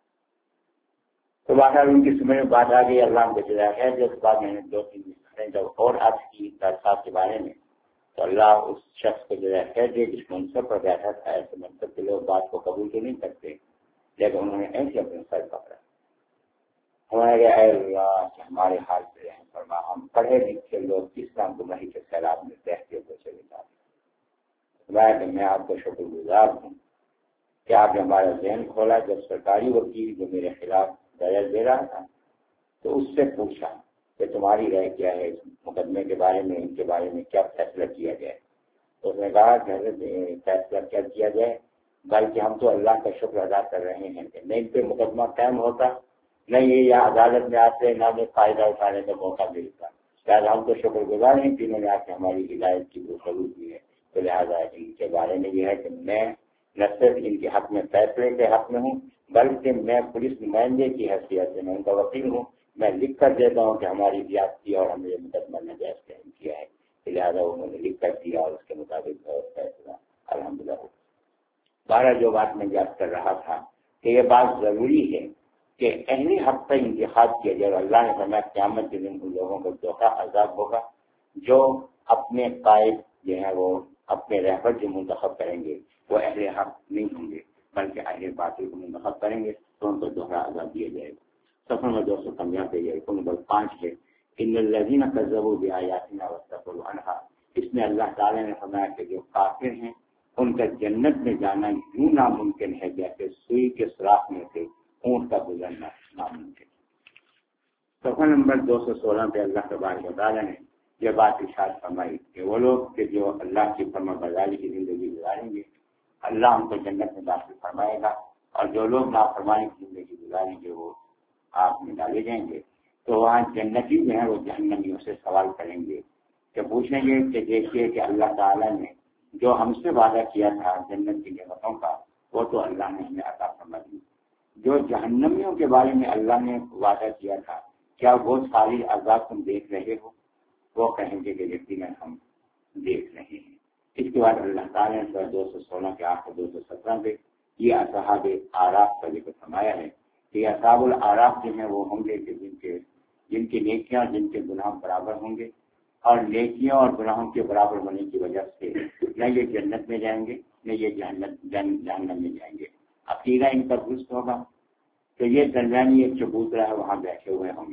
تو باہر ان کی سمجھ میں بات آ گئی. اللہ کو جزائے خیر. جو اس بات میں نے دو تین مثالیں جب اور عرض کی درسات کے بارے میں تو اللہ اس شخص کو جزائے خیر دے جس منصب پر بیٹھا تھا. ایسے منصب کے لوگ بات کو قبول تو نہیں کرتے لیکن انہوں نے ایسے اپنے سر پکڑا. ہمارے اے اللہ کہ ہمارے حال پہ رحم فرما. ہم پڑھے لکھے لوگ اسلام کو نہیں کے سیلاب میں بہتے ہوئے چلے جاتے. میں آپ کو شکر گزار ہوں کہ آپ نے ہمارا ذہن کھولا. جب سرکاری وکیل جو میرے خلاف درج دے رہا تھا تو اس سے پوچھا کہ تمہاری رائے کیا ہے اس مقدمے کے بارے میں، ان کے بارے میں کیا فیصلہ کیا جائے. تو اس نے کہا کہ فیصلہ کیا کیا جائے، بلکہ ہم تو اللہ کا شکر ادا کر رہے ہیں کہ نہ ان پہ مقدمہ قائم ہوتا، نہ یہ یا عدالت میں آتے، نہ میں فائدہ اٹھانے کا موقع ملتا. شاید ہم تو شکر گزار ہیں کہ انہوں نے آ کے ہماری ہدایت کی وہ ضرور کی ہے. تو لہٰذا ان کے بارے میں یہ ہے کہ میں نہ صرف ان کے حق میں فیصلے کے حق میں ہوں بلکہ میں پولیس نمائندے کی حیثیت سے میں ان کا وکیل ہوں، میں لکھ کر دیتا ہوں کہ ہماری زیادتی اور ہم نے مقدمہ ناجائز قائم کیا ہے، لہٰذا انہوں نے لکھ کر دیا اور اس کے مطابق فیصلہ الحمدللہ ہو۔ بارہ جو بات میں یاد کر رہا تھا کہ یہ بات ضروری ہے کہ اہل حق کا انتخاب کیا جائے، اور اللہ نے فرمایا قیامت کے دن ان لوگوں کو دھوکہ عذاب ہوگا جو اپنے قائد جو ہیں وہ اپنے رہبر جو منتخب کریں گے وہ اہل حق نہیں ہوں گے بلکہ اہل باطل کو منتخب کریں گے تو ان کو دوہرا عذاب دیا جائے گا۔ سفر میں دو سو پندرہ پہ یہ رکن نمبر پانچ ہے، ان الذین کذبوا بآیاتنا واستکبروا عنہا، اس میں اللہ تعالیٰ نے فرمایا کہ جو کافر ہیں ان کا جنت میں جانا یوں ناممکن ہے جیسے سوئی کے سوراخ میں سے اونٹ کا گزرنا ناممکن۔ صفحہ نمبر دو سو سولہ پہ اللہ تبارک و تعالیٰ نے یہ بات ارشاد فرمائی کہ وہ لوگ کہ جو اللہ کی فرما برداری کی زندگی گزاریں گے اللہ ان کو جنت میں داخل فرمائے گا، اور جو لوگ نافرمانی کی زندگی گزاریں گے وہ آگ میں ڈالے جائیں گے۔ تو وہاں جنتی جو ہیں وہ جہنمیوں سے سوال کریں گے کہ پوچھیں گے کہ دیکھیے کہ اللہ تعالیٰ نے جو ہم سے وعدہ کیا تھا جنت کی نعمتوں کا وہ تو اللہ نے ہمیں عطا فرما دی، جو جہنمیوں کے بارے میں اللہ نے وعدہ کیا تھا کیا وہ ساری عذاب تم دیکھ رہے ہو؟ وہ کہیں گے کہ یقیناً ہم دیکھ رہے ہیں۔ اس کے بعد اللہ تعالیٰ نے دو سو سولہ کے آخر دو سو سترہ پہ یہ اصحاب آراف کا ذکر فرمایا ہے کہ اصحاب العراف جو ہیں وہ ہوں گے کہ جن کے جن کی نیکیاں جن کے گناہ برابر ہوں گے، اور نیکیوں اور گناہوں کے برابر ہونے کی وجہ سے نہ یہ جنت میں جائیں گے نہ یہ جہنت جہنم میں جائیں گے، عقیدہ ان کا درست ہوگا تو یہ درمیانی ایک چبوترا ہے وہاں بیٹھے ہوئے ہوں گے،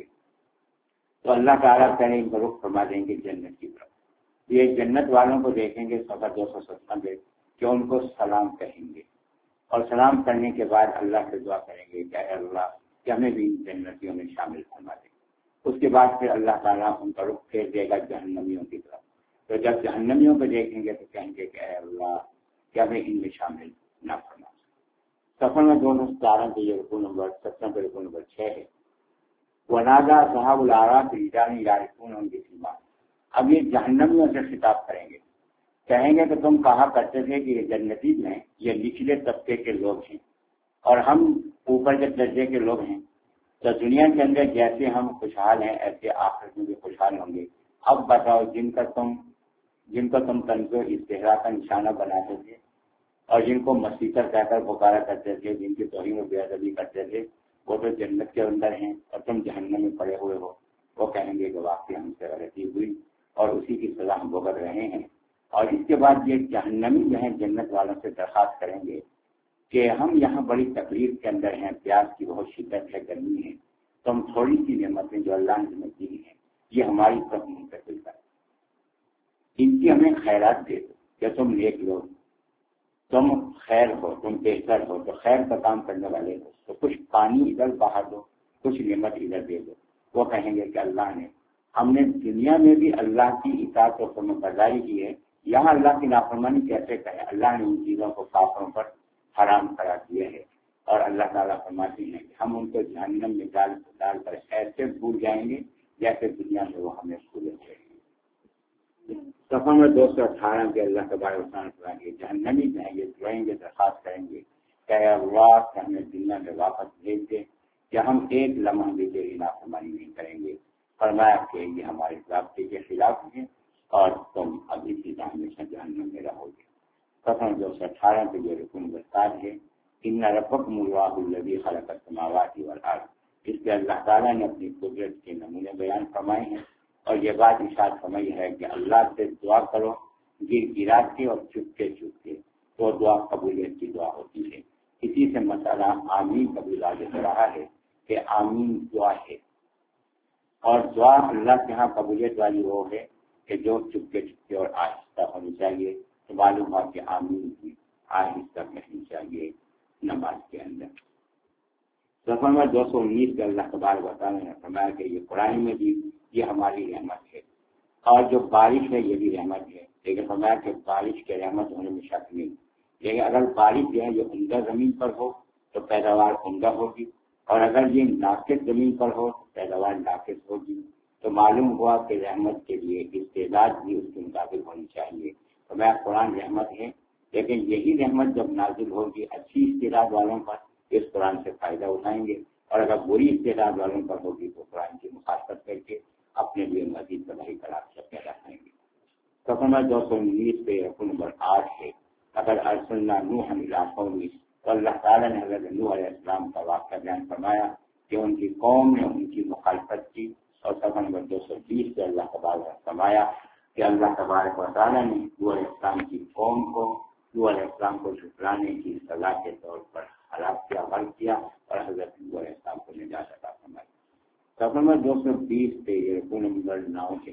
تو اللہ تعالیٰ کریں ان کو رخ فرما دیں گے جنت کی طرف۔ یہ جنت والوں کو دیکھیں گے صفحہ دو سو سترہ پہ کہ ان کو سلام کہیں گے، اور سلام کرنے کے بعد اللہ سے دعا کریں گے کہ اے اللہ کہ ہمیں بھی جنتیوں میں شامل فرما دیں۔ اس کے بعد پھر اللہ تعالیٰ ان کا رخ پھیر دے گا جہنمیوں کی طرف، تو جب جہنمیوں کو دیکھیں گے تو کہیں گے کہ اے اللہ کہ ہمیں ان میں شامل نہ فرما۔ سفر میں دو سو ستارہ پہ یہ رکوع نمبر سترہ پہ رکوع نمبر چھ ہے، وَنَادَىٰ أَصْحَابُ الْأَعْرَافِ رِجَالًا يَعْرِفُونَهُم بِسِيمَاهُمْ۔ اب یہ جہنمیوں سے خطاب کریں گے، کہیں گے کہ تم کہا کرتے تھے کہ یہ جنتی جو ہیں یہ نچلے طبقے کے لوگ ہیں اور ہم اوپر کے درجے کے لوگ ہیں، تو دنیا کے اندر جیسے ہم خوشحال ہیں ایسے آخرت میں بھی خوشحال ہوں گے۔ اب بتاؤ جن کا تم جن کو تم تنزو استہزاء کا نشانہ بناتے تھے اور جن کو مسیطر کہہ کر پکارا کرتے تھے، جن کی توہین و بے ادبی کرتے تھے، وہ تو جنت کے اندر ہیں اور تم جہنم میں پڑے ہوئے ہو، وہ کہیں گے کہ واقعی ہم سے غلطی ہوئی اور اسی کی سزا ہم بھگت رہے ہیں۔ اور اس کے بعد یہ جہنمی جو ہیں جنت والوں سے درخواست کریں گے کہ ہم یہاں بڑی تکلیف کے اندر ہیں، پیاس کی بہت شدت ہے، گرمی ہے، تو ہم تھوڑی سی نعمتیں جو اللہ نے ہمیں دی ہیں یہ ہماری طرف منتقل کر، ان کی ہمیں خیرات دے دو کہ تم نیک لوگ، تم خیر ہو، تم بہتر ہو، تو خیر کا کام کرنے والے ہو، تو کچھ پانی ادھر بہا دو، کچھ نعمت ادھر دے دو۔ وہ کہیں گے کہ اللہ نے ہم نے دنیا میں بھی اللہ کی اطاعت و فرمانبرداری کی ہے، یہاں اللہ کی نافرمانی کیسے کریں؟ اللہ نے ان چیزوں کو کافروں پر حرام قرار دیا ہے، اور اللہ تعالیٰ فرماتے ہیں کہ ہم ان کو جہنم میں ڈال ڈال کر ایسے بھول جائیں گے جیسے دنیا میں وہ ہمیں بھولے تھے۔ صفحہ میں دو سو اٹھارہ کے اللہ تبارک و تعالیٰ فرمائیں گے جہنمی جو ہیں یہ دعائیں گے، درخواست کریں گے کہ اے اللہ کہ ہمیں دنیا میں واپس بھیج دے کہ ہم ایک لمحہ بھی تیری نافرمانی نہیں کریں گے۔ فرمایا کہ یہ ہمارے ضابطے کے خلاف ہے اور تم ابھی سیدھا ہمیشہ جہنم میں رہو گے۔ صفحہ دو سو اٹھارہ پہ یہ رکن نمبر سات ہے، ان ربکم اللہ الذی خلق السماوات والارض۔ اس پہ اللہ تعالیٰ نے اپنی قدرت کے نمونے بیان فرمائے ہیں، اور یہ بات ارشاد فرمائی ہے کہ اللہ سے دعا کرو گر گرا کے اور چپ کے چپ کے، تو دعا قبولیت کی دعا ہوتی ہے۔ اسی سے مسئلہ آمین کا بھی واضح ہو رہا ہے کہ آمین دعا ہے، اور دعا اللہ کے ہاں قبولیت والی وہ ہے کہ جو چپ کے چپ کے اور آہستہ ہونی چاہیے، تو معلوم ہوا کہ آمین کی آہستہ کہنی چاہیے نماز کے اندر۔ سفر میں دو سو انیس کے اللہ تبارک و تعالیٰ نے فرمایا کہ یہ قرآن میں بھی یہ ہماری رحمت ہے، اور جو بارش ہے یہ بھی رحمت ہے، لیکن فرمایا کہ بارش کے رحمت ہونے میں شک نہیں، لیکن اگر بارش جو ہے یہ عمدہ زمین پر ہو تو پیداوار عمدہ ہوگی، اور اگر یہ ناقص زمین پر ہو تو پیداوار ناقص ہوگی۔ تو معلوم ہوا کہ رحمت کے لیے استعداد بھی اس کے مطابق ہونی چاہیے۔ فرمایا قرآن رحمت ہے لیکن یہی رحمت جب نازل ہوگی اچھی استعداد والوں پر اس قرآن سے فائدہ اٹھائیں گے، اور اگر بری استعداد والوں پر ہوگی تو قرآن کی مخالفت کر کے اپنے لیے مزید تباہی کا راستہ پیدا کریں گے۔ سفر نمبر دو سو انیس پہ رقم نمبر آٹھ ہے، اگر ارسلنا نوحا الی قومہ، تو اللہ تعالیٰ نے حضرت نوح علیہ السلام کا واقعہ بیان فرمایا کہ ان کی قوم نے ان کی مخالفت کی، اور سفر نمبر دو سو بیس پہ اللہ تبارک نے فرمایا کہ اللہ تبارک و تعالیٰ نے نوح علیہ السلام کی قوم کو نوح علیہ السلام کو جھٹلانے کی سزا کے طور پر ہلاک کیا، غرق کیا، اور حضرت نوح علیہ السلام کو نجات عطا فرمائی۔ سفر نمبر دو سو بیس پہ یہ رکوع نمبر نو ہے،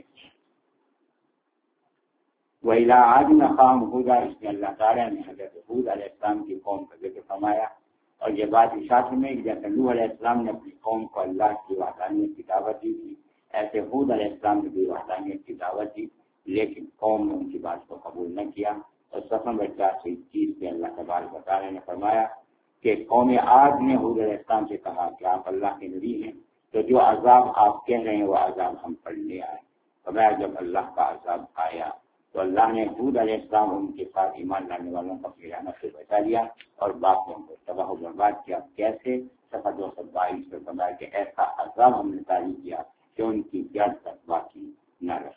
وَإِلَىٰ عَادٍ أَخَاهُمْ هُودًا، اس میں اللہ تعالیٰ نے حضرت ہود علیہ السلام کی قوم کا ذکر فرمایا، اور یہ بات اشارت میں کہ جیسے نوح علیہ السلام نے اپنی قوم کو اللہ کی وحدانیت کی دعوت دی تھی، ایسے ہود علیہ السلام نے بھی وحدانیت کی دعوت دی، لیکن قوم نے ان کی بات کو قبول نہ کیا۔ اور صفحہ نمبر چار سو اکیس میں اللہ تبارک و تعالیٰ نے فرمایا کہ قوم عاد نے ہود علیہ السلام سے کہا کہ آپ اللہ کے نبی ہیں، تو جو عذاب آپ کہہ رہے ہیں وہ عذاب ہم پر لے آئے۔ فرمایا جب اللہ کا عذاب آیا تو اللہ نے ہود علیہ السلام ان کے ساتھ ایمان لانے والوں کو اپنی رحمت سے بچا لیا اور باقیوں کو تباہ و برباد کیا۔ کیسے؟ صفحہ دو سو بائیس میں فرمایا کہ ایسا عذاب ہم نے طاری کیا کہ ان کی جڑ تک باقی نہ رہی۔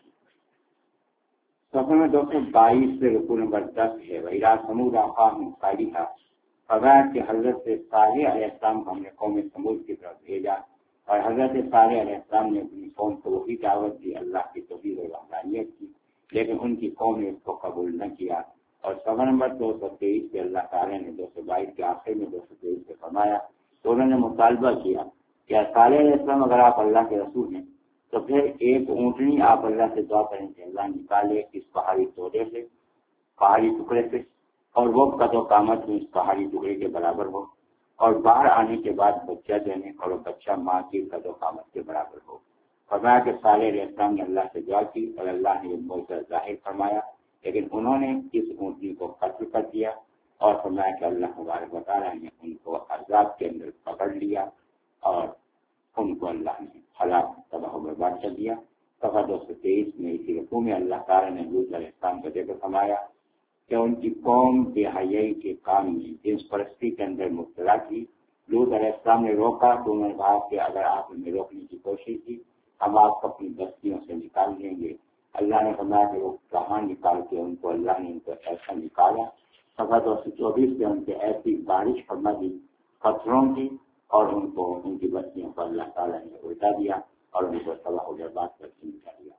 صفحہ میں دو سو بائیس سے رکوع نمبر دس ہے، وَإِلَىٰ ثَمُودَ أَخَاهُمْ صَالِحًا، فرمایا کہ حضرت صالح علیہ السلام کو ہم نے قوم ثمود کی طرف بھیجا، اور حضرت صالح علیہ السلام نے اپنی قوم کو وہی دعوت دی اللہ کی توحید و وحدانیت کی، لیکن ان کی قوم نے اس کو قبول نہ کیا۔ اور صفحہ نمبر دو سو تیئیس پہ اللہ تعالیٰ نے دو سو بائیس کے آخر میں دو سو تیئیس پہ فرمایا تو انہوں نے مطالبہ کیا کہ صالح علیہ السلام اگر آپ اللہ کے رسول ہیں تو پھر ایک اونٹنی آپ اللہ سے دعا کریں کہ اللہ نکالے اس پہاڑی توڑے سے، پہاڑی ٹکڑے سے، اور وہ قد و قامت میں اس پہاڑی ٹکڑے کے برابر ہو، اور باہر آنے کے بعد بچہ دینے اور وہ بچہ ماں کی قد و قامت کے برابر ہو۔ فرمایا کہ صالح علیہ السلام نے اللہ سے دعا کی اور اللہ نے یہ معجزہ ظاہر فرمایا، لیکن انہوں نے اس اونٹنی کو قتل کر دیا، اور فرمایا کہ اللہ تبارک و تعالیٰ نے ان کو عذاب کے اندر پکڑ لیا اور ان کو اللہ نے ہلاک تباہ و برباد کر دیا۔ صفحہ دو سو تیئیس میں اسی رکوع میں اللہ تعالیٰ نے لوط علیہ السلام کا ذکر فرمایا کہ ان کی قوم بے حیائی کے کام میں جنس پرستی کے اندر مبتلا تھی۔ لوط علیہ السلام نے روکا تو انہوں نے کہا کہ اگر آپ انہیں روکنے کی کوشش کی ہم آپ کو اپنی بستیوں سے نکال دیں گے۔ اللہ نے فرمایا کہ وہ کہاں نکال کے ان کو اللہ نے ان کو ایسا نکالا، صفحہ دو سو چوبیس میں ان کے ایسی بارش فرما دی پتھروں کی، اور ان کو ان کی بستیوں پر اللہ تعالیٰ نے الٹا دیا اور ان کو تباہ و برباد کر کے نکال دیا۔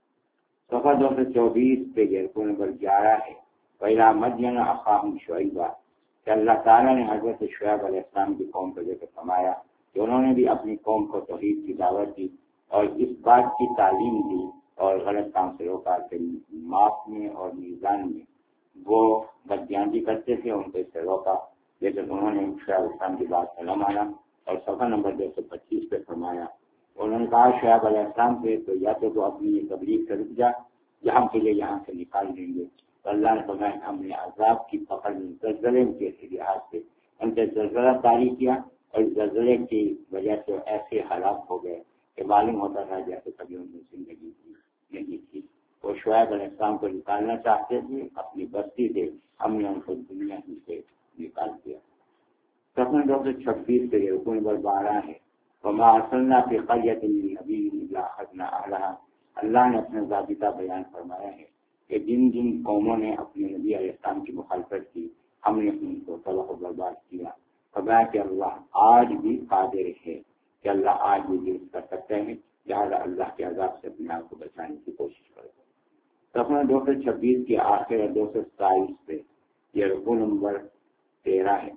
صفحہ دو سو چوبیس پہ رکوع نمبر گیارہ ہے، وَإِلَىٰ مَدْيَنَ أَخَاهُمْ شُعَيْبًا، کہ اللہ تعالیٰ نے حضرت شعیب علیہ السلام کی قوم کو ذکر فرمایا کہ انہوں نے بھی اپنی قوم کو توحید کی دعوت دی اور اس بات کی تعلیم دی اور غلط کام سے روکا کہ ماپ میں اور میزان میں وہ بدگیانی کرتے تھے، ان کو اس سے روکا، لیکن انہوں نے شعیب علیہ السلام کی بات کو نہ مانا۔ اور صفحہ نمبر دو سو پچیس پہ فرمایا انہوں نے کہا شعیب علیہ السلام سے تو یا تو تو اپنی یہ تبلیغ سے رک جا یا ہم کے لیے یہاں سے نکال دیں گے۔ تو اللہ نے فرمایا ہم نے عذاب کی پکڑ میں زلزلے کے لحاظ سے ان سے زلزلہ طاری کیا، اور زلزلے کی وجہ سے ایسے ہلاک ہو گئے کہ معلوم ہوتا تھا جیسے کبھی ان کی زندگی کی نہیں تھی۔ وہ شعیب علیہ السلام کو نکالنا چاہتے تھے اپنی بستی سے، ہم نے ان کو دنیا ہی سے نکال دیا۔ صفحہ دو سو چھبیس سے رکوع نمبر بارہ ہے، وَمَا أَرْسَلْنَا فِي قَرْيَةٍ مِّن نَبِيٍّ إِلَّا أَخَذْنَا أَهْلَهَا، اللہ نے اپنے ضابطہ بیان فرمایا ہے کہ جن جن قوموں نے اپنے نبی علیہ السلام کی مخالفت کی ہم نے ان کو تباہ و برباد کیا۔ فرمایا کہ اللہ آج بھی قادر ہے کہ اللہ آج بھی درست کر سکتے ہیں، لہٰذا اللہ کے عذاب سے اپنے آپ کو بچانے کی کوشش کرے۔ صفحہ دو سو چھبیس کے آخر دو سو ستائیس پہ یہ رکوع نمبر تیرہ ہے،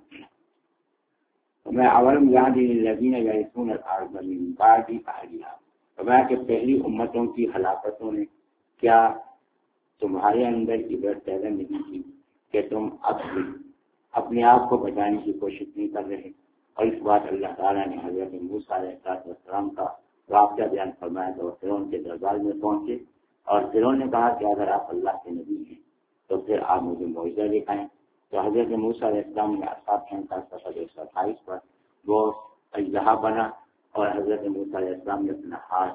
میں اولم یاد الذین یرثون الارض من بعد اہلہا، فرمایا کہ پہلی امتوں کی ہلاکتوں نے کیا تمہارے اندر عبرت پیدا نہیں کی کہ تم اب بھی اپنے آپ کو بچانے کی کوشش نہیں کر رہے۔ اور اس بات اللہ تعالیٰ نے حضرت موسیٰ علیہ السلام کا واقعہ بیان فرمایا تو فرعون کے دربار میں پہنچے اور فرعون نے کہا کہ اگر آپ اللہ کے نبی ہیں تو پھر آپ مجھے معجزہ دکھائیں۔ تو حضرت موسیٰ علیہ السلام نے اصحاب پھینکا، صفحہ ایک سو اٹھائیس پر وہ اژدہا بنا اور حضرت موسیٰ علیہ السلام نے اپنا ہاتھ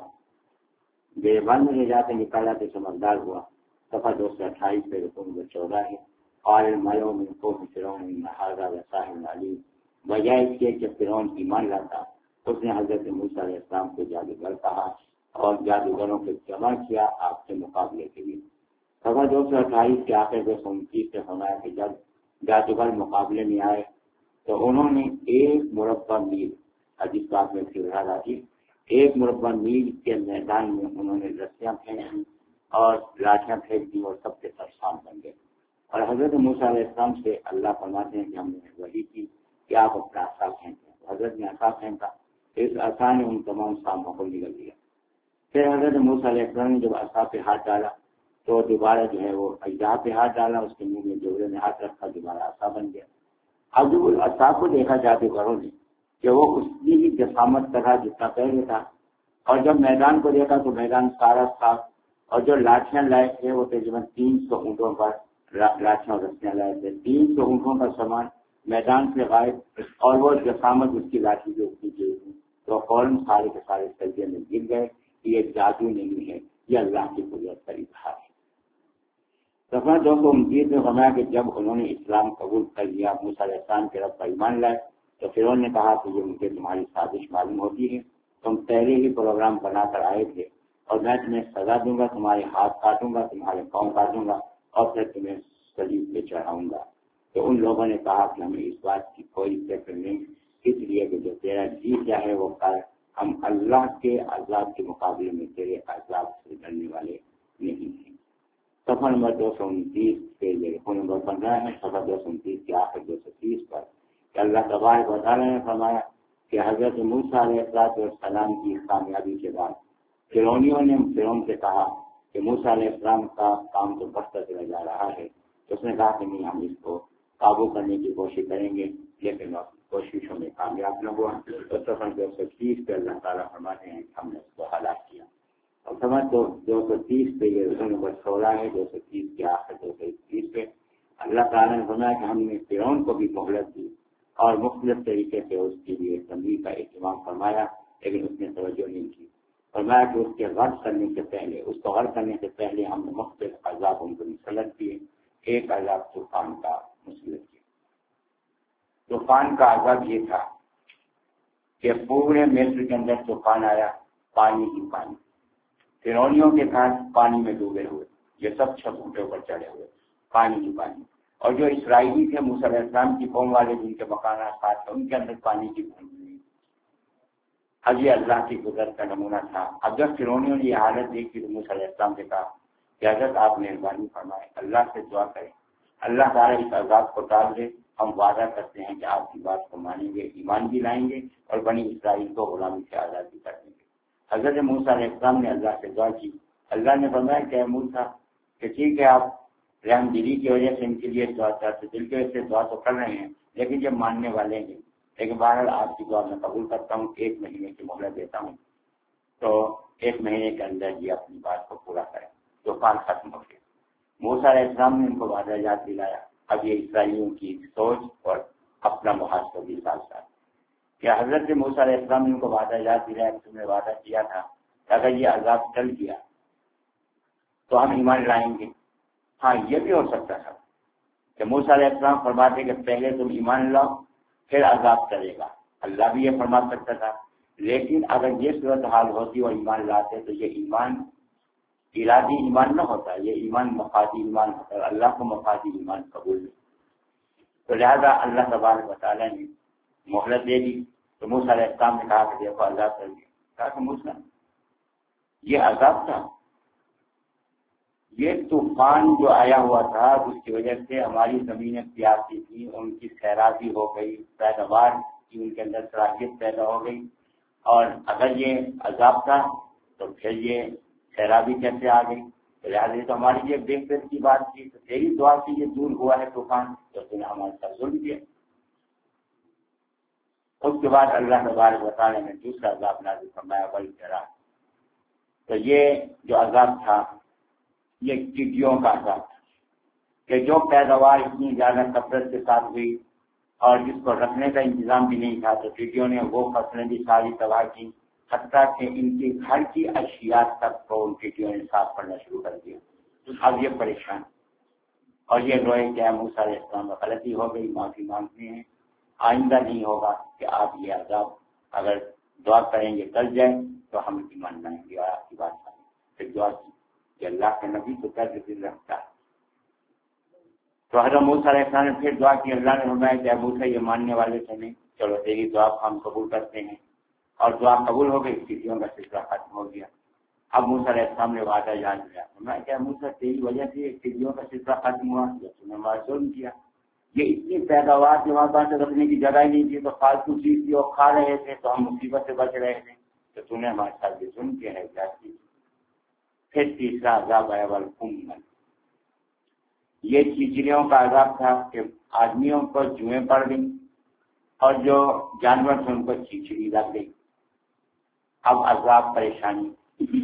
بیابان میں لے جا کے نکالا تو چمکدار ہوا۔ صفحہ دو سو اٹھائیس پہ رکوع نمبر چودہ ہے، قال الملأ من قوم فرعون ان هذا لساحر علیم، وجہ اس کے کہ فرعون ایمان لاتا، اس نے حضرت موسیٰ علیہ السلام کو جادوگر کہا اور جادوگروں کو جمع کیا آپ سے مقابلے کے لیے۔ صفحہ دو سو اٹھائیس کے آخر دو سو انتیس سے فرمایا کہ جب جادوگر مقابلے میں آئے تو انہوں نے ایک مربع میل، حدیث پاک میں پھر آتی، ایک مربع میل کے میدان میں انہوں نے رسیاں پھینکی اور لاٹیاں پھینک دی اور سب کے سب شام بن گئے۔ اور حضرت موسیٰ علیہ السلام سے اللہ فرماتے ہیں کہ ہم نے وحی کی کہ آپ اپنا عصا پھینکیں، حضرت نے عصا پھینکا، اس عصا نے ان تمام ساموں کو نگل دیا۔ پھر حضرت موسیٰ علیہ السلام نے جب عصا پہ ہاتھ ڈالا تو دوبارہ جو ہے وہ اجدہا پہ ہاتھ ڈالا، اس کے منہ میں جوڑے میں ہاتھ رکھا، دوبارہ عصا بن گیا۔ اب جب اس عصا کو دیکھا جادوگروں نے کہ وہ اس کی ہی جسامت کا تھا جتنا پہلے تھا، اور جب میدان کو دیکھا تو میدان سارا صاف، اور جو لاٹیاں لائے تھے وہ تقریباً تین سو اونٹوں پر لاٹیاں اور رسیاں لائے تھے، تین سو اونٹوں کا سامان میدان سے غائب، اور وہ جسامت اس کی لاٹھی جو اس کی گئی تھی، تو فوراً سارے کے سارے سجدے میں گر گئے۔ یہ جادو نہیں ہے، یہ اللہ کی قدرت کا اظہار ہے۔ صفحہ دو سو انتیس میں فرمایا کہ جب انہوں نے اسلام قبول کر لیا، موسیٰ علیہ السلام کے رب پر ایمان لائے، تو فرعون نے کہا کہ یہ مجھے تمہاری سازش معلوم ہوتی ہے، تم پہلے ہی پروگرام بنا کر آئے تھے، اور میں تمہیں سزا دوں گا، تمہارے ہاتھ کاٹوں گا، تمہارے پاؤں کاٹوں گا، اور پھر تمہیں صلیب پہ چڑھاؤں گا۔ تو ان لوگوں نے کہا کہ ہمیں اس بات کی کوئی فکر نہیں، اس لیے کہ جو تیرا جی کیا ہے وہ کر، ہم اللہ کے عذاب کے مقابلے میں تیرے عذاب سے ڈرنے والے نہیں ہیں۔ صفحہ نمبر دو سو انتیس کے یہ رقم نمبر پندرہ ہے، صفحہ دو سو انتیس کے آخر دو سو تیس پر کہ اللہ تبارک و تعالیٰ نے فرمایا کہ حضرت موسیٰ علیہ السلام کی کامیابی کے بعد فرعونیوں نے فرعون سے کہا کہ موسیٰ علیہ السلام کا کام تو بڑھتا چلا جا رہا ہے، تو اس نے کہا کہ نہیں، ہم اس کو قابو کرنے کی کوشش کریں گے، لیکن کوششوں میں کامیاب نہ ہوا۔ تو صفحہ دو سو تیس پہ اللہ تعالیٰ فرماتے ہیں کہ ہم نے اس کو ہلاک کیا۔ اور سمجھ تو دو سو تیس پہ یہ رقم نمبر سولہ ہے، دو سو تیس کے آخر دو سو تیس پہ اللہ تعالیٰ نے فرمایا کہ ہم نے فرعون کو بھی مہلت دی اور مختلف طریقے سے اس کے لیے تنبیہ کا اہتمام فرمایا، لیکن اس نے توجہ نہیں کی۔ فرمایا کہ اس کے غرق کرنے سے پہلے اس کو غرق کرنے سے پہلے ہم نے مختلف عذاب ان کو مسلط کیے۔ ایک عذاب طوفان کا مسلط کیا۔ طوفان کا عذاب یہ تھا کہ پورے مصر کے اندر طوفان آیا، پانی ہی پانی، فرعونیوں کے گھر پانی میں ڈوبے ہوئے، یہ سب چھپوٹے پر چڑھے ہوئے، پانی ہی پانی، اور جو اسرائیلی تھے موسیٰ علیہ السلام کی قوم والے جن کے مکانات خاص تھے ان کے اندر پانی کی بوند نہیں۔ اب یہ اللہ کی قدرت کا نمونہ تھا۔ اب جب فرعونیوں نے یہ حالت دیکھی تو موسیٰ علیہ السلام سے کہا کہ حضرت آپ مہربانی فرمائیں، اللہ سے دعا کریں، اللہ تعالیٰ اس عذاب کو ٹال دے، ہم وعدہ کرتے ہیں کہ آپ کی بات کو مانیں گے، ایمان بھی لائیں گے اور بنی اسرائیل کو غلامی سے آزادی کر دیں گے۔ حضرت موسیٰ علیہ السلام نے اللہ سے دعا کی، اللہ نے فرمایا کہ اے موسیٰ کہ ٹھیک ہے، آپ رحم دلی کی وجہ سے ان کے لیے دعا چاہتے، دل کی وجہ سے دعا تو کر رہے ہیں، لیکن جب ماننے والے ہیں، لیکن بہرحال آپ کی دعا میں قبول کرتا ہوں، ایک مہینے کی مہلت دیتا ہوں، تو ایک مہینے کے اندر یہ اپنی بات کو پورا کریں۔ طوفان ختم ہو گیا۔ موسیٰ علیہ السلام نے ان کو وعدہ یاد دلایا۔ اب یہ اسرائیلیوں کی سوچ اور اپنا محاسبہ بھی ساتھ ساتھ کہ حضرت موسیٰ علیہ السلام نے ان کو وعدہ یاد دلایا کہ تم نے وعدہ کیا تھا کہ اگر یہ عذاب ٹل گیا تو ہم ایمان لائیں گے۔ ہاں، یہ بھی ہو سکتا تھا کہ موسیٰ علیہ السلام فرماتے کہ پہلے تم ایمان لاؤ پھر عذاب چلے گا، اللہ بھی یہ فرما سکتا تھا، لیکن اگر یہ صورت حال ہوتی اور ایمان لاتے تو یہ ایمان ارادی ایمان نہ ہوتا، یہ ایمان مفادی ایمان ہوتا ہے، اللہ کو مفادی ایمان قبول نہیں۔ تو لہذا اللہ تبارک و تعالیٰ نے مہلت دے دی۔ تو موسیٰ علیہ السلام نے کہا کہ دیکھو عذاب کر دیا، کہا کہ موسیٰ یہ عذاب تھا، یہ طوفان جو آیا ہوا تھا اس کی وجہ سے ہماری زمینیں پیاسی تھیں، ان کی سیرابی ہو گئی، پیداوار کی ان کے اندر صلاحیت پیدا ہو گئی، اور اگر یہ عذاب تھا تو پھر یہ سیرابی کیسے آ گئی؟ لہٰذا تو ہماری یہ بہتر کی بات تھی، تو تیری دعا سے یہ دور ہوا ہے طوفان، تو تم نے ہمارے ساتھ ظلم کیا۔ اس کے بعد اللہ تبارک و تعالیٰ نے دوسرا عذاب نازل فرمایا، والجراد۔ تو یہ جو عذاب تھا یہ ٹڈیوں کا عذاب تھا کہ جو پیداوار اتنی زیادہ کثرت کے ساتھ ہوئی اور جس کو رکھنے کا انتظام بھی نہیں تھا، تو ٹڈیوں نے وہ فصلیں بھی ساری تباہ کی، حتیٰ کہ ان کی گھر کی اشیاء تک کو ان ٹڈیوں نے صاف کرنا شروع کر دیا۔ اب یہ پریشان اور یہ روئے کہ موسیٰ علیہ السلام میں غلطی ہو گئی، معافی مانگتے ہیں، آئندہ نہیں ہوگا کہ آپ یہ عذاب اگر دعا کریں گے ٹل جائے تو ہم ایمان لائیں گے اور آپ کی بات کریں گے۔ پھر دعا کی کہ اللہ کے نبی تو کر دل رکھتا ہے۔ تو حضرت موسیٰ علیہ السلام نے پھر دعا کی، اللہ نے فرمایا کہ موسیٰ یہ ماننے والے تو نہیں، چلو تیری دعا ہم قبول کرتے ہیں، اور دعا قبول ہو گئی، چیزوں کا سلسلہ ختم ہو گیا۔ اب موسیٰ علیہ السلام نے وعدہ یاد لیا، میں کیا موسیٰ تیری وجہ سے چیزوں کا سلسلہ ختم ہوا، جب تم نے ہمارا ظلم کیا، یہ اتنی پیداوار جو ہمارے پاس رکھنے کی جگہ ہی نہیں تھی، تو فالتو چیز تھی اور کھا رہے تھے تو ہم مصیبت سے بچ رہے تھے، تو تم نے ہمارے ساتھ یہ ظلم کیا ہے کیا چیز۔ پھر تیسرا عذاب آیا والقمل، یہ چیچڑیوں کا عذاب تھا کہ آدمیوں کو جوئیں پڑ گئی اور جو جانور تھے ان کو چیچڑی لگ گئی۔ اب عذاب پریشانی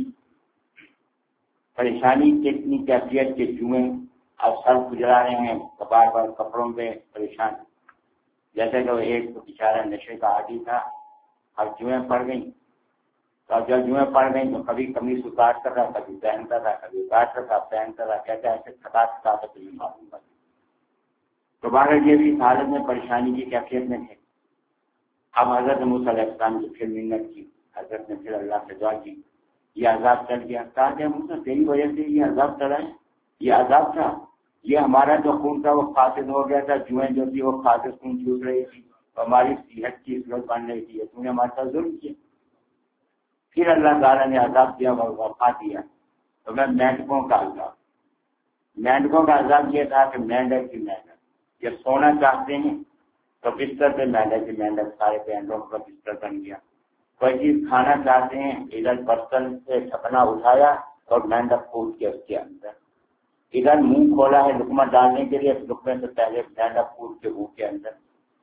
پریشانی کتنی کیفیت کے جوئیں اب سر گزرا رہے ہیں، کپڑ پر کپڑوں پہ پریشان، جیسے کہ وہ ایک بیچارہ نشے کا عادی تھا، اب جوئیں پڑ گئیں، اور جب جوئیں پڑ گئیں تو کبھی قمیص اتارتا تھا، کبھی پہنتا تھا، کبھی اتارتا تھا پہنتا تھا، کہتا ایسے تھکا تھکا تو تمہیں معلوم پڑ۔ تو باہر یہ بھی حالت میں پریشانی کی کیفیت میں تھے۔ اب حضرت موسیٰ علیہ السلام نے پھر منت کی، حضرت نے پھر اللہ سے دعا کی، یہ عذاب چل گیا، کہا کہ موسیٰ تیری وجہ سے یہ عذاب چلا ہے، یہ عذاب تھا، یہ ہمارا جو خون تھا وہ فاسد ہو گیا تھا، جوئیں جو تھی وہ فاسد خون چوس رہی تھی، ہماری صحت کی ضرورت بن رہی تھی، تم نے ہمارے ساتھ ظلم کیا۔ پھر اللہ تعالیٰ نے عذاب دیا اور وفا دیا، تو میں مینڈکوں کا عذاب مینڈکوں کا عذاب یہ تھا کہ مینڈک کی مینڈک جب سونا چاہتے ہیں تو بستر پہ مینڈک کی مینڈک سارے پینڈوں کا بستر بن گیا، کوئی چیز کھانا چاہتے ہیں ادھر برتن سے ڈھکنا اٹھایا اور مینڈک پھوٹ کے اس کے اندر، ادھر منہ کھولا ہے لقمہ ڈالنے کے لیے، لقمے سے پہلے مینڈک پھوٹ کے منہ کے اندر۔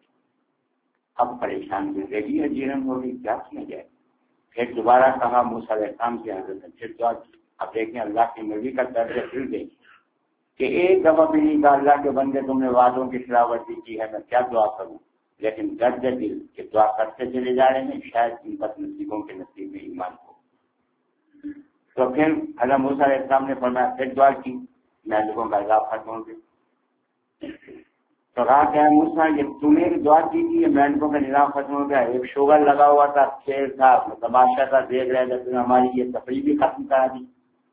اب پریشان زندگی جیرن ہو گئی، کیا کیا جائے؟ پھر دوبارہ کہا موسیٰ علیہ السلام کی حضرت نے پھر دعا کی۔ اب دیکھیں اللہ کی مرضی کا درجہ پھر دیکھیں کہ ایک دفعہ بھی نہیں کہا اللہ کے بندے تم نے وعدوں کی خلاف ورزی کی ہے، میں کیا دعا کروں، لیکن درد دل کہ دعا کرتے چلے جا رہے ہیں، شاید ان بد نصیبوں کے نصیب میں ایمان ہو۔ تو پھر حضرت موسیٰ علیہ السلام نے فرمایا پھر دعا کی، مینڈکوں کا عذاب ختم ہو گیا۔ تو کہا کہ موسیٰ یہ تم نے دعا کی تھی، یہ مینڈکوں کا نظام ختم ہو گیا، ایک شوگر لگا ہوا تھا، کھیل تھا، تماشا تھا، دیکھ رہے تھے، ہماری یہ تفریح بھی ختم کرا دی۔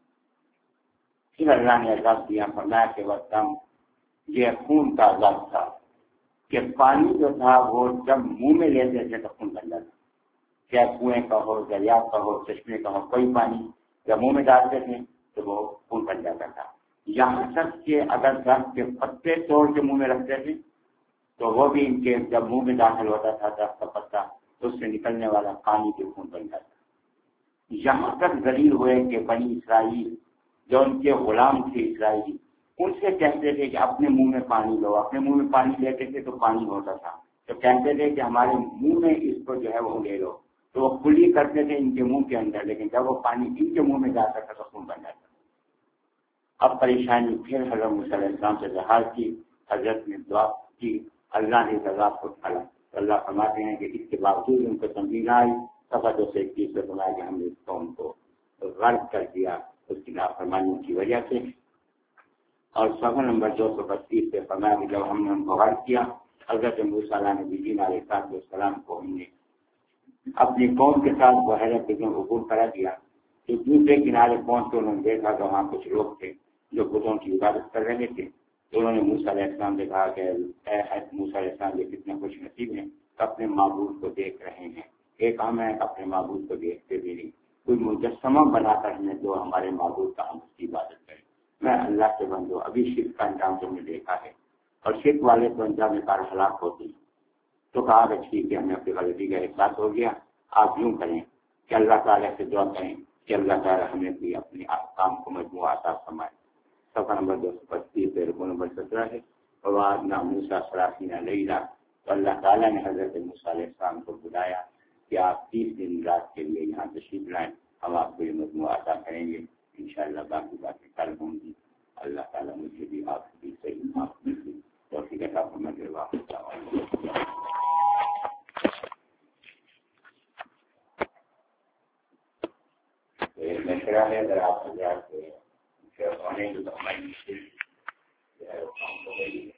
پھر اللہ نے عذاب دیا، فرمایا کہ وقت یہ خون کا عذاب تھا کہ پانی جو تھا وہ جب منہ میں لیتے تھے تو خون بن جاتا، کیا کنویں کا ہو، دریا کا ہو، چشمے کا ہو، کوئی پانی جب منہ میں ڈالتے تھے تو وہ خون بن جاتا تھا۔ یہاں تک کہ اگر درخت کے پتے توڑ کے منہ میں رکھتے تھے تو وہ بھی ان کے جب منہ میں داخل ہوتا تھا درخت کا پتا تو اس سے نکلنے والا پانی کے خون بن جاتا۔ یہاں تک ذلیل ہوئے کہ بنی اسرائیل جو ان کے غلام تھے اسرائیلی، ان سے کہتے تھے کہ اپنے منہ میں پانی لو، اپنے منہ میں پانی لیتے تھے تو پانی ہوتا تھا، تو کہتے تھے کہ ہمارے منہ میں اس کو جو ہے وہ لے لو، تو وہ کھلی کرتے تھے ان کے منہ کے اندر، لیکن جب وہ پانی ان کے منہ میں جاتا تھا تو خون بن جاتا تھا۔ اب پریشانی پھر حضرت موسیٰ علیہ السلام سے ظاہر کی، حضرت نے دعا کی، اللہ نے اس عذاب کو ٹالا۔ تو اللہ فرماتے ہیں کہ اس کے باوجود ان کو تنبیہ آئی، صفحہ دو سو اکیس سے فرمایا کہ ہم نے اس قوم کو غرق کر دیا اس کی نافرمانی کی وجہ سے، اور صفحہ نمبر دو سو بتیس سے فرمایا کہ جب ہم نے ان کو غرق کیا، حضرت موسیٰ نبی علیہ السلام کو ہم نے اپنی قوم کے ساتھ بحیرہ قزم عبور کرا دیا، تو دوسرے کنارے پہنچ کر انہوں نے دیکھا کہ وہاں کچھ لوگ تھے جو بتوں کی عبادت کر رہے تھے، تو انہوں نے موسیٰ علیہ السلام سے کہا کہ اے موسیٰ علیہ السلام یہ کتنے خوش نصیب ہیں اپنے معبود کو دیکھ رہے ہیں، ایک ہم ہے اپنے معبود کو دیکھتے بھی نہیں، کوئی مجسمہ بنا کر ہمیں جو ہمارے معبود کا ہم اس کی عبادت کریں۔ میں اللہ سے بندو ابھی شرک کا انجام تم نے دیکھا ہے، اور شرک والے تو انجام کار ہلاک ہوتے ہیں۔ تو کہا کہ ٹھیک ہے ہمیں اپنی غلطی کا احساس ہو گیا، آپ یوں کریں کہ اللہ تعالیٰ سے دعا کریں کہ اللہ تعالیٰ ہمیں بھی اپنے کام کو مجموعہ عطا فرمائے۔ صفحہ نمبر دو سو پچیس سے رکو نمبر سترہ ہے، اور وعدنا موسیٰ ثلاثین لیلہ، تو اللہ تعالیٰ نے حضرت موسیٰ علیہ السلام کو بلایا کہ آپ تیس دن رات کے لیے یہاں تشریف لائیں، ہم آپ کو یہ مجموعہ عطا کریں گے، انشاءاللہ باقی باتیں کل ہوں گی۔ اللہ تعالیٰ مجھے بھی آپ بھی صحیح معاف کیجیے، توفیق عطا فرمائے۔ واپس مشورہ ہے اگر آپ حضرات ہونے جو ہے وہ کام ہو گئی ہے.